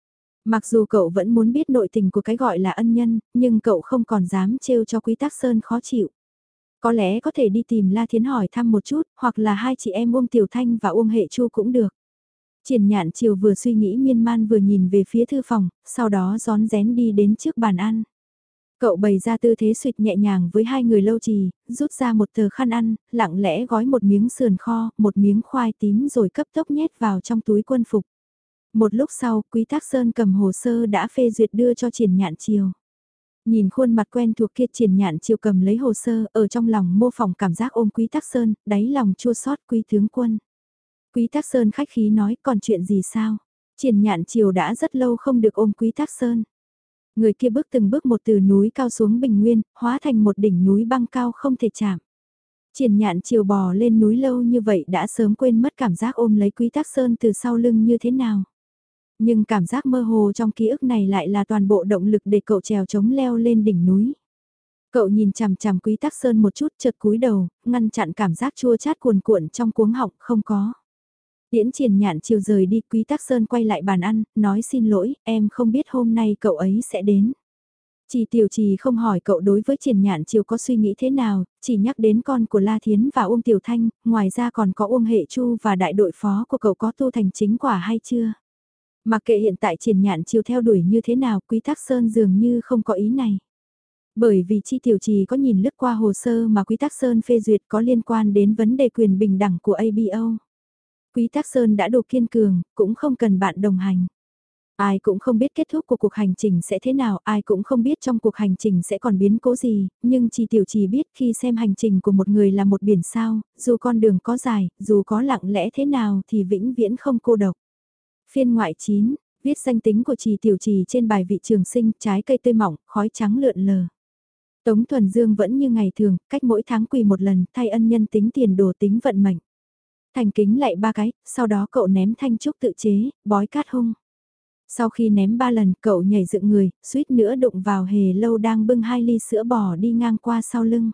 Speaker 1: Mặc dù cậu vẫn muốn biết nội tình của cái gọi là ân nhân, nhưng cậu không còn dám trêu cho Quý Tắc Sơn khó chịu. Có lẽ có thể đi tìm La Thiến hỏi thăm một chút, hoặc là hai chị em Uông Tiểu Thanh và Uông Hệ Chu cũng được. Triển Nhạn Chiều vừa suy nghĩ miên man vừa nhìn về phía thư phòng, sau đó rón rén đi đến trước bàn ăn. Cậu bày ra tư thế suyệt nhẹ nhàng với hai người Lâu Trì, rút ra một tờ khăn ăn, lặng lẽ gói một miếng sườn kho, một miếng khoai tím rồi cấp tốc nhét vào trong túi quân phục. Một lúc sau, Quý Tắc Sơn cầm hồ sơ đã phê duyệt đưa cho Triển Nhạn Chiều. Nhìn khuôn mặt quen thuộc kia Triển Nhạn Chiều cầm lấy hồ sơ, ở trong lòng mô phỏng cảm giác ôm Quý Tắc Sơn, đáy lòng chua xót Quý tướng quân. Quý Tắc Sơn khách khí nói, còn chuyện gì sao? Triển Nhạn Chiều đã rất lâu không được ôm Quý Tắc Sơn. Người kia bước từng bước một từ núi cao xuống bình nguyên, hóa thành một đỉnh núi băng cao không thể chạm. Triển Nhạn Chiều bò lên núi lâu như vậy đã sớm quên mất cảm giác ôm lấy Quý Tắc Sơn từ sau lưng như thế nào. Nhưng cảm giác mơ hồ trong ký ức này lại là toàn bộ động lực để cậu trèo chống leo lên đỉnh núi. Cậu nhìn chằm chằm Quý Tắc Sơn một chút chợt cúi đầu, ngăn chặn cảm giác chua chát cuồn cuộn trong cuống họng, không có. Tiễn Triển Nhạn Chiều rời đi, Quý Tắc Sơn quay lại bàn ăn, nói xin lỗi, em không biết hôm nay cậu ấy sẽ đến. Chỉ Tiểu Trì không hỏi cậu đối với Triển Nhạn Chiều có suy nghĩ thế nào, chỉ nhắc đến con của La Thiến và Uông Tiểu Thanh, ngoài ra còn có Uông Hệ Chu và đại đội phó của cậu có tu thành chính quả hay chưa. Mặc kệ hiện tại Triển Nhạn Chiều theo đuổi như thế nào, Quý Tắc Sơn dường như không có ý này. Bởi vì Chi Tiểu Trì có nhìn lướt qua hồ sơ mà Quý Tắc Sơn phê duyệt có liên quan đến vấn đề quyền bình đẳng của a bê o. Quý Tắc Sơn đã đủ kiên cường, cũng không cần bạn đồng hành. Ai cũng không biết kết thúc của cuộc hành trình sẽ thế nào, ai cũng không biết trong cuộc hành trình sẽ còn biến cố gì, nhưng Chi Tiểu Trì biết khi xem hành trình của một người là một biển sao, dù con đường có dài, dù có lặng lẽ thế nào thì vĩnh viễn không cô độc. Phiên ngoại chín, viết danh tính của Trì Tiểu Trì trên bài vị trường sinh, trái cây tươi mỏng, khói trắng lượn lờ. Tống Thuần Dương vẫn như ngày thường, cách mỗi tháng quỳ một lần, thay ân nhân tính tiền đồ tính vận mệnh. Thành kính lạy ba cái, sau đó cậu ném thanh trúc tự chế, bói cát hung. Sau khi ném ba lần, cậu nhảy dựng người, suýt nữa đụng vào Hề Lâu đang bưng hai ly sữa bò đi ngang qua sau lưng.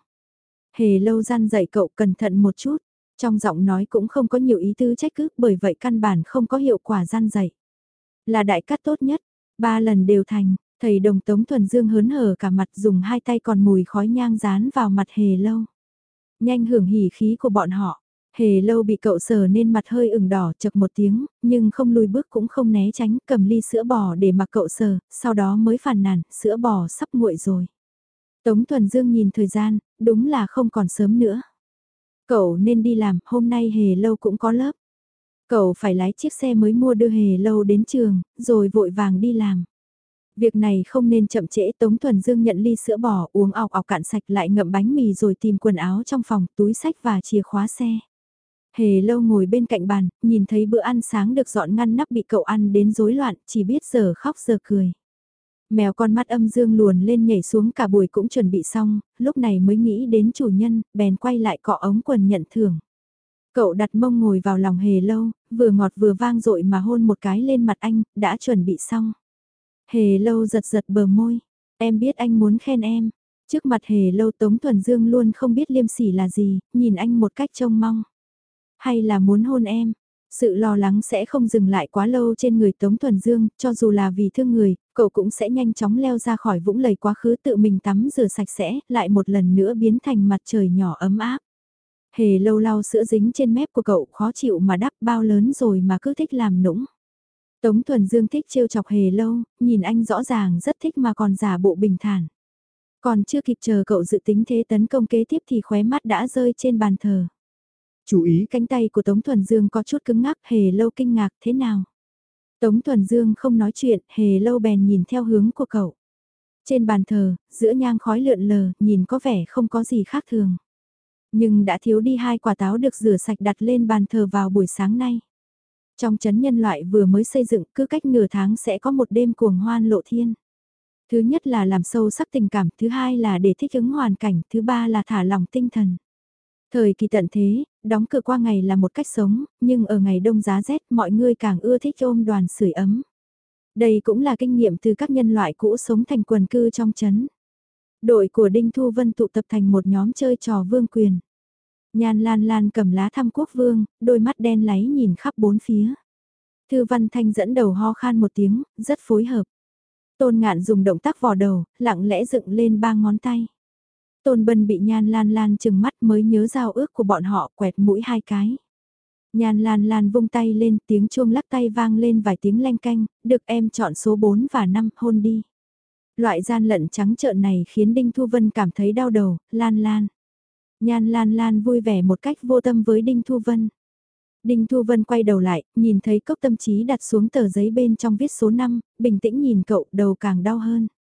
Speaker 1: Hề Lâu răn dạy cậu cẩn thận một chút, trong giọng nói cũng không có nhiều ý tứ trách cứ, bởi vậy căn bản không có hiệu quả răn dạy. Là đại cát tốt nhất, ba lần đều thành, thầy đồng Tống Thuần Dương hớn hở cả mặt dùng hai tay còn mùi khói nhang dán vào mặt Hề Lâu. Nhanh hưởng hỉ khí của bọn họ. Hề Lâu bị cậu sờ nên mặt hơi ửng đỏ chật một tiếng, nhưng không lùi bước cũng không né tránh, cầm ly sữa bò để mặc cậu sờ, sau đó mới phàn nàn, sữa bò sắp nguội rồi. Tống Thuần Dương nhìn thời gian, đúng là không còn sớm nữa. Cậu nên đi làm, hôm nay Hề Lâu cũng có lớp. Cậu phải lái chiếc xe mới mua đưa Hề Lâu đến trường, rồi vội vàng đi làm. Việc này không nên chậm trễ. Tống Thuần Dương nhận ly sữa bò uống ọc ọc cạn sạch lại ngậm bánh mì rồi tìm quần áo trong phòng, túi sách và chìa khóa xe. Hề Lâu ngồi bên cạnh bàn, nhìn thấy bữa ăn sáng được dọn ngăn nắp bị cậu ăn đến rối loạn, chỉ biết giờ khóc giờ cười. Mèo con mắt âm dương luồn lên nhảy xuống cả buổi cũng chuẩn bị xong, lúc này mới nghĩ đến chủ nhân, bèn quay lại cọ ống quần nhận thưởng. Cậu đặt mông ngồi vào lòng Hề Lâu, vừa ngọt vừa vang dội mà hôn một cái lên mặt anh, đã chuẩn bị xong. Hề Lâu giật giật bờ môi, em biết anh muốn khen em. Trước mặt Hề Lâu Tống Thuần Dương luôn không biết liêm sỉ là gì, nhìn anh một cách trông mong. Hay là muốn hôn em? Sự lo lắng sẽ không dừng lại quá lâu trên người Tống Thuần Dương, cho dù là vì thương người, cậu cũng sẽ nhanh chóng leo ra khỏi vũng lầy quá khứ tự mình tắm rửa sạch sẽ, lại một lần nữa biến thành mặt trời nhỏ ấm áp. Hề Lâu lau sữa dính trên mép của cậu khó chịu mà đắp bao lớn rồi mà cứ thích làm nũng. Tống Thuần Dương thích trêu chọc Hề Lâu, nhìn anh rõ ràng rất thích mà còn giả bộ bình thản. Còn chưa kịp chờ cậu dự tính thế tấn công kế tiếp thì khóe mắt đã rơi trên bàn thờ. Chú ý cánh tay của Tống Thuần Dương có chút cứng ngắc, Hề Lâu kinh ngạc thế nào. Tống Thuần Dương không nói chuyện, Hề Lâu bèn nhìn theo hướng của cậu. Trên bàn thờ, giữa nhang khói lượn lờ, nhìn có vẻ không có gì khác thường. Nhưng đã thiếu đi hai quả táo được rửa sạch đặt lên bàn thờ vào buổi sáng nay. Trong chấn nhân loại vừa mới xây dựng, cứ cách nửa tháng sẽ có một đêm cuồng hoan lộ thiên. Thứ nhất là làm sâu sắc tình cảm, thứ hai là để thích ứng hoàn cảnh, thứ ba là thả lỏng tinh thần. Thời kỳ tận thế, đóng cửa qua ngày là một cách sống, nhưng ở ngày đông giá rét mọi người càng ưa thích ôm đoàn sưởi ấm. Đây cũng là kinh nghiệm từ các nhân loại cũ sống thành quần cư trong chấn. Đội của Đinh Thu Vân tụ tập thành một nhóm chơi trò vương quyền. Nhan Lan Lan cầm lá thăm quốc vương, đôi mắt đen láy nhìn khắp bốn phía. Thư Văn Thanh dẫn đầu ho khan một tiếng, rất phối hợp. Tôn Ngạn dùng động tác vò đầu, lặng lẽ dựng lên ba ngón tay. Tôn Bân bị Nhan Lan Lan chừng mắt mới nhớ giao ước của bọn họ, quẹt mũi hai cái. Nhan Lan Lan vung tay lên, tiếng chuông lắc tay vang lên vài tiếng leng canh, được em chọn số bốn và năm, hôn đi. Loại gian lận trắng trợn này khiến Đinh Thu Vân cảm thấy đau đầu, Lan Lan. Nhan Lan Lan vui vẻ một cách vô tâm với Đinh Thu Vân. Đinh Thu Vân quay đầu lại, nhìn thấy Cốc Tâm Chí đặt xuống tờ giấy bên trong viết số năm, bình tĩnh nhìn cậu, đầu càng đau hơn.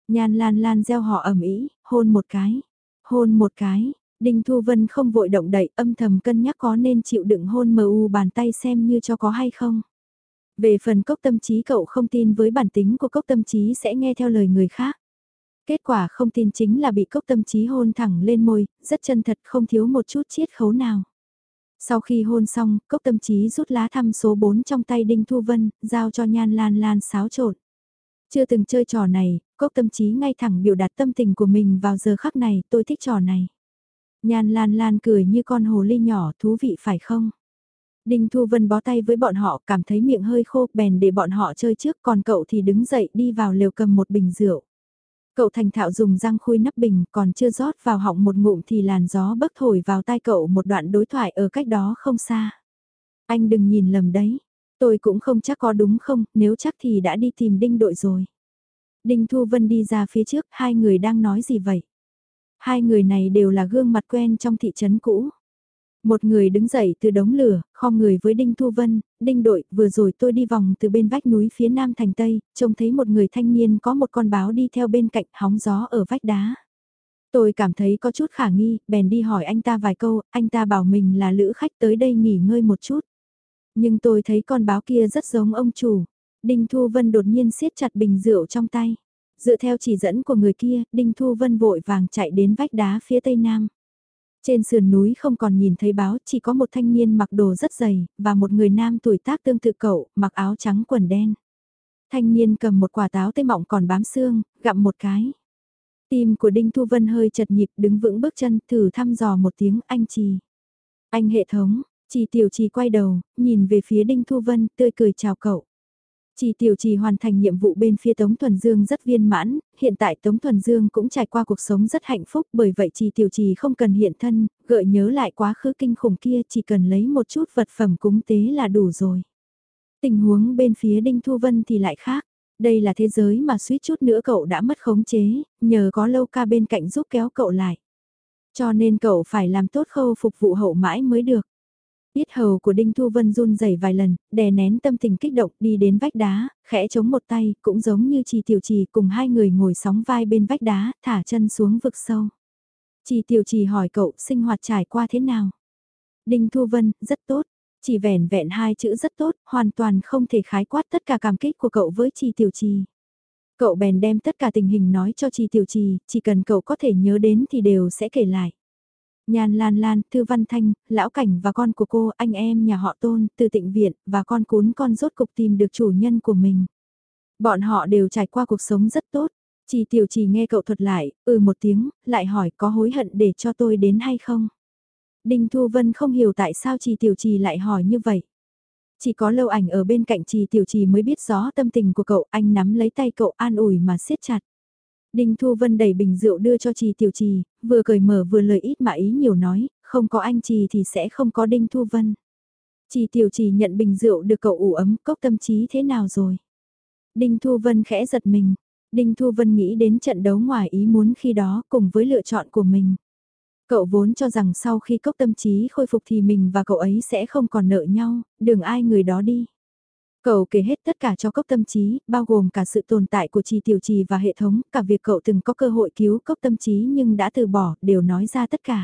Speaker 1: Nhan Lan Lan gieo họ ầm ĩ, hôn một cái, hôn một cái, Đinh Thu Vân không vội động đậy, âm thầm cân nhắc có nên chịu đựng hôn mờ u bàn tay xem như cho có hay không. Về phần Cốc Tâm Chí cậu không tin với bản tính của Cốc Tâm Chí sẽ nghe theo lời người khác. Kết quả không tin chính là bị Cốc Tâm Chí hôn thẳng lên môi, rất chân thật không thiếu một chút chiết khấu nào. Sau khi hôn xong, Cốc Tâm Chí rút lá thăm số bốn trong tay Đinh Thu Vân, giao cho Nhan Lan Lan xáo trộn. Chưa từng chơi trò này, Cốc Tâm Chí ngay thẳng biểu đạt tâm tình của mình vào giờ khắc này, tôi thích trò này. Nhan Lan Lan cười như con hồ ly nhỏ, thú vị phải không? Đinh Thu Vân bó tay với bọn họ, cảm thấy miệng hơi khô, bèn để bọn họ chơi trước, còn cậu thì đứng dậy đi vào lều cầm một bình rượu. Cậu thành thạo dùng răng khui nắp bình, còn chưa rót vào họng một ngụm thì làn gió bấc thổi vào tai cậu một đoạn đối thoại ở cách đó không xa. Anh đừng nhìn lầm đấy, tôi cũng không chắc có đúng không, nếu chắc thì đã đi tìm Đinh đội rồi. Đinh Thu Vân đi ra phía trước, hai người đang nói gì vậy? Hai người này đều là gương mặt quen trong thị trấn cũ. Một người đứng dậy từ đống lửa, khom người với Đinh Thu Vân, Đinh đội, vừa rồi tôi đi vòng từ bên vách núi phía nam thành tây, trông thấy một người thanh niên có một con báo đi theo bên cạnh hóng gió ở vách đá. Tôi cảm thấy có chút khả nghi, bèn đi hỏi anh ta vài câu, anh ta bảo mình là lữ khách tới đây nghỉ ngơi một chút. Nhưng tôi thấy con báo kia rất giống ông chủ. Đinh Thu Vân đột nhiên siết chặt bình rượu trong tay. Dựa theo chỉ dẫn của người kia, Đinh Thu Vân vội vàng chạy đến vách đá phía tây nam. Trên sườn núi không còn nhìn thấy báo, chỉ có một thanh niên mặc đồ rất dày, và một người nam tuổi tác tương tự cậu, mặc áo trắng quần đen. Thanh niên cầm một quả táo tây mọng còn bám xương, gặm một cái. Tim của Đinh Thu Vân hơi chật nhịp, đứng vững bước chân, thử thăm dò một tiếng, anh Trì. Anh hệ thống, Trì Tiểu Trì quay đầu, nhìn về phía Đinh Thu Vân, tươi cười chào cậu. Trì Tiểu Trì hoàn thành nhiệm vụ bên phía Tống Thuần Dương rất viên mãn, hiện tại Tống Thuần Dương cũng trải qua cuộc sống rất hạnh phúc, bởi vậy Trì Tiểu Trì không cần hiện thân, gợi nhớ lại quá khứ kinh khủng kia, chỉ cần lấy một chút vật phẩm cúng tế là đủ rồi. Tình huống bên phía Đinh Thu Vân thì lại khác, đây là thế giới mà suýt chút nữa cậu đã mất khống chế, nhờ có Lâu Ca bên cạnh giúp kéo cậu lại. Cho nên cậu phải làm tốt khâu phục vụ hậu mãi mới được. Yết hầu của Đinh Thu Vân run rẩy vài lần, đè nén tâm tình kích động đi đến vách đá, khẽ chống một tay, cũng giống như Trì Tiểu Trì cùng hai người ngồi sóng vai bên vách đá, thả chân xuống vực sâu. Trì Tiểu Trì hỏi cậu sinh hoạt trải qua thế nào? Đinh Thu Vân, rất tốt. Chỉ vẻn vẹn hai chữ rất tốt, hoàn toàn không thể khái quát tất cả cảm kích của cậu với Trì Tiểu Trì. Cậu bèn đem tất cả tình hình nói cho Trì Tiểu Trì, chỉ cần cậu có thể nhớ đến thì đều sẽ kể lại. Nhan Lan Lan, Thư Văn Thanh, Lão Cảnh và con của cô, anh em nhà họ Tôn, từ Tịnh Viện, và con cún con rốt cục tìm được chủ nhân của mình. Bọn họ đều trải qua cuộc sống rất tốt. Trì Tiểu Trì nghe cậu thuật lại, ừ một tiếng, lại hỏi có hối hận để cho tôi đến hay không? Đinh Thu Vân không hiểu tại sao Trì Tiểu Trì lại hỏi như vậy. Chỉ có Lâu Ảnh ở bên cạnh Trì Tiểu Trì mới biết rõ tâm tình của cậu, anh nắm lấy tay cậu an ủi mà siết chặt. Đinh Thu Vân đẩy bình rượu đưa cho Trì Tiểu Trì, vừa cười mở vừa lời ít mà ý nhiều nói, không có anh Trì thì sẽ không có Đinh Thu Vân. Trì Tiểu Trì nhận bình rượu được cậu ủ ấm, Cốc Tâm Chí thế nào rồi? Đinh Thu Vân khẽ giật mình. Đinh Thu Vân nghĩ đến trận đấu ngoài ý muốn khi đó cùng với lựa chọn của mình. Cậu vốn cho rằng sau khi Cốc Tâm Chí khôi phục thì mình và cậu ấy sẽ không còn nợ nhau, đường ai người đó đi. Cậu kể hết tất cả cho Cốc Tâm Chí, bao gồm cả sự tồn tại của Trì Tiểu Trì và hệ thống, cả việc cậu từng có cơ hội cứu Cốc Tâm Chí nhưng đã từ bỏ, đều nói ra tất cả.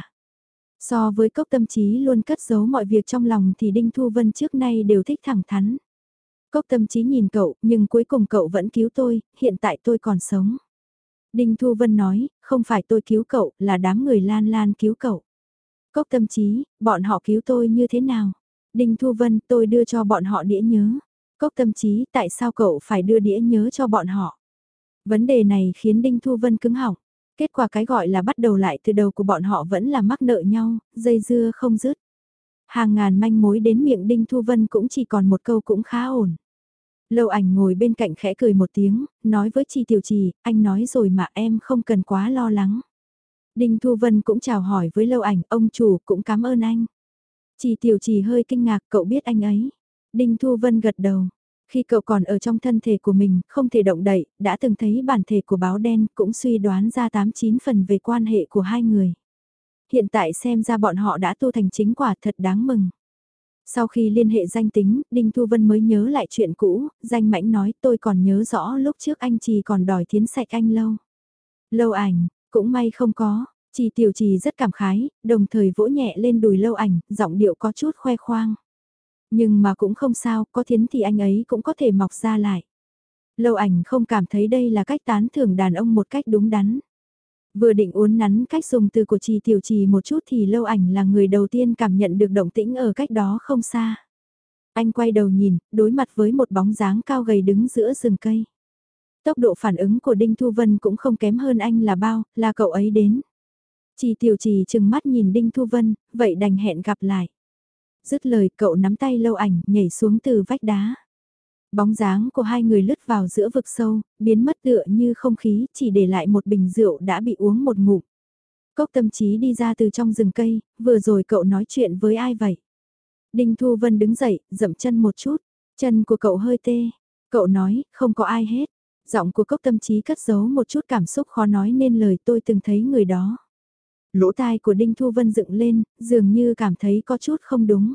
Speaker 1: So với Cốc Tâm Chí luôn cất giấu mọi việc trong lòng thì Đinh Thu Vân trước nay đều thích thẳng thắn. Cốc Tâm Chí nhìn cậu, nhưng cuối cùng cậu vẫn cứu tôi, hiện tại tôi còn sống. Đinh Thu Vân nói, không phải tôi cứu cậu, là đám người Lan Lan cứu cậu. Cốc Tâm Chí, bọn họ cứu tôi như thế nào? Đinh Thu Vân, tôi đưa cho bọn họ đĩa nhớ. Cốc Tâm Chí, tại sao cậu phải đưa đĩa nhớ cho bọn họ? Vấn đề này khiến Đinh Thu Vân cứng họng. Kết quả cái gọi là bắt đầu lại từ đầu của bọn họ vẫn là mắc nợ nhau, dây dưa không dứt. Hàng ngàn manh mối đến miệng Đinh Thu Vân cũng chỉ còn một câu cũng khá ổn. Lâu Ảnh ngồi bên cạnh khẽ cười một tiếng, nói với Trì Tiểu Trì, anh nói rồi mà em không cần quá lo lắng. Đinh Thu Vân cũng chào hỏi với Lâu Ảnh, ông chủ cũng cảm ơn anh. Trì Tiểu Trì hơi kinh ngạc, cậu biết anh ấy. Đinh Thu Vân gật đầu. Khi cậu còn ở trong thân thể của mình, không thể động đậy, đã từng thấy bản thể của báo đen, cũng suy đoán ra tám chín phần về quan hệ của hai người. Hiện tại xem ra bọn họ đã tu thành chính quả, thật đáng mừng. Sau khi liên hệ danh tính, Đinh Thu Vân mới nhớ lại chuyện cũ, danh mãnh nói tôi còn nhớ rõ lúc trước anh Trì còn đòi thiến sạch anh lâu. Lâu Ảnh, cũng may không có. Trì Tiểu Trì rất cảm khái, đồng thời vỗ nhẹ lên đùi Lâu Ảnh, giọng điệu có chút khoe khoang. Nhưng mà cũng không sao, có thiến thì anh ấy cũng có thể mọc ra lại. Lâu Ảnh không cảm thấy đây là cách tán thưởng đàn ông một cách đúng đắn. Vừa định uốn nắn cách dùng từ của Trì Tiểu Trì một chút thì Lâu Ảnh là người đầu tiên cảm nhận được động tĩnh ở cách đó không xa. Anh quay đầu nhìn, đối mặt với một bóng dáng cao gầy đứng giữa rừng cây. Tốc độ phản ứng của Đinh Thu Vân cũng không kém hơn anh là bao, là cậu ấy đến. Trì Tiểu Trì chừng mắt nhìn Đinh Thu Vân, vậy đành hẹn gặp lại. Dứt lời cậu nắm tay Lâu Ảnh nhảy xuống từ vách đá. Bóng dáng của hai người lướt vào giữa vực sâu, biến mất tựa như không khí, chỉ để lại một bình rượu đã bị uống một ngụm. Cốc Tâm Chí đi ra từ trong rừng cây, vừa rồi cậu nói chuyện với ai vậy? Đinh Thu Vân đứng dậy, dậm chân một chút, chân của cậu hơi tê. Cậu nói, không có ai hết. Giọng của Cốc Tâm Chí cất giấu một chút cảm xúc khó nói nên lời, tôi từng thấy người đó. Lỗ tai của Đinh Thu Vân dựng lên, dường như cảm thấy có chút không đúng.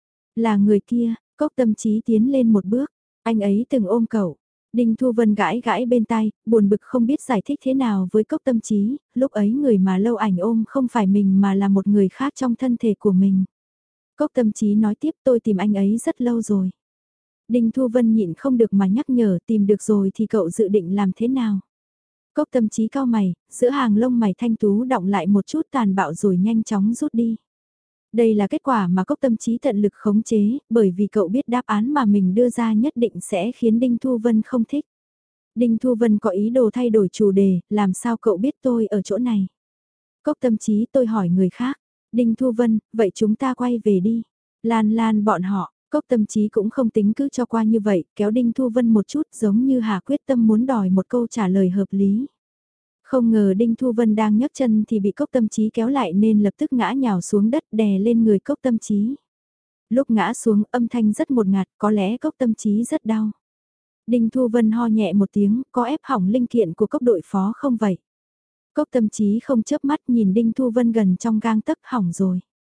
Speaker 1: Là người kia, Cốc Tâm Chí tiến lên một bước, anh ấy từng ôm cậu. Đinh Thu Vân gãi gãi bên tai, buồn bực không biết giải thích thế nào với Cốc Tâm Chí, lúc ấy người mà Lâu Ảnh ôm không phải mình mà là một người khác trong thân thể của mình. Cốc Tâm Chí nói tiếp, tôi tìm anh ấy rất lâu rồi. Đinh Thu Vân nhịn không được mà nhắc nhở, tìm được rồi thì cậu dự định làm thế nào? Cốc Tâm Chí cau mày, giữa hàng lông mày thanh tú đọng lại một chút tàn bạo rồi nhanh chóng rút đi. Đây là kết quả mà Cốc Tâm Chí tận lực khống chế, bởi vì cậu biết đáp án mà mình đưa ra nhất định sẽ khiến Đinh Thu Vân không thích. Đinh Thu Vân có ý đồ thay đổi chủ đề, làm sao cậu biết tôi ở chỗ này? Cốc Tâm Chí, tôi hỏi người khác. Đinh Thu Vân, vậy chúng ta quay về đi. Lan Lan bọn họ, Cốc Tâm Chí cũng không tính cứ cho qua như vậy, kéo Đinh Thu Vân một chút giống như Hà quyết tâm muốn đòi một câu trả lời hợp lý. Không ngờ Đinh Thu Vân đang nhấc chân thì bị Cốc Tâm Chí kéo lại nên lập tức ngã nhào xuống đất đè lên người Cốc Tâm Chí. Lúc ngã xuống âm thanh rất một ngạt, có lẽ Cốc Tâm Chí rất đau. Đinh Thu Vân ho nhẹ một tiếng, có ép hỏng linh kiện của Cốc đội phó không vậy? Cốc Tâm Chí không chớp mắt nhìn Đinh Thu Vân gần trong gang tấc, hỏng rồi.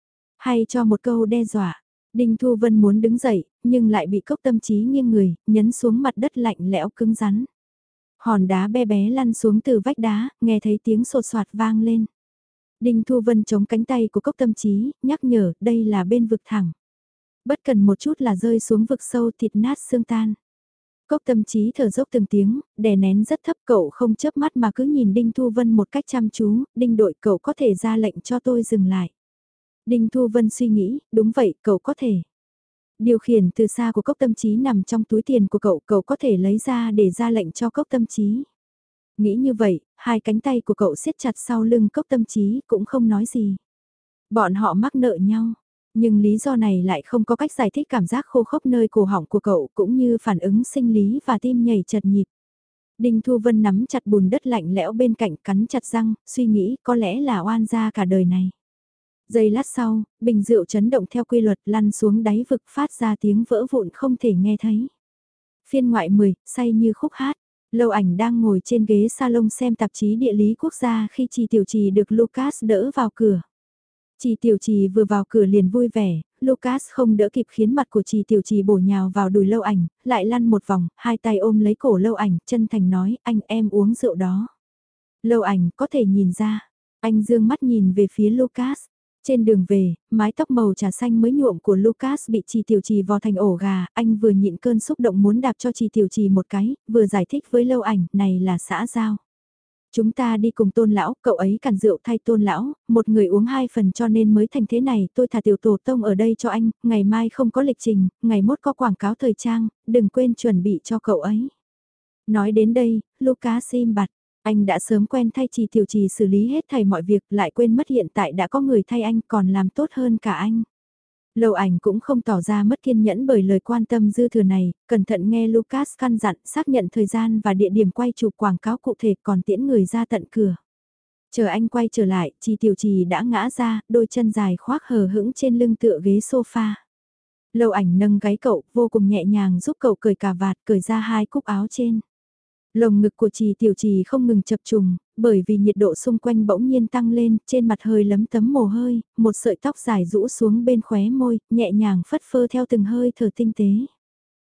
Speaker 1: Hay cho một câu đe dọa, Đinh Thu Vân muốn đứng dậy, nhưng lại bị Cốc Tâm Chí nghiêng người, nhấn xuống mặt đất lạnh lẽo cứng rắn. Hòn đá bé bé lăn xuống từ vách đá, nghe thấy tiếng sột soạt vang lên. Đinh Thu Vân chống cánh tay của Cốc Tâm Chí, nhắc nhở, đây là bên vực thẳng. Bất cần một chút là rơi xuống vực sâu thịt nát xương tan. Cốc Tâm Chí thở dốc từng tiếng, đè nén rất thấp, cậu không chớp mắt mà cứ nhìn Đinh Thu Vân một cách chăm chú, Đinh đội cậu có thể ra lệnh cho tôi dừng lại. Đinh Thu Vân suy nghĩ, đúng vậy, cậu có thể. Điều khiển từ xa của Cốc Tâm Chí nằm trong túi tiền của cậu, cậu có thể lấy ra để ra lệnh cho Cốc Tâm Chí. Nghĩ như vậy, hai cánh tay của cậu siết chặt sau lưng Cốc Tâm Chí cũng không nói gì. Bọn họ mắc nợ nhau, nhưng lý do này lại không có cách giải thích cảm giác khô khốc nơi cổ họng của cậu cũng như phản ứng sinh lý và tim nhảy chật nhịp. Đinh Thu Vân nắm chặt bùn đất lạnh lẽo bên cạnh, cắn chặt răng, suy nghĩ có lẽ là oan gia cả đời này. Giây lát sau, bình rượu chấn động theo quy luật lăn xuống đáy vực, phát ra tiếng vỡ vụn không thể nghe thấy. Phiên ngoại mười, say như khúc hát. Lâu Ảnh đang ngồi trên ghế salon xem tạp chí địa lý quốc gia khi Trì Tiểu Trì được Lucas đỡ vào cửa. Trì Tiểu Trì vừa vào cửa liền vui vẻ, Lucas không đỡ kịp khiến mặt của Trì Tiểu Trì bổ nhào vào đùi Lâu Ảnh, lại lăn một vòng, hai tay ôm lấy cổ Lâu Ảnh, chân thành nói, anh em uống rượu đó. Lâu Ảnh có thể nhìn ra, anh dương mắt nhìn về phía Lucas. Trên đường về, mái tóc màu trà xanh mới nhuộm của Lucas bị Trì Tiểu Trì vò thành ổ gà, anh vừa nhịn cơn xúc động muốn đạp cho Trì Tiểu Trì một cái, vừa giải thích với Lâu Ảnh, này là xã giao. Chúng ta đi cùng Tôn lão, cậu ấy cản rượu thay Tôn lão, một người uống hai phần cho nên mới thành thế này, tôi thả tiểu tổ tông ở đây cho anh, ngày mai không có lịch trình, ngày mốt có quảng cáo thời trang, đừng quên chuẩn bị cho cậu ấy. Nói đến đây, Lucas im bặt. Anh đã sớm quen thay Trì Tiểu Trì xử lý hết thảy mọi việc, lại quên mất hiện tại đã có người thay anh còn làm tốt hơn cả anh. Lâu Ảnh cũng không tỏ ra mất kiên nhẫn bởi lời quan tâm dư thừa này, cẩn thận nghe Lucas căn dặn xác nhận thời gian và địa điểm quay chụp quảng cáo cụ thể còn tiễn người ra tận cửa. Chờ anh quay trở lại, Trì Tiểu Trì đã ngã ra, đôi chân dài khoác hờ hững trên lưng tựa ghế sofa. Lâu Ảnh nâng gáy cậu, vô cùng nhẹ nhàng giúp cậu cởi cà vạt, cởi ra hai cúc áo trên. Lồng ngực của Trì Tiểu Trì không ngừng chập trùng, bởi vì nhiệt độ xung quanh bỗng nhiên tăng lên, trên mặt hơi lấm tấm mồ hôi, một sợi tóc dài rũ xuống bên khóe môi, nhẹ nhàng phất phơ theo từng hơi thở tinh tế.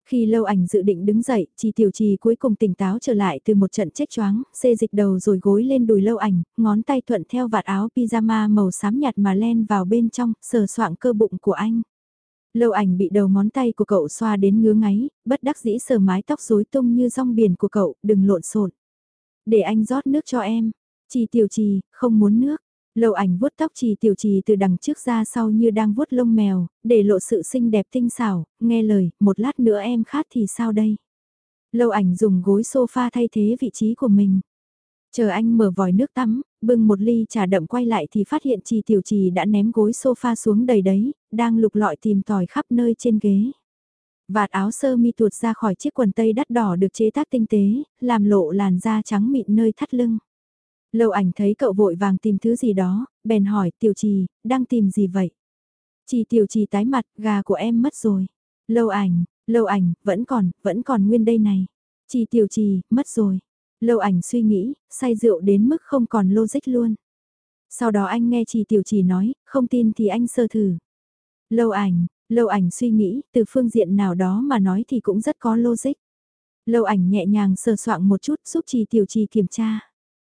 Speaker 1: Khi Lâu Ảnh dự định đứng dậy, Trì Tiểu Trì cuối cùng tỉnh táo trở lại từ một trận chết choáng, xê dịch đầu rồi gối lên đùi Lâu Ảnh, ngón tay thuận theo vạt áo pyjama màu xám nhạt mà len vào bên trong, sờ soạng cơ bụng của anh. Lâu Ảnh bị đầu ngón tay của cậu xoa đến ngứa ngáy, bất đắc dĩ sờ mái tóc rối tung như rong biển của cậu, đừng lộn xộn. Để anh rót nước cho em. Trì Tiểu Trì, không muốn nước. Lâu Ảnh vuốt tóc Trì Tiểu Trì từ đằng trước ra sau như đang vuốt lông mèo, để lộ sự xinh đẹp tinh xảo, nghe lời, một lát nữa em khát thì sao đây? Lâu Ảnh dùng gối sofa thay thế vị trí của mình. Chờ anh mở vòi nước tắm, bưng một ly trà đậm quay lại thì phát hiện Trì Tiểu Trì đã ném gối sofa xuống đầy đấy, đang lục lọi tìm tòi khắp nơi trên ghế. Vạt áo sơ mi tuột ra khỏi chiếc quần tây đắt đỏ được chế tác tinh tế, làm lộ làn da trắng mịn nơi thắt lưng. Lâu Ảnh thấy cậu vội vàng tìm thứ gì đó, bèn hỏi Tiểu Trì, đang tìm gì vậy? Trì Tiểu Trì tái mặt, gà của em mất rồi. Lâu Ảnh, Lâu Ảnh, vẫn còn, vẫn còn nguyên đây này. Trì Tiểu Trì, mất rồi. Lâu Ảnh suy nghĩ, say rượu đến mức không còn logic luôn. Sau đó anh nghe Trì Tiểu Trì nói, không tin thì anh sơ thử. Lâu Ảnh, Lâu Ảnh suy nghĩ, từ phương diện nào đó mà nói thì cũng rất có logic. Lâu Ảnh nhẹ nhàng sờ soạng một chút giúp Trì Tiểu Trì kiểm tra.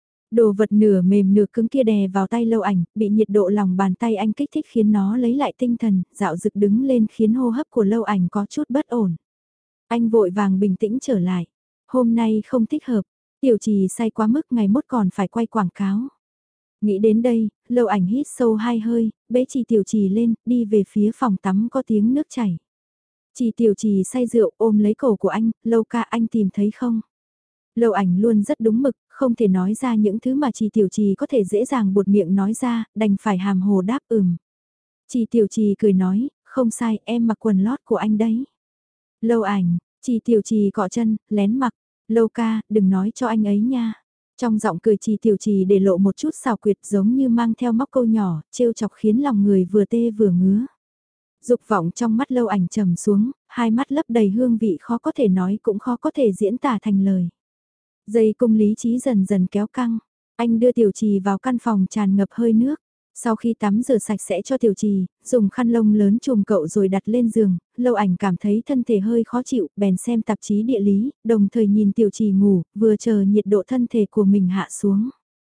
Speaker 1: Đồ vật nửa mềm nửa cứng kia đè vào tay Lâu Ảnh, bị nhiệt độ lòng bàn tay anh kích thích khiến nó lấy lại tinh thần, dạo dực đứng lên khiến hô hấp của Lâu Ảnh có chút bất ổn. Anh vội vàng bình tĩnh trở lại. Hôm nay không thích hợp, Tiểu Trì say quá mức ngày mốt còn phải quay quảng cáo. Nghĩ đến đây, Lâu Ảnh hít sâu hai hơi, bế Trì Tiểu Trì lên, đi về phía phòng tắm có tiếng nước chảy. Trì Tiểu Trì say rượu ôm lấy cổ của anh, Lâu ca anh tìm thấy không? Lâu Ảnh luôn rất đúng mực, không thể nói ra những thứ mà Trì Tiểu Trì có thể dễ dàng buột miệng nói ra, đành phải hàm hồ đáp ừm. Trì Tiểu Trì cười nói, không sai, em mặc quần lót của anh đấy. Lâu Ảnh, Trì Tiểu Trì cọ chân, lén mặc, Lâu ca, đừng nói cho anh ấy nha. Trong giọng cười Trì Tiểu Trì để lộ một chút xào quyệt giống như mang theo móc câu nhỏ, trêu chọc khiến lòng người vừa tê vừa ngứa. Dục vọng trong mắt Lâu Ảnh trầm xuống, hai mắt lấp đầy hương vị khó có thể nói cũng khó có thể diễn tả thành lời. Dây cung lý trí dần dần kéo căng, anh đưa Tiểu Trì vào căn phòng tràn ngập hơi nước. Sau khi tắm rửa sạch sẽ cho Tiểu Trì, dùng khăn lông lớn chùm cậu rồi đặt lên giường, Lâu Ảnh cảm thấy thân thể hơi khó chịu, bèn xem tạp chí địa lý, đồng thời nhìn Tiểu Trì ngủ, vừa chờ nhiệt độ thân thể của mình hạ xuống.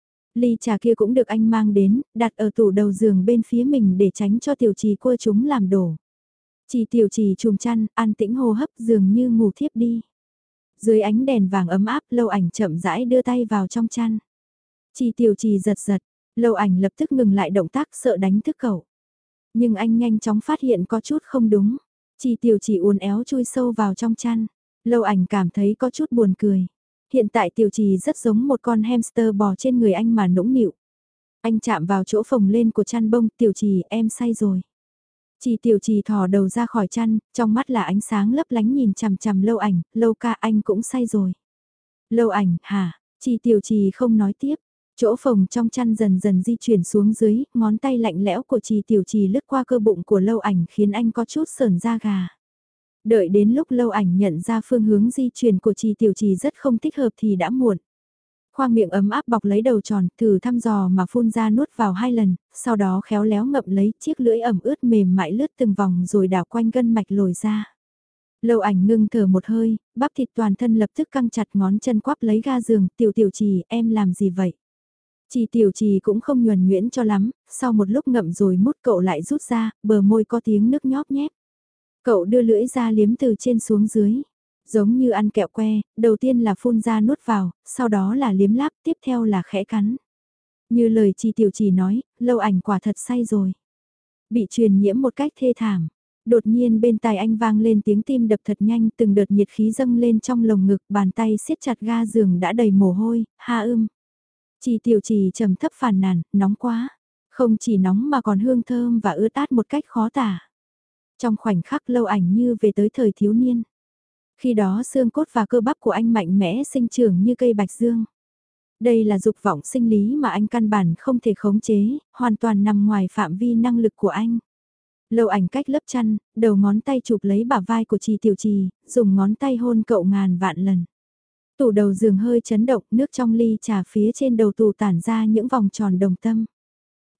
Speaker 1: Ly trà kia cũng được anh mang đến, đặt ở tủ đầu giường bên phía mình để tránh cho Tiểu Trì cua chúng làm đổ. Trì Tiểu Trì chùm chăn, an tĩnh hô hấp dường như ngủ thiếp đi. Dưới ánh đèn vàng ấm áp, Lâu Ảnh chậm rãi đưa tay vào trong chăn. Trì Tiểu Trì giật giật, Lâu Ảnh lập tức ngừng lại động tác sợ đánh thức cậu. Nhưng anh nhanh chóng phát hiện có chút không đúng. Trì Tiểu Trì uốn éo chui sâu vào trong chăn. Lâu Ảnh cảm thấy có chút buồn cười. Hiện tại Tiểu Trì rất giống một con hamster bò trên người anh mà nũng nịu. Anh chạm vào chỗ phồng lên của chăn bông, Tiểu Trì em say rồi. Trì Tiểu Trì thò đầu ra khỏi chăn, trong mắt là ánh sáng lấp lánh nhìn chằm chằm Lâu Ảnh, Lâu ca anh cũng say rồi. Lâu Ảnh, hả? Trì Tiểu Trì không nói tiếp. Chỗ phồng trong chăn dần dần di chuyển xuống dưới, ngón tay lạnh lẽo của Trì Tiểu Trì lướt qua cơ bụng của Lâu Ảnh khiến anh có chút sởn da gà. Đợi đến lúc Lâu Ảnh nhận ra phương hướng di chuyển của Trì Tiểu Trì rất không thích hợp thì đã muộn. Khoang miệng ấm áp bọc lấy đầu tròn, thử thăm dò mà phun ra nuốt vào hai lần, sau đó khéo léo ngậm lấy chiếc lưỡi ẩm ướt mềm mại lướt từng vòng rồi đảo quanh gân mạch lồi ra. Lâu Ảnh ngưng thở một hơi, bắp thịt toàn thân lập tức căng chặt ngón chân quắp lấy ga giường, Tiểu Tiểu Trì em làm gì vậy? Trì Tiểu Trì cũng không nhuần nhuyễn cho lắm, sau một lúc ngậm rồi mút cậu lại rút ra, bờ môi có tiếng nước nhóp nhép. Cậu đưa lưỡi ra liếm từ trên xuống dưới. Giống như ăn kẹo que, đầu tiên là phun ra nuốt vào, sau đó là liếm láp, tiếp theo là khẽ cắn. Như lời Trì Tiểu Trì nói, Lâu Ảnh quả thật say rồi. Bị truyền nhiễm một cách thê thảm. Đột nhiên bên tai anh vang lên tiếng tim đập thật nhanh, từng đợt nhiệt khí dâng lên trong lồng ngực, bàn tay siết chặt ga giường đã đầy mồ hôi, ha ưm. Trì Tiểu Trì trầm thấp phàn nàn, nóng quá. Không chỉ nóng mà còn hương thơm và ướt át một cách khó tả. Trong khoảnh khắc Lâu Ảnh như về tới thời thiếu niên. Khi đó xương cốt và cơ bắp của anh mạnh mẽ sinh trưởng như cây bạch dương. Đây là dục vọng sinh lý mà anh căn bản không thể khống chế, hoàn toàn nằm ngoài phạm vi năng lực của anh. Lâu Ảnh cách lớp chăn, đầu ngón tay chụp lấy bả vai của Trì Tiểu Trì, dùng ngón tay hôn cậu ngàn vạn lần. Tủ đầu giường hơi chấn động, nước trong ly trà phía trên đầu tủ tản ra những vòng tròn đồng tâm.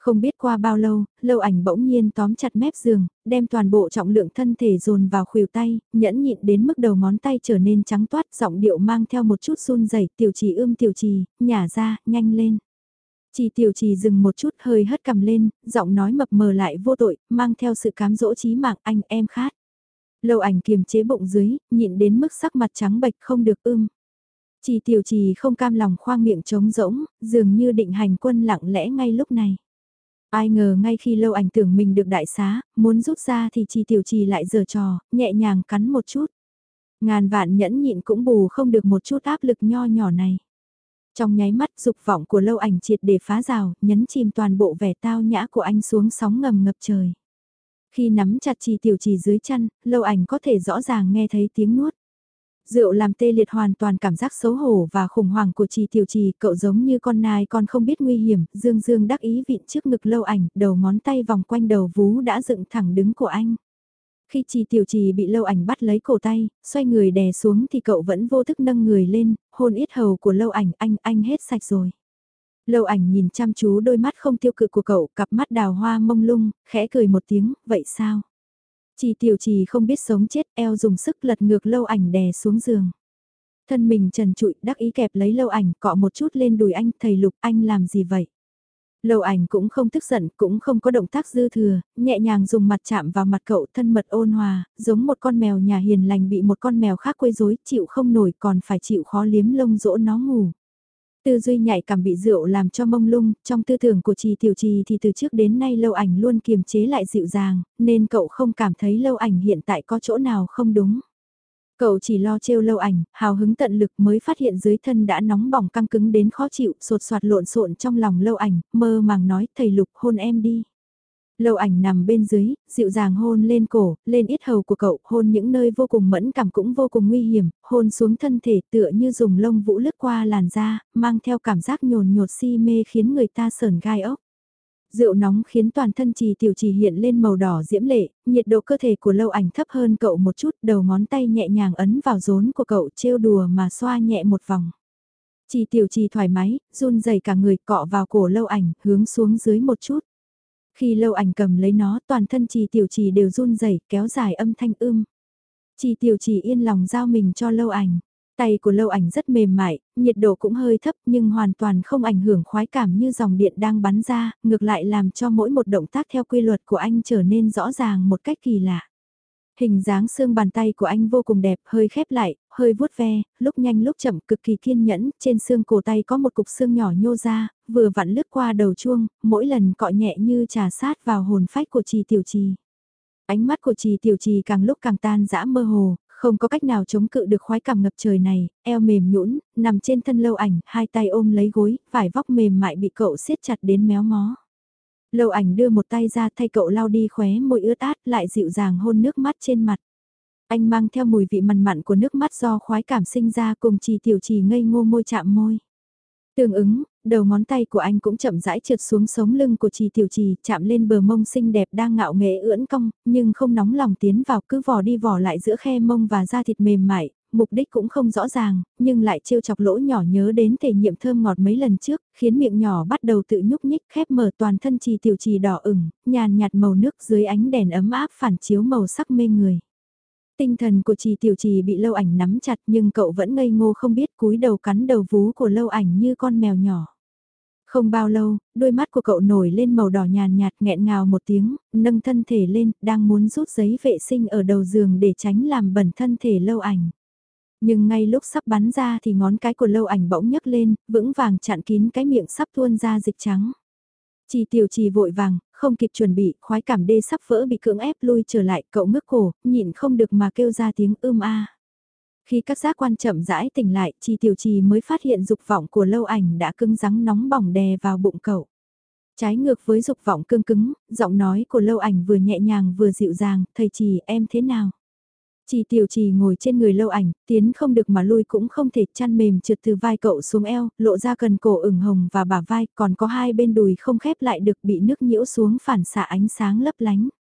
Speaker 1: Không biết qua bao lâu, Lâu Ảnh bỗng nhiên tóm chặt mép giường, đem toàn bộ trọng lượng thân thể dồn vào khuỷu tay, nhẫn nhịn đến mức đầu ngón tay trở nên trắng toát, giọng điệu mang theo một chút run rẩy, "Tiểu Trì ưm Tiểu Trì, nhả ra, nhanh lên." Chỉ Tiểu Trì dừng một chút hơi hất cằm lên, giọng nói mập mờ lại vô tội, mang theo sự cám dỗ chí mạng, "Anh em khát." Lâu Ảnh kiềm chế bụng dưới, nhịn đến mức sắc mặt trắng bệch không được ưm. Chỉ Tiểu Trì không cam lòng khoang miệng trống rỗng, dường như định hành quân lặng lẽ ngay lúc này. Ai ngờ ngay khi Lâu Ảnh tưởng mình được đại xá, muốn rút ra thì Chỉ Tiểu Trì lại giở trò, nhẹ nhàng cắn một chút. Ngàn vạn nhẫn nhịn cũng bù không được một chút áp lực nho nhỏ này. Trong nháy mắt dục vọng của Lâu Ảnh triệt để phá rào, nhấn chìm toàn bộ vẻ tao nhã của anh xuống sóng ngầm ngập trời. Khi nắm chặt Chỉ Tiểu Trì dưới chân, Lâu Ảnh có thể rõ ràng nghe thấy tiếng nuốt. Rượu làm tê liệt hoàn toàn cảm giác xấu hổ và khủng hoảng của Trì Tiểu Trì, cậu giống như con nai con không biết nguy hiểm, dương dương đắc ý vịn trước ngực Lâu Ảnh, đầu ngón tay vòng quanh đầu vú đã dựng thẳng đứng của anh. Khi Trì Tiểu Trì bị Lâu Ảnh bắt lấy cổ tay, xoay người đè xuống thì cậu vẫn vô thức nâng người lên, hôn yết hầu của Lâu Ảnh, anh, anh hết sạch rồi. Lâu Ảnh nhìn chăm chú đôi mắt không tiêu cự của cậu, cặp mắt đào hoa mông lung, khẽ cười một tiếng, vậy sao? Chỉ Tiểu Trì không biết sống chết, eo dùng sức lật ngược Lâu Ảnh đè xuống giường. Thân mình trần trụi, đắc ý kẹp lấy Lâu Ảnh, cọ một chút lên đùi anh, thầy Lục, anh làm gì vậy? Lâu Ảnh cũng không tức giận, cũng không có động tác dư thừa, nhẹ nhàng dùng mặt chạm vào mặt cậu, thân mật ôn hòa, giống một con mèo nhà hiền lành bị một con mèo khác quấy rối, chịu không nổi còn phải chịu khó liếm lông dỗ nó ngủ. Tư duy nhạy cảm bị rượu làm cho mông lung, trong tư tưởng của Trì Tiểu Trì thì từ trước đến nay Lâu Ảnh luôn kiềm chế lại dịu dàng, nên cậu không cảm thấy Lâu Ảnh hiện tại có chỗ nào không đúng. Cậu chỉ lo trêu Lâu Ảnh, hào hứng tận lực mới phát hiện dưới thân đã nóng bỏng căng cứng đến khó chịu, sột soạt lộn xộn trong lòng Lâu Ảnh, mơ màng nói, thầy Lục hôn em đi. Lâu Ảnh nằm bên dưới, dịu dàng hôn lên cổ, lên yết hầu của cậu, hôn những nơi vô cùng mẫn cảm cũng vô cùng nguy hiểm, hôn xuống thân thể tựa như dùng lông vũ lướt qua làn da, mang theo cảm giác nhồn nhột si mê khiến người ta sởn gai ốc. Rượu nóng khiến toàn thân Trì Tiểu Trì hiện lên màu đỏ diễm lệ, nhiệt độ cơ thể của Lâu Ảnh thấp hơn cậu một chút, đầu ngón tay nhẹ nhàng ấn vào rốn của cậu trêu đùa mà xoa nhẹ một vòng. Trì Tiểu Trì thoải mái, run rẩy cả người cọ vào cổ Lâu Ảnh, hướng xuống dưới một chút. Khi Lâu Ảnh cầm lấy nó, toàn thân Trì Tiểu Trì đều run rẩy, kéo dài âm thanh ưm. Trì Tiểu Trì yên lòng giao mình cho Lâu Ảnh. Tay của Lâu Ảnh rất mềm mại, nhiệt độ cũng hơi thấp nhưng hoàn toàn không ảnh hưởng khoái cảm như dòng điện đang bắn ra, ngược lại làm cho mỗi một động tác theo quy luật của anh trở nên rõ ràng một cách kỳ lạ. Hình dáng xương bàn tay của anh vô cùng đẹp, hơi khép lại, hơi vuốt ve, lúc nhanh lúc chậm cực kỳ kiên nhẫn, trên xương cổ tay có một cục xương nhỏ nhô ra, vừa vặn lướt qua đầu chuông, mỗi lần cọ nhẹ như trà sát vào hồn phách của Trì Tiểu Trì. Ánh mắt của Trì Tiểu Trì càng lúc càng tan dã mơ hồ, không có cách nào chống cự được khoái cảm ngập trời này, eo mềm nhũn, nằm trên thân Lâu Ảnh, hai tay ôm lấy gối, vải vóc mềm mại bị cậu siết chặt đến méo mó. Lâu Ảnh đưa một tay ra thay cậu lau đi khóe môi ướt át lại dịu dàng hôn nước mắt trên mặt. Anh mang theo mùi vị mặn mặn của nước mắt do khoái cảm sinh ra cùng Trì Tiểu Trì ngây ngô môi chạm môi. Tương ứng, đầu ngón tay của anh cũng chậm rãi trượt xuống sống lưng của Trì Tiểu Trì, chạm lên bờ mông xinh đẹp đang ngạo nghễ ưỡn cong, nhưng không nóng lòng tiến vào, cứ vò đi vò lại giữa khe mông và da thịt mềm mại, mục đích cũng không rõ ràng, nhưng lại trêu chọc lỗ nhỏ nhớ đến thể nghiệm thơm ngọt mấy lần trước, khiến miệng nhỏ bắt đầu tự nhúc nhích khép mở toàn thân Trì Tiểu Trì đỏ ửng, nhàn nhạt màu nước dưới ánh đèn ấm áp phản chiếu màu sắc mê người. Tinh thần của Trì Tiểu Trì bị Lâu Ảnh nắm chặt nhưng cậu vẫn ngây ngô không biết, cúi đầu cắn đầu vú của Lâu Ảnh như con mèo nhỏ. Không bao lâu, đôi mắt của cậu nổi lên màu đỏ nhàn nhạt nghẹn ngào một tiếng, nâng thân thể lên, đang muốn rút giấy vệ sinh ở đầu giường để tránh làm bẩn thân thể Lâu Ảnh. Nhưng ngay lúc sắp bắn ra thì ngón cái của Lâu Ảnh bỗng nhấc lên, vững vàng chặn kín cái miệng sắp tuôn ra dịch trắng. Trì Tiểu Trì vội vàng, không kịp chuẩn bị, khoái cảm đê sắp vỡ bị cưỡng ép lui trở lại, cậu ngước cổ, nhịn không được mà kêu ra tiếng ưm a. Khi các giác quan chậm rãi tỉnh lại, Trì Tiểu Trì mới phát hiện dục vọng của Lâu Ảnh đã cứng rắn nóng bỏng đè vào bụng cậu. Trái ngược với dục vọng cương cứng, giọng nói của Lâu Ảnh vừa nhẹ nhàng vừa dịu dàng, thầy Trì em thế nào? Trì Tiểu Trì ngồi trên người Lâu Ảnh, tiến không được mà lui cũng không thể, chăn mềm trượt từ vai cậu xuống eo, lộ ra cần cổ ửng hồng và bả vai, còn có hai bên đùi không khép lại được bị nước nhiễu xuống phản xạ ánh sáng lấp lánh.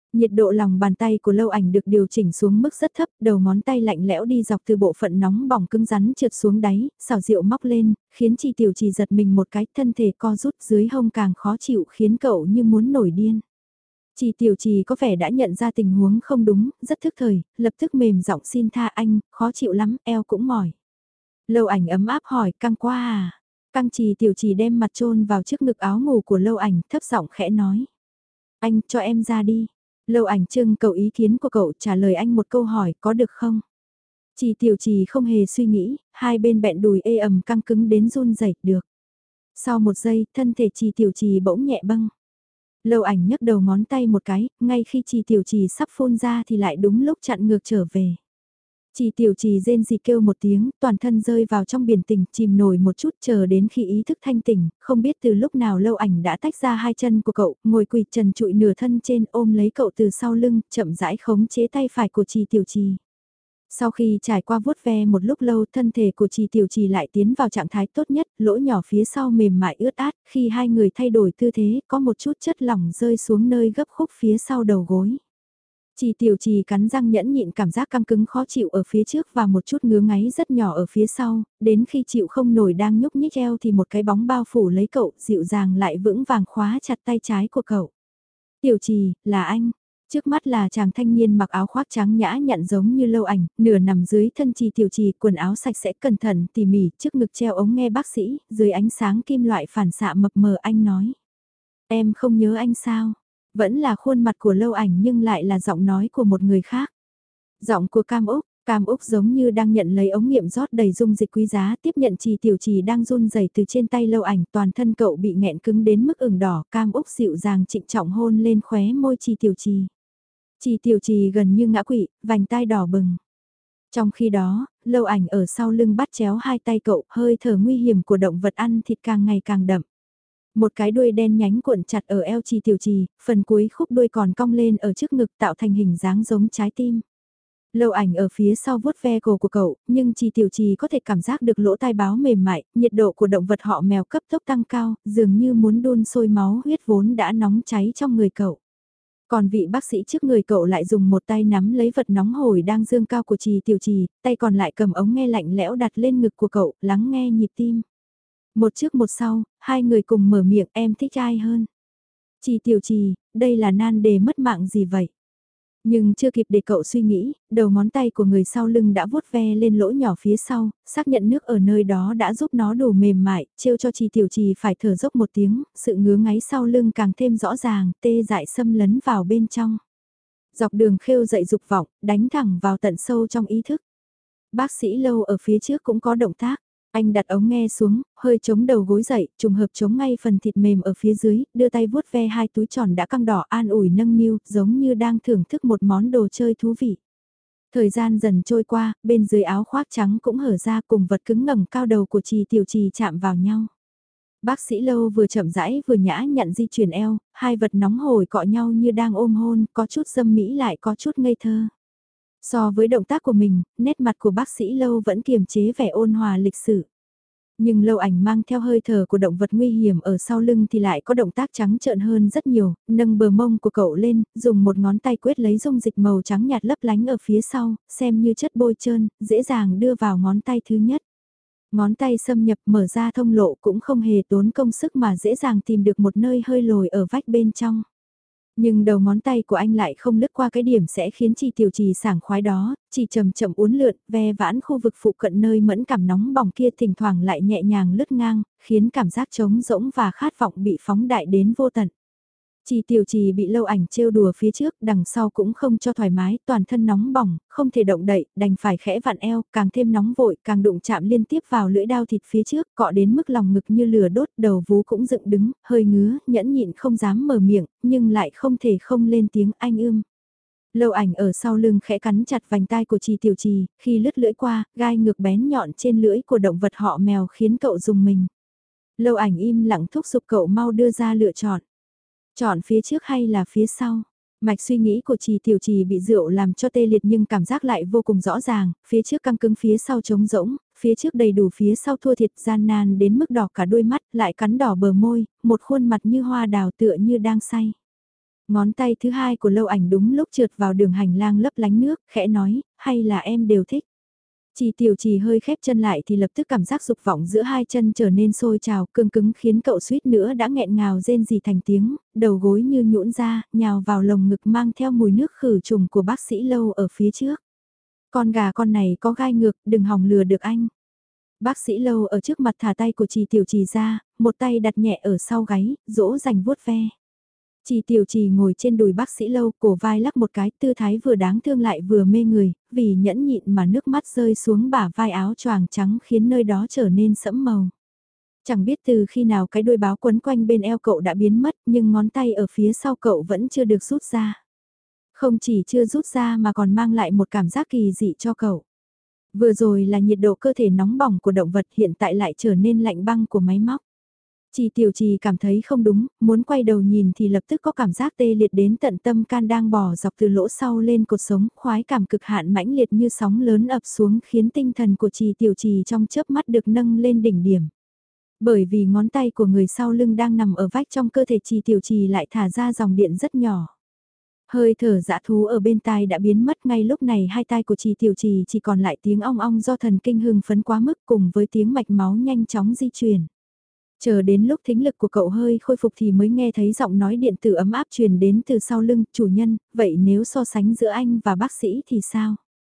Speaker 1: Nhiệt độ lòng bàn tay của Lâu Ảnh được điều chỉnh xuống mức rất thấp, đầu ngón tay lạnh lẽo đi dọc từ bộ phận nóng bỏng cứng rắn trượt xuống đáy, xào rượu móc lên, khiến Chi Tiểu Trì giật mình một cái, thân thể co rút dưới hông càng khó chịu khiến cậu như muốn nổi điên. Chi Tiểu Trì có vẻ đã nhận ra tình huống không đúng, rất thức thời, lập tức mềm giọng xin tha anh, khó chịu lắm, eo cũng mỏi. Lâu Ảnh ấm áp hỏi, căng quá à? Căng. Chi Tiểu Trì đem mặt chôn vào trước ngực áo ngủ của Lâu Ảnh, thấp giọng khẽ nói. Anh, cho em ra đi. Lâu Ảnh trưng cầu ý kiến của cậu, trả lời anh một câu hỏi, có được không? Chi Tiểu Trì không hề suy nghĩ, hai bên bẹn đùi ê ẩm căng cứng đến run rẩy, được. Sau một giây, thân thể Chi Tiểu Trì bỗng nhẹ bâng. Lâu Ảnh nhấc đầu ngón tay một cái, ngay khi Chi Tiểu Trì sắp phun ra thì lại đúng lúc chặn ngược trở về. Chi Tiểu Trì rên rỉ kêu một tiếng, toàn thân rơi vào trong biển tình, chìm nổi một chút chờ đến khi ý thức thanh tỉnh, không biết từ lúc nào Lâu Ảnh đã tách ra hai chân của cậu, ngồi quỳ trần trụi nửa thân trên ôm lấy cậu từ sau lưng, chậm rãi khống chế tay phải của Chi Tiểu Trì. Sau khi trải qua vuốt ve một lúc lâu, thân thể của Chi Tiểu Trì lại tiến vào trạng thái tốt nhất, lỗ nhỏ phía sau mềm mại ướt át, khi hai người thay đổi tư thế, có một chút chất lỏng rơi xuống nơi gấp khúc phía sau đầu gối. Chi Tiểu Trì cắn răng nhẫn nhịn cảm giác căng cứng khó chịu ở phía trước và một chút ngứa ngáy rất nhỏ ở phía sau, đến khi chịu không nổi đang nhúc nhích eo thì một cái bóng bao phủ lấy cậu, dịu dàng lại vững vàng khóa chặt tay trái của cậu. Tiểu Trì, là anh. Trước mắt là chàng thanh niên mặc áo khoác trắng nhã nhặn giống như Lâu Ảnh, nửa nằm dưới thân Chi Tiểu Trì, quần áo sạch sẽ cẩn thận tỉ mỉ, trước ngực treo ống nghe bác sĩ, dưới ánh sáng kim loại phản xạ mập mờ anh nói. Em không nhớ anh sao? Vẫn là khuôn mặt của Lâu Ảnh nhưng lại là giọng nói của một người khác. Giọng của Cam Úc, Cam Úc giống như đang nhận lấy ống nghiệm rót đầy dung dịch quý giá, tiếp nhận Chi Tiểu Trì đang run rẩy từ trên tay Lâu Ảnh, toàn thân cậu bị nghẹn cứng đến mức ửng đỏ, Cam Úc dịu dàng trịnh trọng hôn lên khóe môi Chi Tiểu Trì. Chi Tiểu Trì gần như ngã quỵ, vành tai đỏ bừng. Trong khi đó, Lâu Ảnh ở sau lưng bắt chéo hai tay cậu, hơi thở nguy hiểm của động vật ăn thịt càng ngày càng đậm. Một cái đuôi đen nhánh cuộn chặt ở eo Chi Tiểu Trì, phần cuối khúc đuôi còn cong lên ở trước ngực tạo thành hình dáng giống trái tim. Lâu Ảnh ở phía sau vuốt ve cổ của cậu, nhưng Chi Tiểu Trì có thể cảm giác được lỗ tai báo mềm mại, nhiệt độ của động vật họ mèo cấp tốc tăng cao, dường như muốn đun sôi máu huyết vốn đã nóng cháy trong người cậu. Còn vị bác sĩ trước người cậu lại dùng một tay nắm lấy vật nóng hổi đang dương cao của Chi Tiểu Trì, tay còn lại cầm ống nghe lạnh lẽo đặt lên ngực của cậu, lắng nghe nhịp tim. Một trước một sau, hai người cùng mở miệng, em thích ai hơn? Chi Tiểu Trì, đây là nan đề mất mạng gì vậy? Nhưng chưa kịp để cậu suy nghĩ, đầu ngón tay của người sau lưng đã vuốt ve lên lỗ nhỏ phía sau, xác nhận nước ở nơi đó đã giúp nó đủ mềm mại, trêu cho Chi Tiểu Trì phải thở dốc một tiếng, sự ngứa ngáy sau lưng càng thêm rõ ràng, tê dại xâm lấn vào bên trong. Dọc đường khêu dậy dục vọng, đánh thẳng vào tận sâu trong ý thức. Bác sĩ Lâu ở phía trước cũng có động tác. Anh đặt ống nghe xuống, hơi chống đầu gối dậy, trùng hợp chống ngay phần thịt mềm ở phía dưới, đưa tay vuốt ve hai túi tròn đã căng đỏ an ủi nâng niu, giống như đang thưởng thức một món đồ chơi thú vị. Thời gian dần trôi qua, bên dưới áo khoác trắng cũng hở ra cùng vật cứng ngẩng cao đầu của Chi Tiểu Trì chạm vào nhau. Bác sĩ Lâu vừa chậm rãi vừa nhã nhặn di chuyển eo, hai vật nóng hổi cọ nhau như đang ôm hôn, có chút dâm mỹ lại có chút ngây thơ. So với động tác của mình, nét mặt của bác sĩ Lâu vẫn kiềm chế vẻ ôn hòa lịch sự. Nhưng Lâu Ảnh mang theo hơi thở của động vật nguy hiểm ở sau lưng thì lại có động tác trắng trợn hơn rất nhiều, nâng bờ mông của cậu lên, dùng một ngón tay quét lấy dung dịch màu trắng nhạt lấp lánh ở phía sau, xem như chất bôi trơn, dễ dàng đưa vào ngón tay thứ nhất. Ngón tay xâm nhập mở ra thông lộ cũng không hề tốn công sức mà dễ dàng tìm được một nơi hơi lồi ở vách bên trong. Nhưng đầu ngón tay của anh lại không lướt qua cái điểm sẽ khiến Chi Tiểu Trì sảng khoái đó, chỉ chậm chậm uốn lượn, ve vãn khu vực phụ cận nơi mẫn cảm nóng bỏng kia thỉnh thoảng lại nhẹ nhàng lướt ngang, khiến cảm giác trống rỗng và khát vọng bị phóng đại đến vô tận. Chi Tiểu Trì bị Lâu Ảnh trêu đùa phía trước, đằng sau cũng không cho thoải mái, toàn thân nóng bỏng, không thể động đậy, đành phải khẽ vặn eo, càng thêm nóng vội, càng đụng chạm liên tiếp vào lưỡi dao thịt phía trước, cọ đến mức lòng ngực như lửa đốt, đầu vú cũng dựng đứng, hơi ngứa, nhẫn nhịn không dám mở miệng, nhưng lại không thể không lên tiếng anh ưm. Lâu Ảnh ở sau lưng khẽ cắn chặt vành tai của Chi Tiểu Trì, khi lướt lưỡi qua, gai ngược bén nhọn trên lưỡi của động vật họ mèo khiến cậu rùng mình. Lâu Ảnh im lặng thúc giục cậu mau đưa ra lựa chọn. Chọn phía trước hay là phía sau? Mạch suy nghĩ của Chi Tiểu Trì bị rượu làm cho tê liệt nhưng cảm giác lại vô cùng rõ ràng, phía trước căng cứng phía sau trống rỗng, phía trước đầy đủ phía sau thua thiệt gian nan đến mức đỏ cả đôi mắt, lại cắn đỏ bờ môi, một khuôn mặt như hoa đào tựa như đang say. Ngón tay thứ hai của Lâu Ảnh đúng lúc trượt vào đường hành lang lấp lánh nước, khẽ nói, hay là em đều thích. Chỉ tiểu trì hơi khép chân lại thì lập tức cảm giác dục vọng giữa hai chân trở nên sôi trào, cương cứng khiến cậu suýt nữa đã nghẹn ngào rên rỉ thành tiếng, đầu gối như nhũn ra, nhào vào lồng ngực mang theo mùi nước khử trùng của bác sĩ Lâu ở phía trước. Con gà con này có gai ngược, đừng hòng lừa được anh. Bác sĩ Lâu ở trước mặt thả tay của Trì Tiểu Trì ra, một tay đặt nhẹ ở sau gáy, dỗ dành vuốt ve. Trì Tiểu Trì ngồi trên đùi bác sĩ Lâu, cổ vai lắc một cái, tư thái vừa đáng thương lại vừa mê người, vì nhẫn nhịn mà nước mắt rơi xuống bả vai áo choàng trắng khiến nơi đó trở nên sẫm màu. Chẳng biết từ khi nào cái đuôi báo quấn quanh bên eo cậu đã biến mất, nhưng ngón tay ở phía sau cậu vẫn chưa được rút ra. Không chỉ chưa rút ra mà còn mang lại một cảm giác kỳ dị cho cậu. Vừa rồi là nhiệt độ cơ thể nóng bỏng của động vật, hiện tại lại trở nên lạnh băng của máy móc. Chỉ tiểu trì cảm thấy không đúng, muốn quay đầu nhìn thì lập tức có cảm giác tê liệt đến tận tâm can đang bò dọc từ lỗ sau lên cột sống, khoái cảm cực hạn mãnh liệt như sóng lớn ập xuống khiến tinh thần của trì tiểu trì trong chớp mắt được nâng lên đỉnh điểm. Bởi vì ngón tay của người sau lưng đang nằm ở vách trong cơ thể trì tiểu trì lại thả ra dòng điện rất nhỏ. Hơi thở dã thú ở bên tai đã biến mất, ngay lúc này hai tai của Trì Tiểu Trì chỉ còn lại tiếng ong ong do thần kinh hưng phấn quá mức cùng với tiếng mạch máu nhanh chóng di chuyển. Chờ đến lúc thính lực của cậu hơi khôi phục thì mới nghe thấy giọng nói điện tử ấm áp truyền đến từ sau lưng, chủ nhân, vậy nếu so sánh giữa anh và bác sĩ thì sao?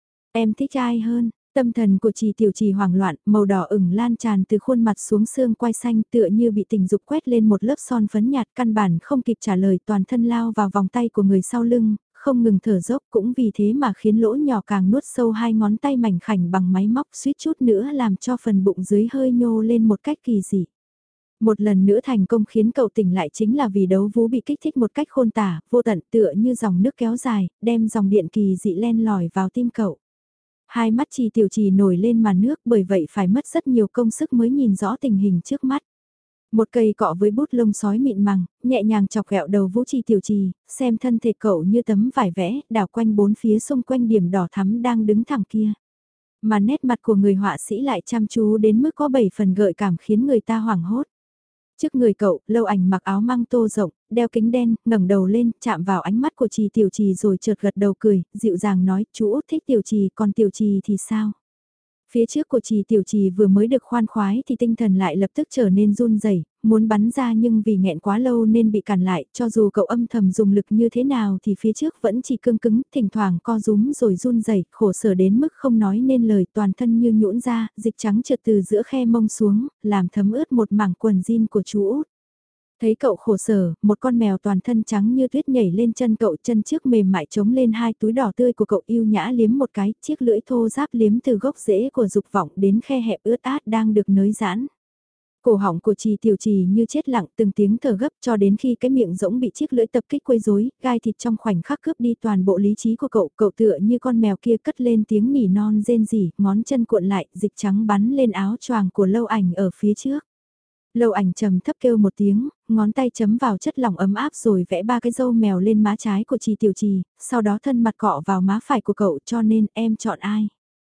Speaker 1: Em thích ai hơn? Tâm thần của Trì Tiểu Trì hoảng loạn, màu đỏ ửng lan tràn từ khuôn mặt xuống xương quai xanh tựa như bị tình dục quét lên một lớp son phấn nhạt, căn bản không kịp trả lời, toàn thân lao vào vòng tay của người sau lưng, không ngừng thở dốc, cũng vì thế mà khiến lỗ nhỏ càng nuốt sâu hai ngón tay mảnh khảnh bằng máy móc, suýt chút nữa làm cho phần bụng dưới hơi nhô lên một cách kỳ dị. Một lần nữa thành công khiến cậu tỉnh lại chính là vì đấu vú bị kích thích một cách khôn tả, vô tận tựa như dòng nước kéo dài, đem dòng điện kỳ dị len lỏi vào tim cậu. Hai mắt Trì Tiểu Trì nổi lên màn nước, bởi vậy phải mất rất nhiều công sức mới nhìn rõ tình hình trước mắt. Một cây cọ với bút lông sói mịn màng, nhẹ nhàng chọc ghẹo đầu vũ Trì Tiểu Trì, xem thân thể cậu như tấm vải vẽ, đảo quanh bốn phía xung quanh điểm đỏ thắm đang đứng thẳng kia. Mà nét mặt của người họa sĩ lại chăm chú đến mức có bảy phần gợi cảm khiến người ta hoảng hốt. Trước người cậu, Lâu Ảnh mặc áo măng tô rộng, đeo kính đen, ngẩng đầu lên, chạm vào ánh mắt của Trì Tiểu Trì rồi chợt gật đầu cười, dịu dàng nói, chú Út thích Tiểu Trì, còn Tiểu Trì thì sao? Phía trước của Trì Tiểu Trì vừa mới được khoan khoái thì tinh thần lại lập tức trở nên run rẩy, muốn bắn ra nhưng vì nghẹn quá lâu nên bị cản lại, cho dù cậu âm thầm dùng lực như thế nào thì phía trước vẫn chỉ cương cứng, thỉnh thoảng co rúm rồi run rẩy, khổ sở đến mức không nói nên lời, toàn thân như nhũn ra, dịch trắng trượt từ giữa khe mông xuống, làm thấm ướt một mảng quần jean của chú Út. Thấy cậu khổ sở, một con mèo toàn thân trắng như tuyết nhảy lên chân cậu, chân trước mềm mại chống lên hai túi đỏ tươi của cậu, yêu nhã liếm một cái, chiếc lưỡi thô ráp liếm từ gốc rễ của dục vọng đến khe hẹp ướt át đang được nới giãn. Cổ họng của Trì Tiểu Trì như chết lặng, từng tiếng thở gấp cho đến khi cái miệng rỗng bị chiếc lưỡi tập kích quấy rối, gai thịt trong khoảnh khắc cướp đi toàn bộ lý trí của cậu, cậu tựa như con mèo kia cất lên tiếng nỉ non rên rỉ, ngón chân cuộn lại, dịch trắng bắn lên áo choàng của Lâu Ảnh ở phía trước. Lâu Ảnh trầm thấp kêu một tiếng, ngón tay chấm vào chất lỏng ấm áp rồi vẽ ba cái râu mèo lên má trái của Trì Tiểu Trì, sau đó thân mặt cọ vào má phải của cậu, cho nên em chọn ai?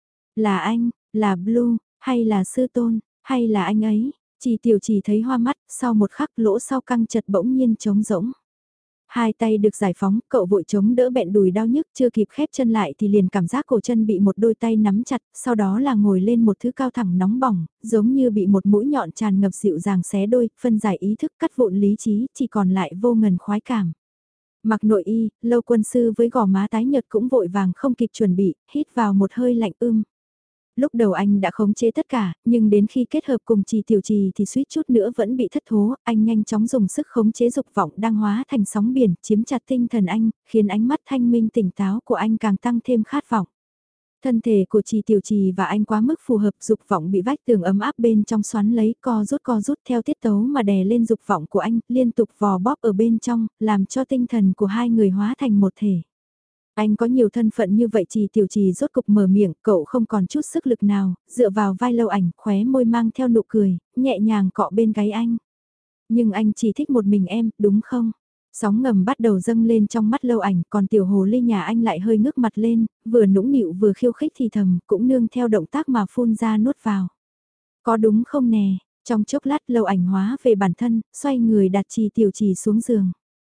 Speaker 1: Là anh, là Blue, hay là Sư Tôn, hay là anh ấy? Trì Tiểu Trì thấy hoa mắt, sau một khắc lỗ sau căng chật bỗng nhiên trống rỗng. Hai tay được giải phóng, cậu vội chống đỡ bẹn đùi đau nhức, chưa kịp khép chân lại thì liền cảm giác cổ chân bị một đôi tay nắm chặt, sau đó là ngồi lên một thứ cao thẳng nóng bỏng, giống như bị một mũi nhọn tràn ngập dịu dàng xé đôi, phân giải ý thức, cắt vụn lý trí, chỉ còn lại vô ngần khoái cảm. Mặc nội y, Lâu Quân Sư với gò má tái nhợt cũng vội vàng không kịp chuẩn bị, hít vào một hơi lạnh ưm. Lúc đầu anh đã khống chế tất cả, nhưng đến khi kết hợp cùng Trì Tiểu Trì thì suýt chút nữa vẫn bị thất thố, anh nhanh chóng dùng sức khống chế dục vọng đang hóa thành sóng biển, chiếm chặt tinh thần anh, khiến ánh mắt thanh minh tỉnh táo của anh càng tăng thêm khát vọng. Thân thể của Trì Tiểu Trì và anh quá mức phù hợp, dục vọng bị vách tường ấm áp bên trong xoắn lấy, co rút co rút theo tiết tấu mà đè lên dục vọng của anh, liên tục vò bóp ở bên trong, làm cho tinh thần của hai người hóa thành một thể. Anh có nhiều thân phận như vậy, Trì Tiểu Trì rốt cục mở miệng, cậu không còn chút sức lực nào, dựa vào vai Lâu Ảnh, khóe môi mang theo nụ cười, nhẹ nhàng cọ bên gáy anh. Nhưng anh chỉ thích một mình em, đúng không? Sóng ngầm bắt đầu dâng lên trong mắt Lâu Ảnh, còn tiểu hồ ly nhà anh lại hơi ngước mặt lên, vừa nũng nịu vừa khiêu khích thì thầm, cũng nương theo động tác mà phun ra nuốt vào. Có đúng không nè? Trong chốc lát Lâu Ảnh hóa về bản thân, xoay người đặt Trì Tiểu Trì xuống giường.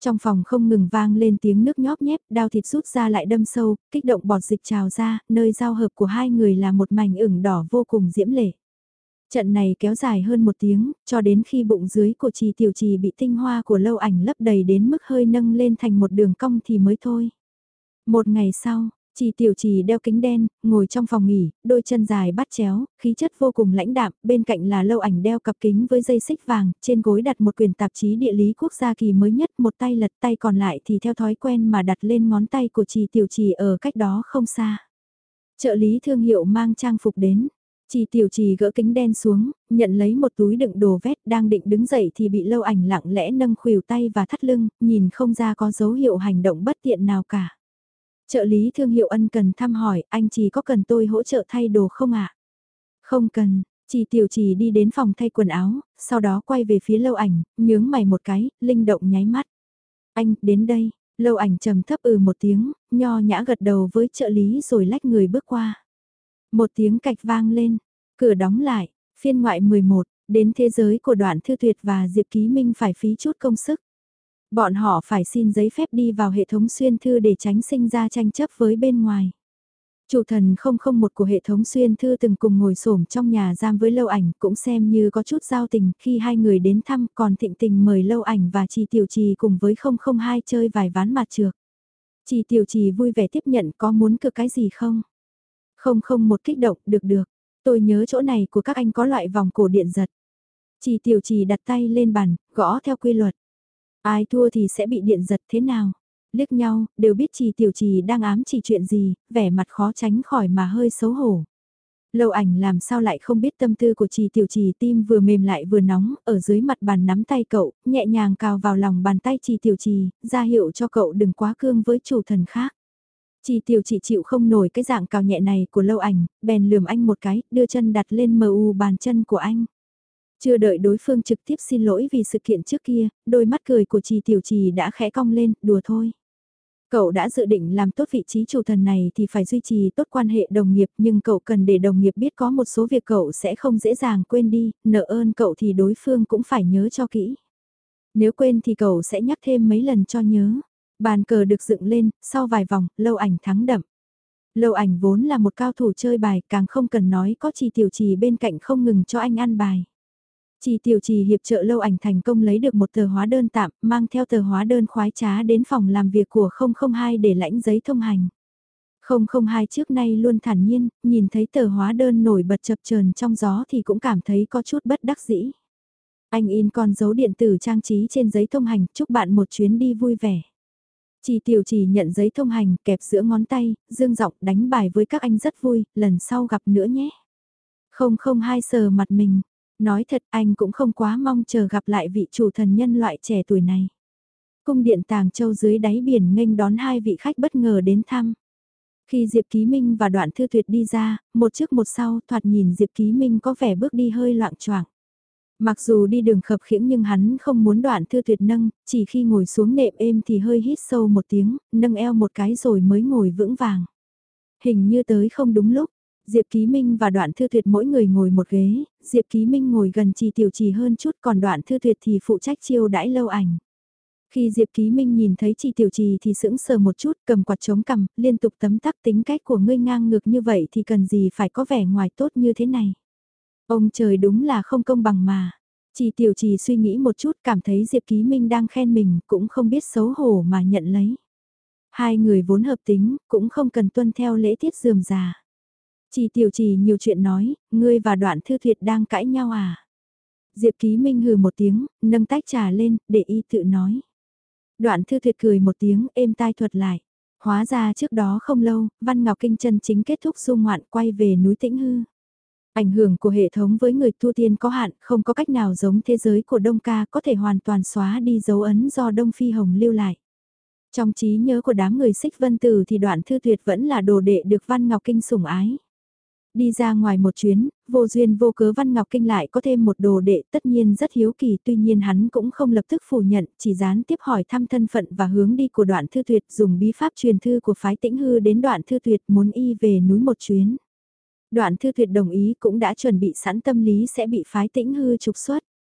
Speaker 1: Trong phòng không ngừng vang lên tiếng nước nhóp nhép, đao thịt rút ra lại đâm sâu, kích động bọt dịch trào ra, nơi giao hợp của hai người là một mảnh ửng đỏ vô cùng diễm lệ. Trận này kéo dài hơn một tiếng, cho đến khi bụng dưới của Trì Tiểu Trì bị tinh hoa của Lâu Ảnh lấp đầy đến mức hơi nâng lên thành một đường cong thì mới thôi. Một ngày sau, Trì Tiểu Trì đeo kính đen, ngồi trong phòng nghỉ, đôi chân dài bắt chéo, khí chất vô cùng lãnh đạm, bên cạnh là Lâu Ảnh đeo cặp kính với dây xích vàng, trên gối đặt một quyển tạp chí địa lý quốc gia kỳ mới nhất, một tay lật tay còn lại thì theo thói quen mà đặt lên ngón tay của Trì Tiểu Trì ở cách đó không xa. Trợ lý thương hiệu mang trang phục đến. Trì Tiểu Trì gỡ kính đen xuống, nhận lấy một túi đựng đồ vét đang định đứng dậy thì bị Lâu Ảnh lặng lẽ nâng khuỷu tay và thắt lưng, nhìn không ra có dấu hiệu hành động bất tiện nào cả. Trợ lý thương hiệu ân cần thăm hỏi, anh Trì có cần tôi hỗ trợ thay đồ không ạ? Không cần, Trì Tiểu Trì đi đến phòng thay quần áo, sau đó quay về phía Lâu Ảnh, nhướng mày một cái, linh động nháy mắt. Anh, đến đây, Lâu Ảnh trầm thấp ừ một tiếng, nho nhã gật đầu với trợ lý rồi lách người bước qua. Một tiếng cạch vang lên, cửa đóng lại, phiên ngoại mười một, đến thế giới của Đoạn Thư Tuyệt và Diệp Ký Minh phải phí chút công sức. Bọn họ phải xin giấy phép đi vào hệ thống xuyên thư để tránh sinh ra tranh chấp với bên ngoài. Chủ thần không không một của hệ thống xuyên thư từng cùng ngồi xổm trong nhà giam với Lâu Ảnh, cũng xem như có chút giao tình, khi hai người đến thăm còn thịnh tình mời Lâu Ảnh và Trì Tiểu Trì cùng với không không hai chơi vài ván mặt trược. Trì Tiểu Trì vui vẻ tiếp nhận, có muốn cược cái gì không? Không không một kích động, được được, tôi nhớ chỗ này của các anh có loại vòng cổ điện giật. Trì Tiểu Trì đặt tay lên bàn, gõ theo quy luật. Ai thua thì sẽ bị điện giật thế nào? Liếc nhau, đều biết Trì Tiểu Trì đang ám chỉ chuyện gì, vẻ mặt khó tránh khỏi mà hơi xấu hổ. Lâu Ảnh làm sao lại không biết tâm tư của Trì Tiểu Trì, tim vừa mềm lại vừa nóng, ở dưới mặt bàn nắm tay cậu, nhẹ nhàng cào vào lòng bàn tay Trì Tiểu Trì, ra hiệu cho cậu đừng quá cương với chủ thần khác. Trì Tiểu Trì chịu không nổi cái dạng cào nhẹ này của Lâu Ảnh, bèn lườm anh một cái, đưa chân đặt lên mờ u bàn chân của anh. Chưa đợi đối phương trực tiếp xin lỗi vì sự kiện trước kia, đôi mắt cười của Trì Tiểu Trì đã khẽ cong lên, đùa thôi. Cậu đã dự định làm tốt vị trí chủ thần này thì phải duy trì tốt quan hệ đồng nghiệp, nhưng cậu cần để đồng nghiệp biết có một số việc cậu sẽ không dễ dàng quên đi, nợ ơn cậu thì đối phương cũng phải nhớ cho kỹ. Nếu quên thì cậu sẽ nhắc thêm mấy lần cho nhớ. Bàn cờ được dựng lên, sau vài vòng, Lâu Ảnh thắng đậm. Lâu Ảnh vốn là một cao thủ chơi bài, càng không cần nói có Trì Tiểu Trì bên cạnh không ngừng cho anh ăn bài. Trì Tiểu Trì hiệp trợ Lâu Ảnh thành công lấy được một tờ hóa đơn tạm, mang theo tờ hóa đơn khoái trá đến phòng làm việc của không không hai để lãnh giấy thông hành. không không hai trước nay luôn thản nhiên, nhìn thấy tờ hóa đơn nổi bật chập chờn trong gió thì cũng cảm thấy có chút bất đắc dĩ. Anh in con dấu điện tử trang trí trên giấy thông hành, chúc bạn một chuyến đi vui vẻ. Trì Tiểu Trì nhận giấy thông hành, kẹp giữa ngón tay, dương giọng đánh bài với các anh rất vui, lần sau gặp nữa nhé. không không hai sờ mặt mình. Nói thật anh cũng không quá mong chờ gặp lại vị chủ thần nhân loại trẻ tuổi này. Cung điện Tàng Châu dưới đáy biển nghênh đón hai vị khách bất ngờ đến thăm. Khi Diệp Ký Minh và Đoạn Thư Tuyệt đi ra, một trước một sau, thoạt nhìn Diệp Ký Minh có vẻ bước đi hơi loạng choạng. Mặc dù đi đường khập khiễng nhưng hắn không muốn Đoạn Thư Tuyệt nâng, chỉ khi ngồi xuống nệm êm thì hơi hít sâu một tiếng, nâng eo một cái rồi mới ngồi vững vàng. Hình như tới không đúng lúc. Diệp Ký Minh và Đoạn Thư Tuyệt mỗi người ngồi một ghế, Diệp Ký Minh ngồi gần Trì Tiểu Trì hơn chút, còn Đoạn Thư Tuyệt thì phụ trách chiêu đãi Lâu Ảnh. Khi Diệp Ký Minh nhìn thấy Trì Tiểu Trì thì sững sờ một chút, cầm quạt chống cằm, liên tục tấm tắc tính cách của ngươi ngang ngược như vậy thì cần gì phải có vẻ ngoài tốt như thế này. Ông trời đúng là không công bằng mà. Trì Tiểu Trì suy nghĩ một chút, cảm thấy Diệp Ký Minh đang khen mình, cũng không biết xấu hổ mà nhận lấy. Hai người vốn hợp tính, cũng không cần tuân theo lễ tiết rườm rà. Trì Tiểu Trì nhiều chuyện nói, ngươi và Đoạn Thư Tuyệt đang cãi nhau à? Diệp Ký Minh hừ một tiếng, nâng tách trà lên, để y tự nói. Đoạn Thư Tuyệt cười một tiếng, êm tai thuật lại. Hóa ra trước đó không lâu, Văn Ngọc Kinh chân chính kết thúc du ngoạn quay về núi Tĩnh Hư. Ảnh hưởng của hệ thống với người tu tiên có hạn, không có cách nào giống thế giới của Đông Ca có thể hoàn toàn xóa đi dấu ấn do Đông Phi Hồng lưu lại. Trong trí nhớ của đám người Xích Vân Tử thì Đoạn Thư Tuyệt vẫn là đồ đệ được Văn Ngọc Kinh sủng ái. Đi ra ngoài một chuyến, vô duyên vô cớ Văn Ngọc Kinh lại có thêm một đồ đệ, tất nhiên rất hiếu kỳ, tuy nhiên hắn cũng không lập tức phủ nhận, chỉ gián tiếp hỏi thăm thân phận và hướng đi của Đoạn Thư Tuyệt, dùng bí pháp truyền thư của phái Tĩnh Hư đến Đoạn Thư Tuyệt muốn y về núi một chuyến. Đoạn Thư Tuyệt đồng ý, cũng đã chuẩn bị sẵn tâm lý sẽ bị phái Tĩnh Hư trục xuất.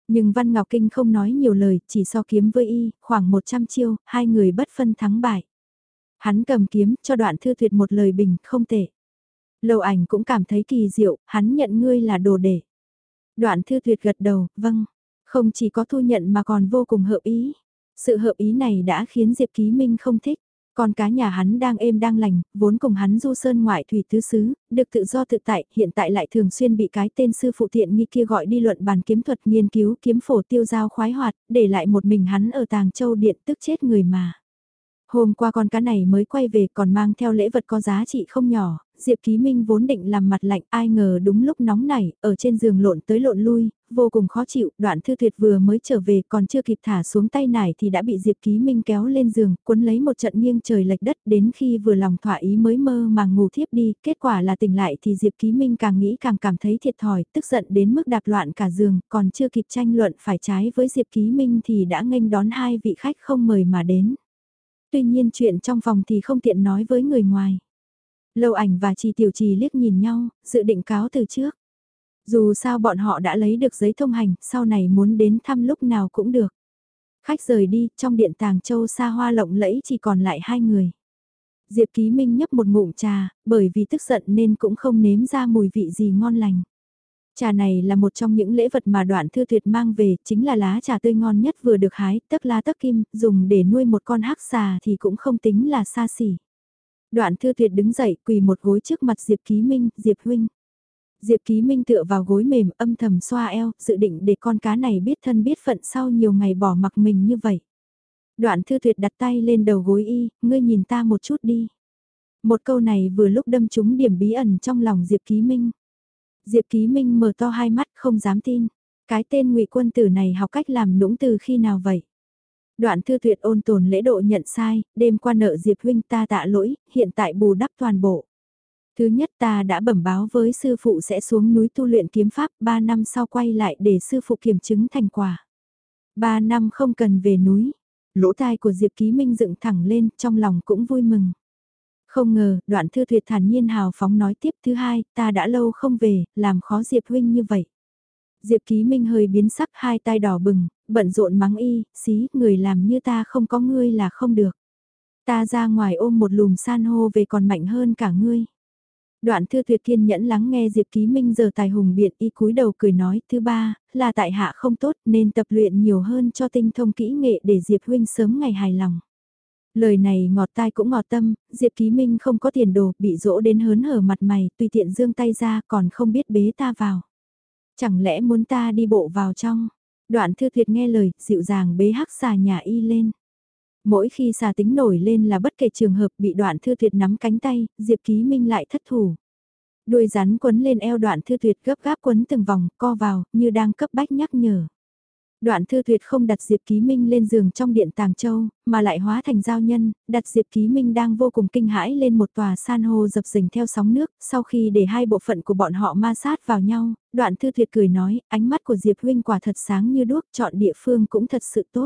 Speaker 1: Nhưng Văn Ngọc Kinh không nói nhiều lời, chỉ so kiếm với y, khoảng một trăm chiêu, hai người bất phân thắng bại. Hắn cầm kiếm, cho Đoạn Thư Tuyệt một lời bình, không tệ. Lâu Ảnh cũng cảm thấy kỳ diệu, hắn nhận ngươi là đồ để. Đoạn Thư Tuyệt gật đầu, vâng. Không chỉ có thu nhận mà còn vô cùng hợp ý. Sự hợp ý này đã khiến Diệp Ký Minh không thích. Con cá nhà hắn đang êm đang lành, vốn cùng hắn du sơn ngoại thủy tứ xứ, được tự do tự tại, hiện tại lại thường xuyên bị cái tên sư phụ tiện nghi kia gọi đi luận bàn kiếm thuật nghiên cứu kiếm phổ tiêu giao khoái hoạt, để lại một mình hắn ở Tàng Châu Điện tức chết người mà. Hôm qua con cá này mới quay về còn mang theo lễ vật có giá trị không nhỏ, Diệp Ký Minh vốn định làm mặt lạnh ai ngờ đúng lúc nóng nảy, ở trên giường lộn tới lộn lui, vô cùng khó chịu, Đoạn Thư Tuyệt vừa mới trở về còn chưa kịp thả xuống tay nải thì đã bị Diệp Ký Minh kéo lên giường, cuốn lấy một trận nghiêng trời lệch đất đến khi vừa lòng thỏa ý mới mơ màng ngủ thiếp đi, kết quả là tỉnh lại thì Diệp Ký Minh càng nghĩ càng cảm thấy thiệt thòi, tức giận đến mức đạp loạn cả giường, còn chưa kịp tranh luận phải trái với Diệp Ký Minh thì đã nghênh đón hai vị khách không mời mà đến. Tuy nhiên chuyện trong phòng thì không tiện nói với người ngoài. Lâu Ảnh và Trì Tiểu Trì liếc nhìn nhau, dự định cáo từ trước. Dù sao bọn họ đã lấy được giấy thông hành, sau này muốn đến thăm lúc nào cũng được. Khách rời đi, trong điện Tàng Châu xa hoa lộng lẫy chỉ còn lại hai người. Diệp Ký Minh nhấp một ngụm trà, bởi vì tức giận nên cũng không nếm ra mùi vị gì ngon lành. Trà này là một trong những lễ vật mà Đoạn Thư Tuyệt mang về, chính là lá trà tươi ngon nhất vừa được hái, tấc lá tấc kim, dùng để nuôi một con hắc xà thì cũng không tính là xa xỉ. Đoạn Thư Tuyệt đứng dậy, quỳ một gối trước mặt Diệp Ký Minh, Diệp huynh. Diệp Ký Minh tựa vào gối mềm, âm thầm xoa eo, dự định để con cá này biết thân biết phận sau nhiều ngày bỏ mặc mình như vậy. Đoạn Thư Tuyệt đặt tay lên đầu gối y, ngươi nhìn ta một chút đi. Một câu này vừa lúc đâm trúng điểm bí ẩn trong lòng Diệp Ký Minh. Diệp Ký Minh mở to hai mắt không dám tin. Cái tên Ngụy Quân Tử này học cách làm nũng từ khi nào vậy? Đoạn Thư Tuyệt ôn tồn lễ độ nhận sai, đêm qua nợ Diệp huynh ta tạ lỗi, hiện tại bù đắp toàn bộ. Thứ nhất ta đã bẩm báo với sư phụ sẽ xuống núi tu luyện kiếm pháp, ba năm sau quay lại để sư phụ kiểm chứng thành quả. Ba năm không cần về núi. Lỗ tai của Diệp Ký Minh dựng thẳng lên, trong lòng cũng vui mừng. Không ngờ, Đoạn Thư Tuyệt thản nhiên hào phóng nói tiếp, thứ hai, ta đã lâu không về, làm khó Diệp huynh như vậy. Diệp Ký Minh hơi biến sắc, hai tai đỏ bừng, bận rộn mắng y, xí, người làm như ta không có ngươi là không được. Ta ra ngoài ôm một lùm san hô về còn mạnh hơn cả ngươi. Đoạn Thư Tuyệt kiên nhẫn lắng nghe Diệp Ký Minh giờ tài hùng biện y cúi đầu cười nói, thứ ba, là tại hạ không tốt nên tập luyện nhiều hơn cho tinh thông kỹ nghệ để Diệp huynh sớm ngày hài lòng. Lời này ngọt tai cũng ngọt tâm, Diệp Ký Minh không có tiền đồ, bị dỗ đến hớn hở mặt mày, tùy tiện giương tay ra còn không biết bế ta vào. Chẳng lẽ muốn ta đi bộ vào trong? Đoạn Thư Tuyệt nghe lời, dịu dàng bế hắc xà nhà y lên. Mỗi khi xà tính nổi lên là bất kể trường hợp bị Đoạn Thư Tuyệt nắm cánh tay, Diệp Ký Minh lại thất thủ. Đuôi rắn quấn lên eo Đoạn Thư Tuyệt gấp gáp quấn từng vòng, co vào, như đang cấp bách nhắc nhở. Đoạn Thư Tuyệt không đặt Diệp Ký Minh lên giường trong điện Tàng Châu, mà lại hóa thành giao nhân, đặt Diệp Ký Minh đang vô cùng kinh hãi lên một tòa san hô dập dềnh theo sóng nước, sau khi để hai bộ phận của bọn họ ma sát vào nhau, Đoạn Thư Tuyệt cười nói, ánh mắt của Diệp huynh quả thật sáng như đuốc, chọn địa phương cũng thật sự tốt.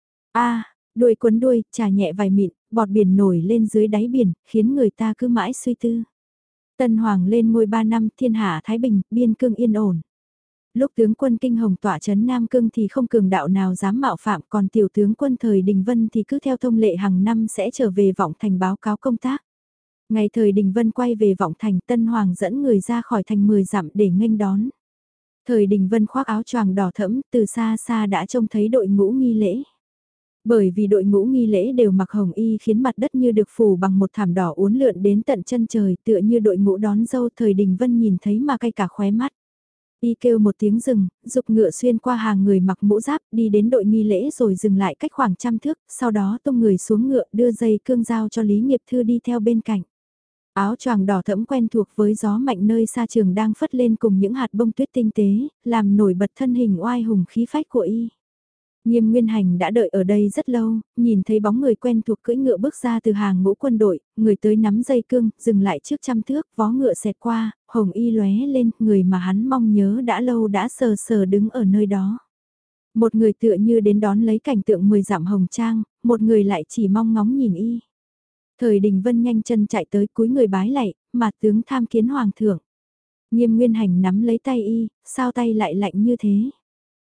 Speaker 1: A, đuôi quấn đuôi, trà nhẹ vài mịn, bọt biển nổi lên dưới đáy biển, khiến người ta cứ mãi suy tư. Tân Hoàng lên ngôi ba năm, thiên hạ thái bình, biên cương yên ổn. Lúc tướng quân Kinh Hồng tỏa trấn Nam Cương thì không cường đạo nào dám mạo phạm, còn tiểu tướng quân thời Đình Vân thì cứ theo thông lệ hàng năm sẽ trở về Vọng Thành báo cáo công tác. Ngày thời Đình Vân quay về Vọng Thành, Tân Hoàng dẫn người ra khỏi thành mười dặm để nghênh đón. Thời Đình Vân khoác áo choàng đỏ thẫm, từ xa xa đã trông thấy đội ngũ nghi lễ. Bởi vì đội ngũ nghi lễ đều mặc hồng y khiến mặt đất như được phủ bằng một thảm đỏ uốn lượn đến tận chân trời, tựa như đội ngũ đón dâu thời Đình Vân nhìn thấy mà cay cả khóe mắt. Y kêu một tiếng rừng, dục ngựa xuyên qua hàng người mặc mũ giáp đi đến đội nghi lễ rồi dừng lại cách khoảng trăm thước, sau đó tung người xuống ngựa đưa dây cương giao cho Lý Nghiệp Thư đi theo bên cạnh. Áo choàng đỏ thẫm quen thuộc với gió mạnh nơi xa trường đang phất lên cùng những hạt bông tuyết tinh tế, làm nổi bật thân hình oai hùng khí phách của Y. Nghiêm Nguyên Hành đã đợi ở đây rất lâu, nhìn thấy bóng người quen thuộc cưỡi ngựa bước ra từ hàng ngũ quân đội, người tới nắm dây cương, dừng lại trước trăm thước, vó ngựa xẹt qua, hồng y lóe lên, người mà hắn mong nhớ đã lâu đã sờ sờ đứng ở nơi đó. Một người tựa như đến đón lấy cảnh tượng mười dặm hồng trang, một người lại chỉ mong ngóng nhìn y. Thời Đình Vân nhanh chân chạy tới cúi người bái lạy, mà tướng tham kiến hoàng thượng. Nghiêm Nguyên Hành nắm lấy tay y, sao tay lại lạnh như thế?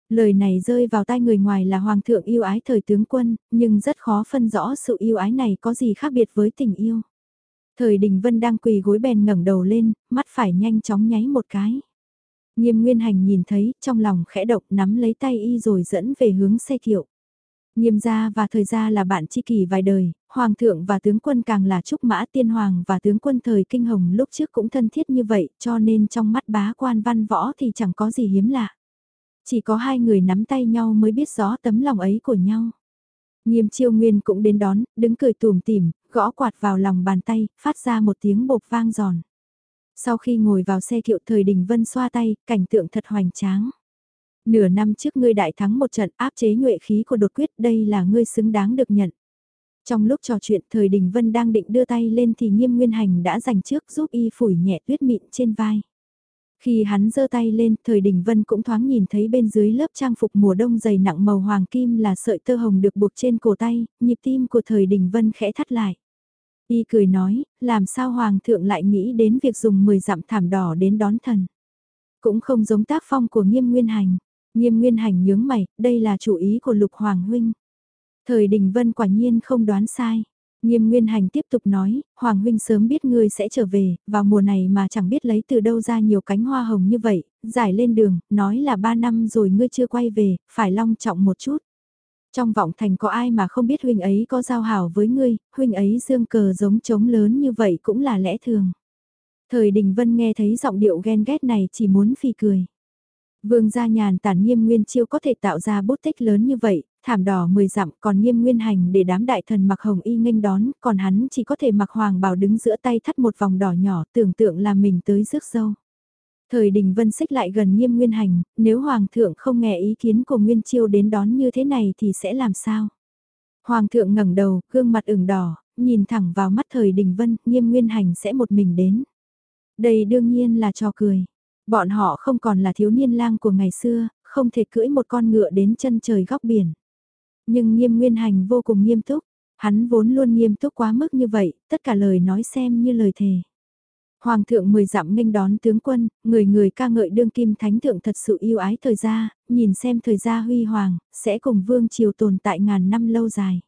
Speaker 1: Lời này rơi vào tai người ngoài là hoàng thượng yêu ái thời tướng quân, nhưng rất khó phân rõ sự yêu ái này có gì khác biệt với tình yêu. Thời Đình Vân đang quỳ gối bèn ngẩng đầu lên, mắt phải nhanh chóng nháy một cái. Nghiêm Nguyên Hành nhìn thấy, trong lòng khẽ động nắm lấy tay y rồi dẫn về hướng xe kiệu. Nghiêm gia và thời gia là bạn tri kỷ vài đời, hoàng thượng và tướng quân càng là trúc mã, tiên hoàng và tướng quân thời kinh hồng lúc trước cũng thân thiết như vậy, cho nên trong mắt bá quan văn võ thì chẳng có gì hiếm lạ. Chỉ có hai người nắm tay nhau mới biết rõ tấm lòng ấy của nhau. Nghiêm Chiêu Nguyên cũng đến đón, đứng cười tủm tỉm, gõ quạt vào lòng bàn tay, phát ra một tiếng bộp vang giòn. Sau khi ngồi vào xe kiệu, Thời Đình Vân xoa tay, cảnh tượng thật hoành tráng. Nửa năm trước ngươi đại thắng một trận, áp chế nhuệ khí của đột quyết, đây là ngươi xứng đáng được nhận. Trong lúc trò chuyện, Thời Đình Vân đang định đưa tay lên thì Nghiêm Nguyên Hành đã giành trước giúp y phủi nhẹ tuyết mịn trên vai. Khi hắn giơ tay lên, Thời Đình Vân cũng thoáng nhìn thấy bên dưới lớp trang phục mùa đông dày nặng màu hoàng kim là sợi tơ hồng được buộc trên cổ tay, nhịp tim của Thời Đình Vân khẽ thắt lại. Y cười nói, làm sao hoàng thượng lại nghĩ đến việc dùng mười dặm thảm đỏ đến đón thần. Cũng không giống tác phong của Nghiêm Nguyên Hành. Nghiêm Nguyên Hành nhướng mày, đây là chủ ý của Lục Hoàng huynh. Thời Đình Vân quả nhiên không đoán sai. Nghiêm Nguyên Hành tiếp tục nói, Hoàng huynh sớm biết ngươi sẽ trở về, vào mùa này mà chẳng biết lấy từ đâu ra nhiều cánh hoa hồng như vậy, giải lên đường, nói là ba năm rồi ngươi chưa quay về, phải long trọng một chút. Trong vọng thành có ai mà không biết huynh ấy có giao hảo với ngươi, huynh ấy dương cờ giống trống lớn như vậy cũng là lẽ thường. Thời Đình Vân nghe thấy giọng điệu ghen ghét này chỉ muốn phì cười. Vương gia nhàn tản Nghiêm Nguyên Chiêu có thể tạo ra bút tích lớn như vậy, thảm đỏ mười dặm, còn Nghiêm Nguyên Hành để đám đại thần mặc hồng y nghênh đón, còn hắn chỉ có thể mặc hoàng bào đứng giữa tay thắt một vòng đỏ nhỏ, tưởng tượng là mình tới rước dâu. Thời Đình Vân xích lại gần Nghiêm Nguyên Hành, nếu hoàng thượng không nghe ý kiến của Nguyên Chiêu đến đón như thế này thì sẽ làm sao? Hoàng thượng ngẩng đầu, gương mặt ửng đỏ, nhìn thẳng vào mắt Thời Đình Vân, Nghiêm Nguyên Hành sẽ một mình đến. Đây đương nhiên là trò cười. Bọn họ không còn là thiếu niên lang của ngày xưa, không thể cưỡi một con ngựa đến chân trời góc biển. Nhưng Nghiêm Nguyên Hành vô cùng nghiêm túc, hắn vốn luôn nghiêm túc quá mức như vậy, tất cả lời nói xem như lời thề. Hoàng thượng mười dặm nghênh đón tướng quân, người người ca ngợi đương kim thánh thượng thật sự yêu ái thời gia, nhìn xem thời gia huy hoàng, sẽ cùng vương triều tồn tại ngàn năm lâu dài.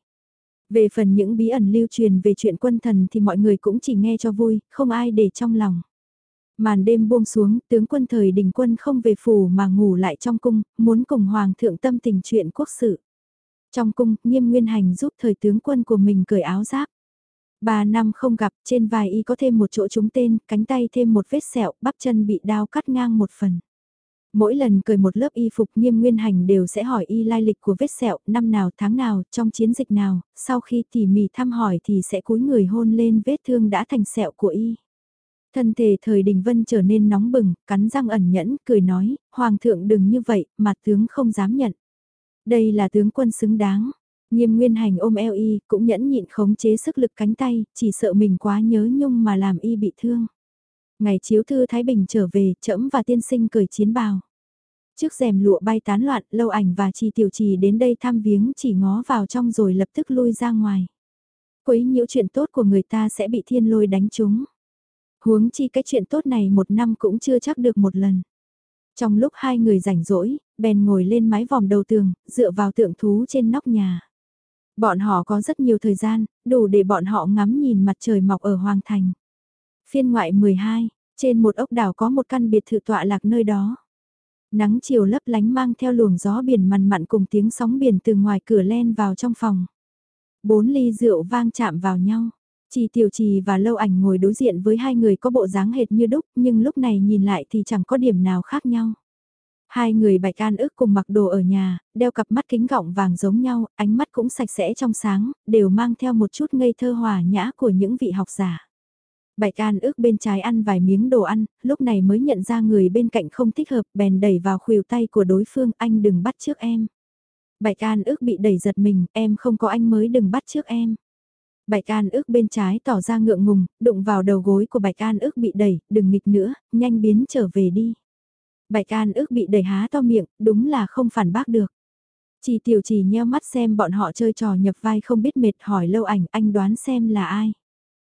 Speaker 1: Về phần những bí ẩn lưu truyền về chuyện quân thần thì mọi người cũng chỉ nghe cho vui, không ai để trong lòng. Màn đêm buông xuống, tướng quân Thời Đình Quân không về phủ mà ngủ lại trong cung, muốn cùng Hoàng thượng tâm tình chuyện quốc sự. Trong cung, Nghiêm Nguyên Hành giúp Thời tướng quân của mình cởi áo giáp. Ba năm không gặp, trên vai y có thêm một chỗ trúng tên, cánh tay thêm một vết sẹo, bắp chân bị đao cắt ngang một phần. Mỗi lần cởi một lớp y phục Nghiêm Nguyên Hành đều sẽ hỏi y lai lịch của vết sẹo, năm nào, tháng nào, trong chiến dịch nào, sau khi tỉ mỉ thăm hỏi thì sẽ cúi người hôn lên vết thương đã thành sẹo của y. Thân thể Thời Đình Vân trở nên nóng bừng, cắn răng ẩn nhẫn, cười nói, Hoàng thượng đừng như vậy, mà tướng không dám nhận. Đây là tướng quân xứng đáng. Nghiêm Nguyên Hành ôm eo y, cũng nhẫn nhịn khống chế sức lực cánh tay, chỉ sợ mình quá nhớ nhung mà làm y bị thương. Ngày chiếu thư Thái Bình trở về, trẫm và tiên sinh cởi chiến bào. Trước rèm lụa bay tán loạn, Lâu Ảnh và Trì Tiểu Trì đến đây thăm viếng chỉ ngó vào trong rồi lập tức lui ra ngoài. Quấy nhiễu chuyện tốt của người ta sẽ bị thiên lôi đánh trúng. Huống chi cái chuyện tốt này một năm cũng chưa chắc được một lần. Trong lúc hai người rảnh rỗi, bèn ngồi lên mái vòm đầu tường, dựa vào tượng thú trên nóc nhà. Bọn họ có rất nhiều thời gian, đủ để bọn họ ngắm nhìn mặt trời mọc ở Hoàng Thành. Phiên ngoại mười hai, trên một ốc đảo có một căn biệt thự tọa lạc nơi đó. Nắng chiều lấp lánh mang theo luồng gió biển mằn mặn cùng tiếng sóng biển từ ngoài cửa len vào trong phòng. Bốn ly rượu vang chạm vào nhau. Trì Tiểu Trì và Lâu Ảnh ngồi đối diện với hai người có bộ dáng hệt như đúc, nhưng lúc này nhìn lại thì chẳng có điểm nào khác nhau. Hai người Bạch An ức cùng mặc đồ ở nhà, đeo cặp mắt kính gọng vàng giống nhau, ánh mắt cũng sạch sẽ trong sáng, đều mang theo một chút ngây thơ hòa nhã của những vị học giả. Bạch An ức bên trái ăn vài miếng đồ ăn, lúc này mới nhận ra người bên cạnh không thích hợp, bèn đẩy vào khuỷu tay của đối phương, anh đừng bắt trước em. Bạch An ức bị đẩy giật mình, em không có anh mới đừng bắt trước em. Bạch An ức bên trái tỏ ra ngượng ngùng, đụng vào đầu gối của Bạch An ức bị đẩy, đừng nghịch nữa, nhanh biến trở về đi. Bạch An ức bị đẩy há to miệng, đúng là không phản bác được. Trì Tiểu Trì nheo mắt xem bọn họ chơi trò nhập vai không biết mệt, hỏi Lâu Ảnh, anh đoán xem là ai.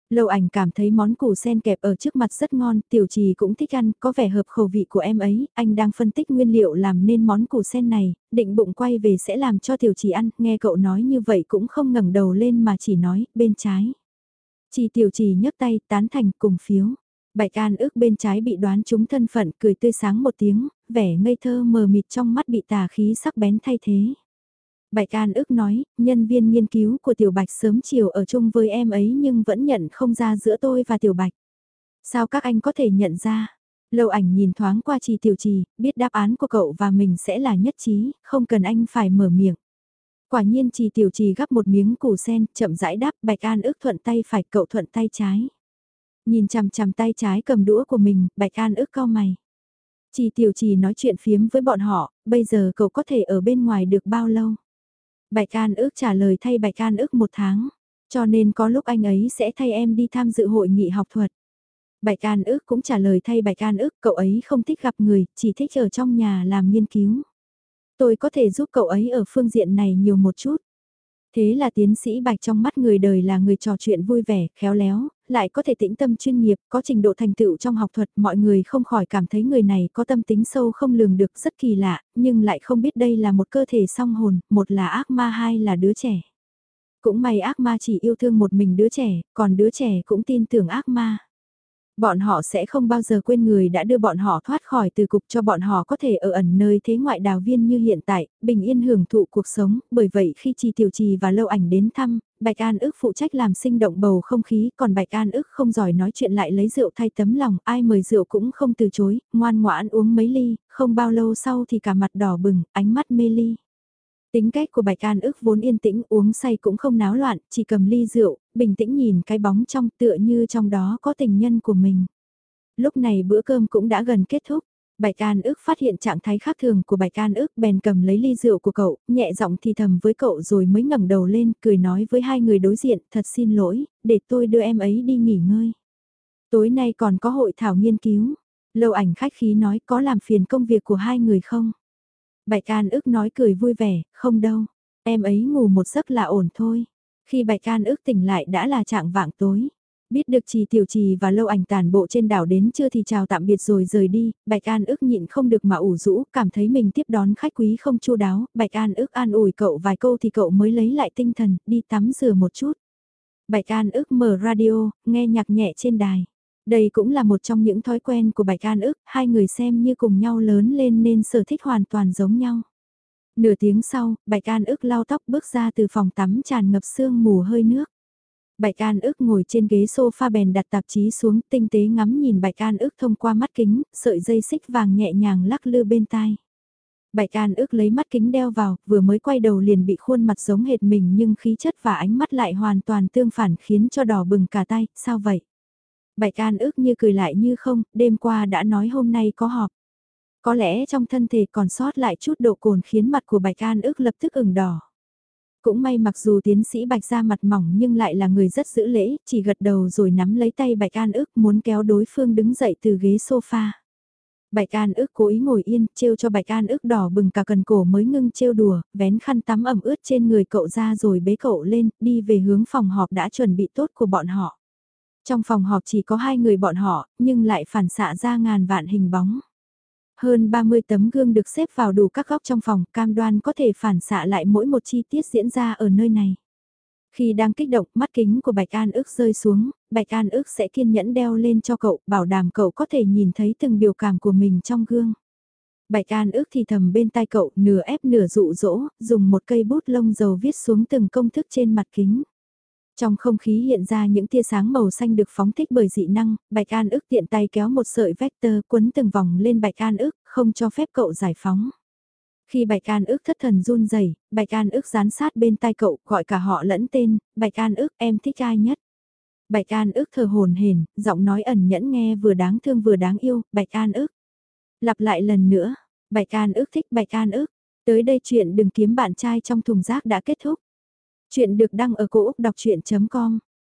Speaker 1: Lâu Ảnh cảm thấy món củ sen kẹp ở trước mặt rất ngon, Tiểu Trì cũng thích ăn, có vẻ hợp khẩu vị của em ấy, anh đang phân tích nguyên liệu làm nên món củ sen này, định bụng quay về sẽ làm cho Tiểu Trì ăn, nghe cậu nói như vậy cũng không ngẩng đầu lên mà chỉ nói, bên trái. Chỉ Tiểu Trì nhấc tay, tán thành, cùng phiếu. Bạch An ước bên trái bị đoán trúng thân phận, cười tươi sáng một tiếng, vẻ ngây thơ mờ mịt trong mắt bị tà khí sắc bén thay thế. Bạch An ước nói, nhân viên nghiên cứu của Tiểu Bạch sớm chiều ở chung với em ấy nhưng vẫn nhận không ra giữa tôi và Tiểu Bạch. Sao các anh có thể nhận ra? Lâu Ảnh nhìn thoáng qua Trì Tiểu Trì, biết đáp án của cậu và mình sẽ là nhất trí, không cần anh phải mở miệng. Quả nhiên Trì Tiểu Trì gắp một miếng củ sen, chậm rãi đáp, Bạch An ước thuận tay phải, cậu thuận tay trái. Nhìn chằm chằm tay trái cầm đũa của mình, Bạch An ước cau mày. Trì Tiểu Trì nói chuyện phiếm với bọn họ, bây giờ cậu có thể ở bên ngoài được bao lâu? Bạch An ước trả lời thay Bạch An ước một tháng, cho nên có lúc anh ấy sẽ thay em đi tham dự hội nghị học thuật. Bạch An ước cũng trả lời thay Bạch An ước, cậu ấy không thích gặp người, chỉ thích ở trong nhà làm nghiên cứu. Tôi có thể giúp cậu ấy ở phương diện này nhiều một chút. Thế là tiến sĩ Bạch trong mắt người đời là người trò chuyện vui vẻ, khéo léo, lại có thể tĩnh tâm chuyên nghiệp, có trình độ thành tựu trong học thuật, mọi người không khỏi cảm thấy người này có tâm tính sâu không lường được, rất kỳ lạ, nhưng lại không biết đây là một cơ thể song hồn, một là ác ma, hai là đứa trẻ. Cũng may ác ma chỉ yêu thương một mình đứa trẻ, còn đứa trẻ cũng tin tưởng ác ma. Bọn họ sẽ không bao giờ quên người đã đưa bọn họ thoát khỏi từ cục, cho bọn họ có thể ở ẩn nơi thế ngoại đào viên như hiện tại, bình yên hưởng thụ cuộc sống, bởi vậy khi Trì Tiểu Trì và Lâu Ảnh đến thăm, Bạch An ước phụ trách làm sinh động bầu không khí, còn Bạch An ước không giỏi nói chuyện lại lấy rượu thay tấm lòng, ai mời rượu cũng không từ chối, ngoan ngoãn uống mấy ly, không bao lâu sau thì cả mặt đỏ bừng, ánh mắt mê ly. Tính cách của Bạch An ước vốn yên tĩnh, uống say cũng không náo loạn, chỉ cầm ly rượu, bình tĩnh nhìn cái bóng trong, tựa như trong đó có tình nhân của mình. Lúc này bữa cơm cũng đã gần kết thúc, Bạch An ước phát hiện trạng thái khác thường của Bạch An ước, bèn cầm lấy ly rượu của cậu, nhẹ giọng thì thầm với cậu rồi mới ngẩng đầu lên, cười nói với hai người đối diện, thật xin lỗi, để tôi đưa em ấy đi nghỉ ngơi. Tối nay còn có hội thảo nghiên cứu. Lâu Ảnh khách khí nói, có làm phiền công việc của hai người không? Bạch An ước nói cười vui vẻ, không đâu, em ấy ngủ một giấc là ổn thôi. Khi Bạch An ước tỉnh lại đã là trạng vạng tối. Biết được Trì Tiểu Trì và Lâu Ảnh tản bộ trên đảo đến trưa thì chào tạm biệt rồi rời đi, Bạch An ước nhịn không được mà ủ rũ, cảm thấy mình tiếp đón khách quý không chu đáo, Bạch An ước an ủi cậu vài câu thì cậu mới lấy lại tinh thần, đi tắm rửa một chút. Bạch An ước mở radio, nghe nhạc nhẹ trên đài. Đây cũng là một trong những thói quen của Bạch An ước, hai người xem như cùng nhau lớn lên nên sở thích hoàn toàn giống nhau. Nửa tiếng sau, Bạch An ước lau tóc bước ra từ phòng tắm tràn ngập sương mù hơi nước. Bạch An ước ngồi trên ghế sofa bèn đặt tạp chí xuống, tinh tế ngắm nhìn Bạch An ước thông qua mắt kính, sợi dây xích vàng nhẹ nhàng lắc lư bên tai. Bạch An ước lấy mắt kính đeo vào, vừa mới quay đầu liền bị khuôn mặt giống hệt mình nhưng khí chất và ánh mắt lại hoàn toàn tương phản khiến cho đỏ bừng cả tay, sao vậy? Bạch An ước như cười lại như không, đêm qua đã nói hôm nay có họp. Có lẽ trong thân thể còn sót lại chút độ cồn khiến mặt của Bạch An ước lập tức ửng đỏ. Cũng may mặc dù tiến sĩ Bạch ra mặt mỏng nhưng lại là người rất giữ lễ, chỉ gật đầu rồi nắm lấy tay Bạch An ước muốn kéo đối phương đứng dậy từ ghế sofa. Bạch An ước cố ý ngồi yên, trêu cho Bạch An ước đỏ bừng cả cần cổ mới ngưng trêu đùa, vén khăn tắm ẩm ướt trên người cậu ra rồi bế cậu lên, đi về hướng phòng họp đã chuẩn bị tốt của bọn họ. Trong phòng họp chỉ có hai người bọn họ, nhưng lại phản xạ ra ngàn vạn hình bóng. Hơn ba mươi tấm gương được xếp vào đủ các góc trong phòng, cam đoan có thể phản xạ lại mỗi một chi tiết diễn ra ở nơi này. Khi đang kích động, mắt kính của Bạch An ước rơi xuống, Bạch An ước sẽ kiên nhẫn đeo lên cho cậu, bảo đảm cậu có thể nhìn thấy từng biểu cảm của mình trong gương. Bạch An ước thì thầm bên tai cậu, nửa ép nửa dụ dỗ, dùng một cây bút lông dầu viết xuống từng công thức trên mặt kính. Trong không khí hiện ra những tia sáng màu xanh được phóng thích bởi dị năng, Bạch An ước tiện tay kéo một sợi vector quấn từng vòng lên Bạch An ước, không cho phép cậu giải phóng. Khi Bạch An ước thất thần run rẩy, Bạch An ước dán sát bên tai cậu, gọi cả họ lẫn tên, Bạch An ước em thích ai nhất. Bạch An ước thở hổn hển, giọng nói ẩn nhẫn nghe vừa đáng thương vừa đáng yêu, Bạch An ước. Lặp lại lần nữa, Bạch An ước thích Bạch An ước. Tới đây chuyện đừng kiếm bạn trai trong thùng rác đã kết thúc. Chuyện được đăng ở cổ Úc đọc chuyện chấm com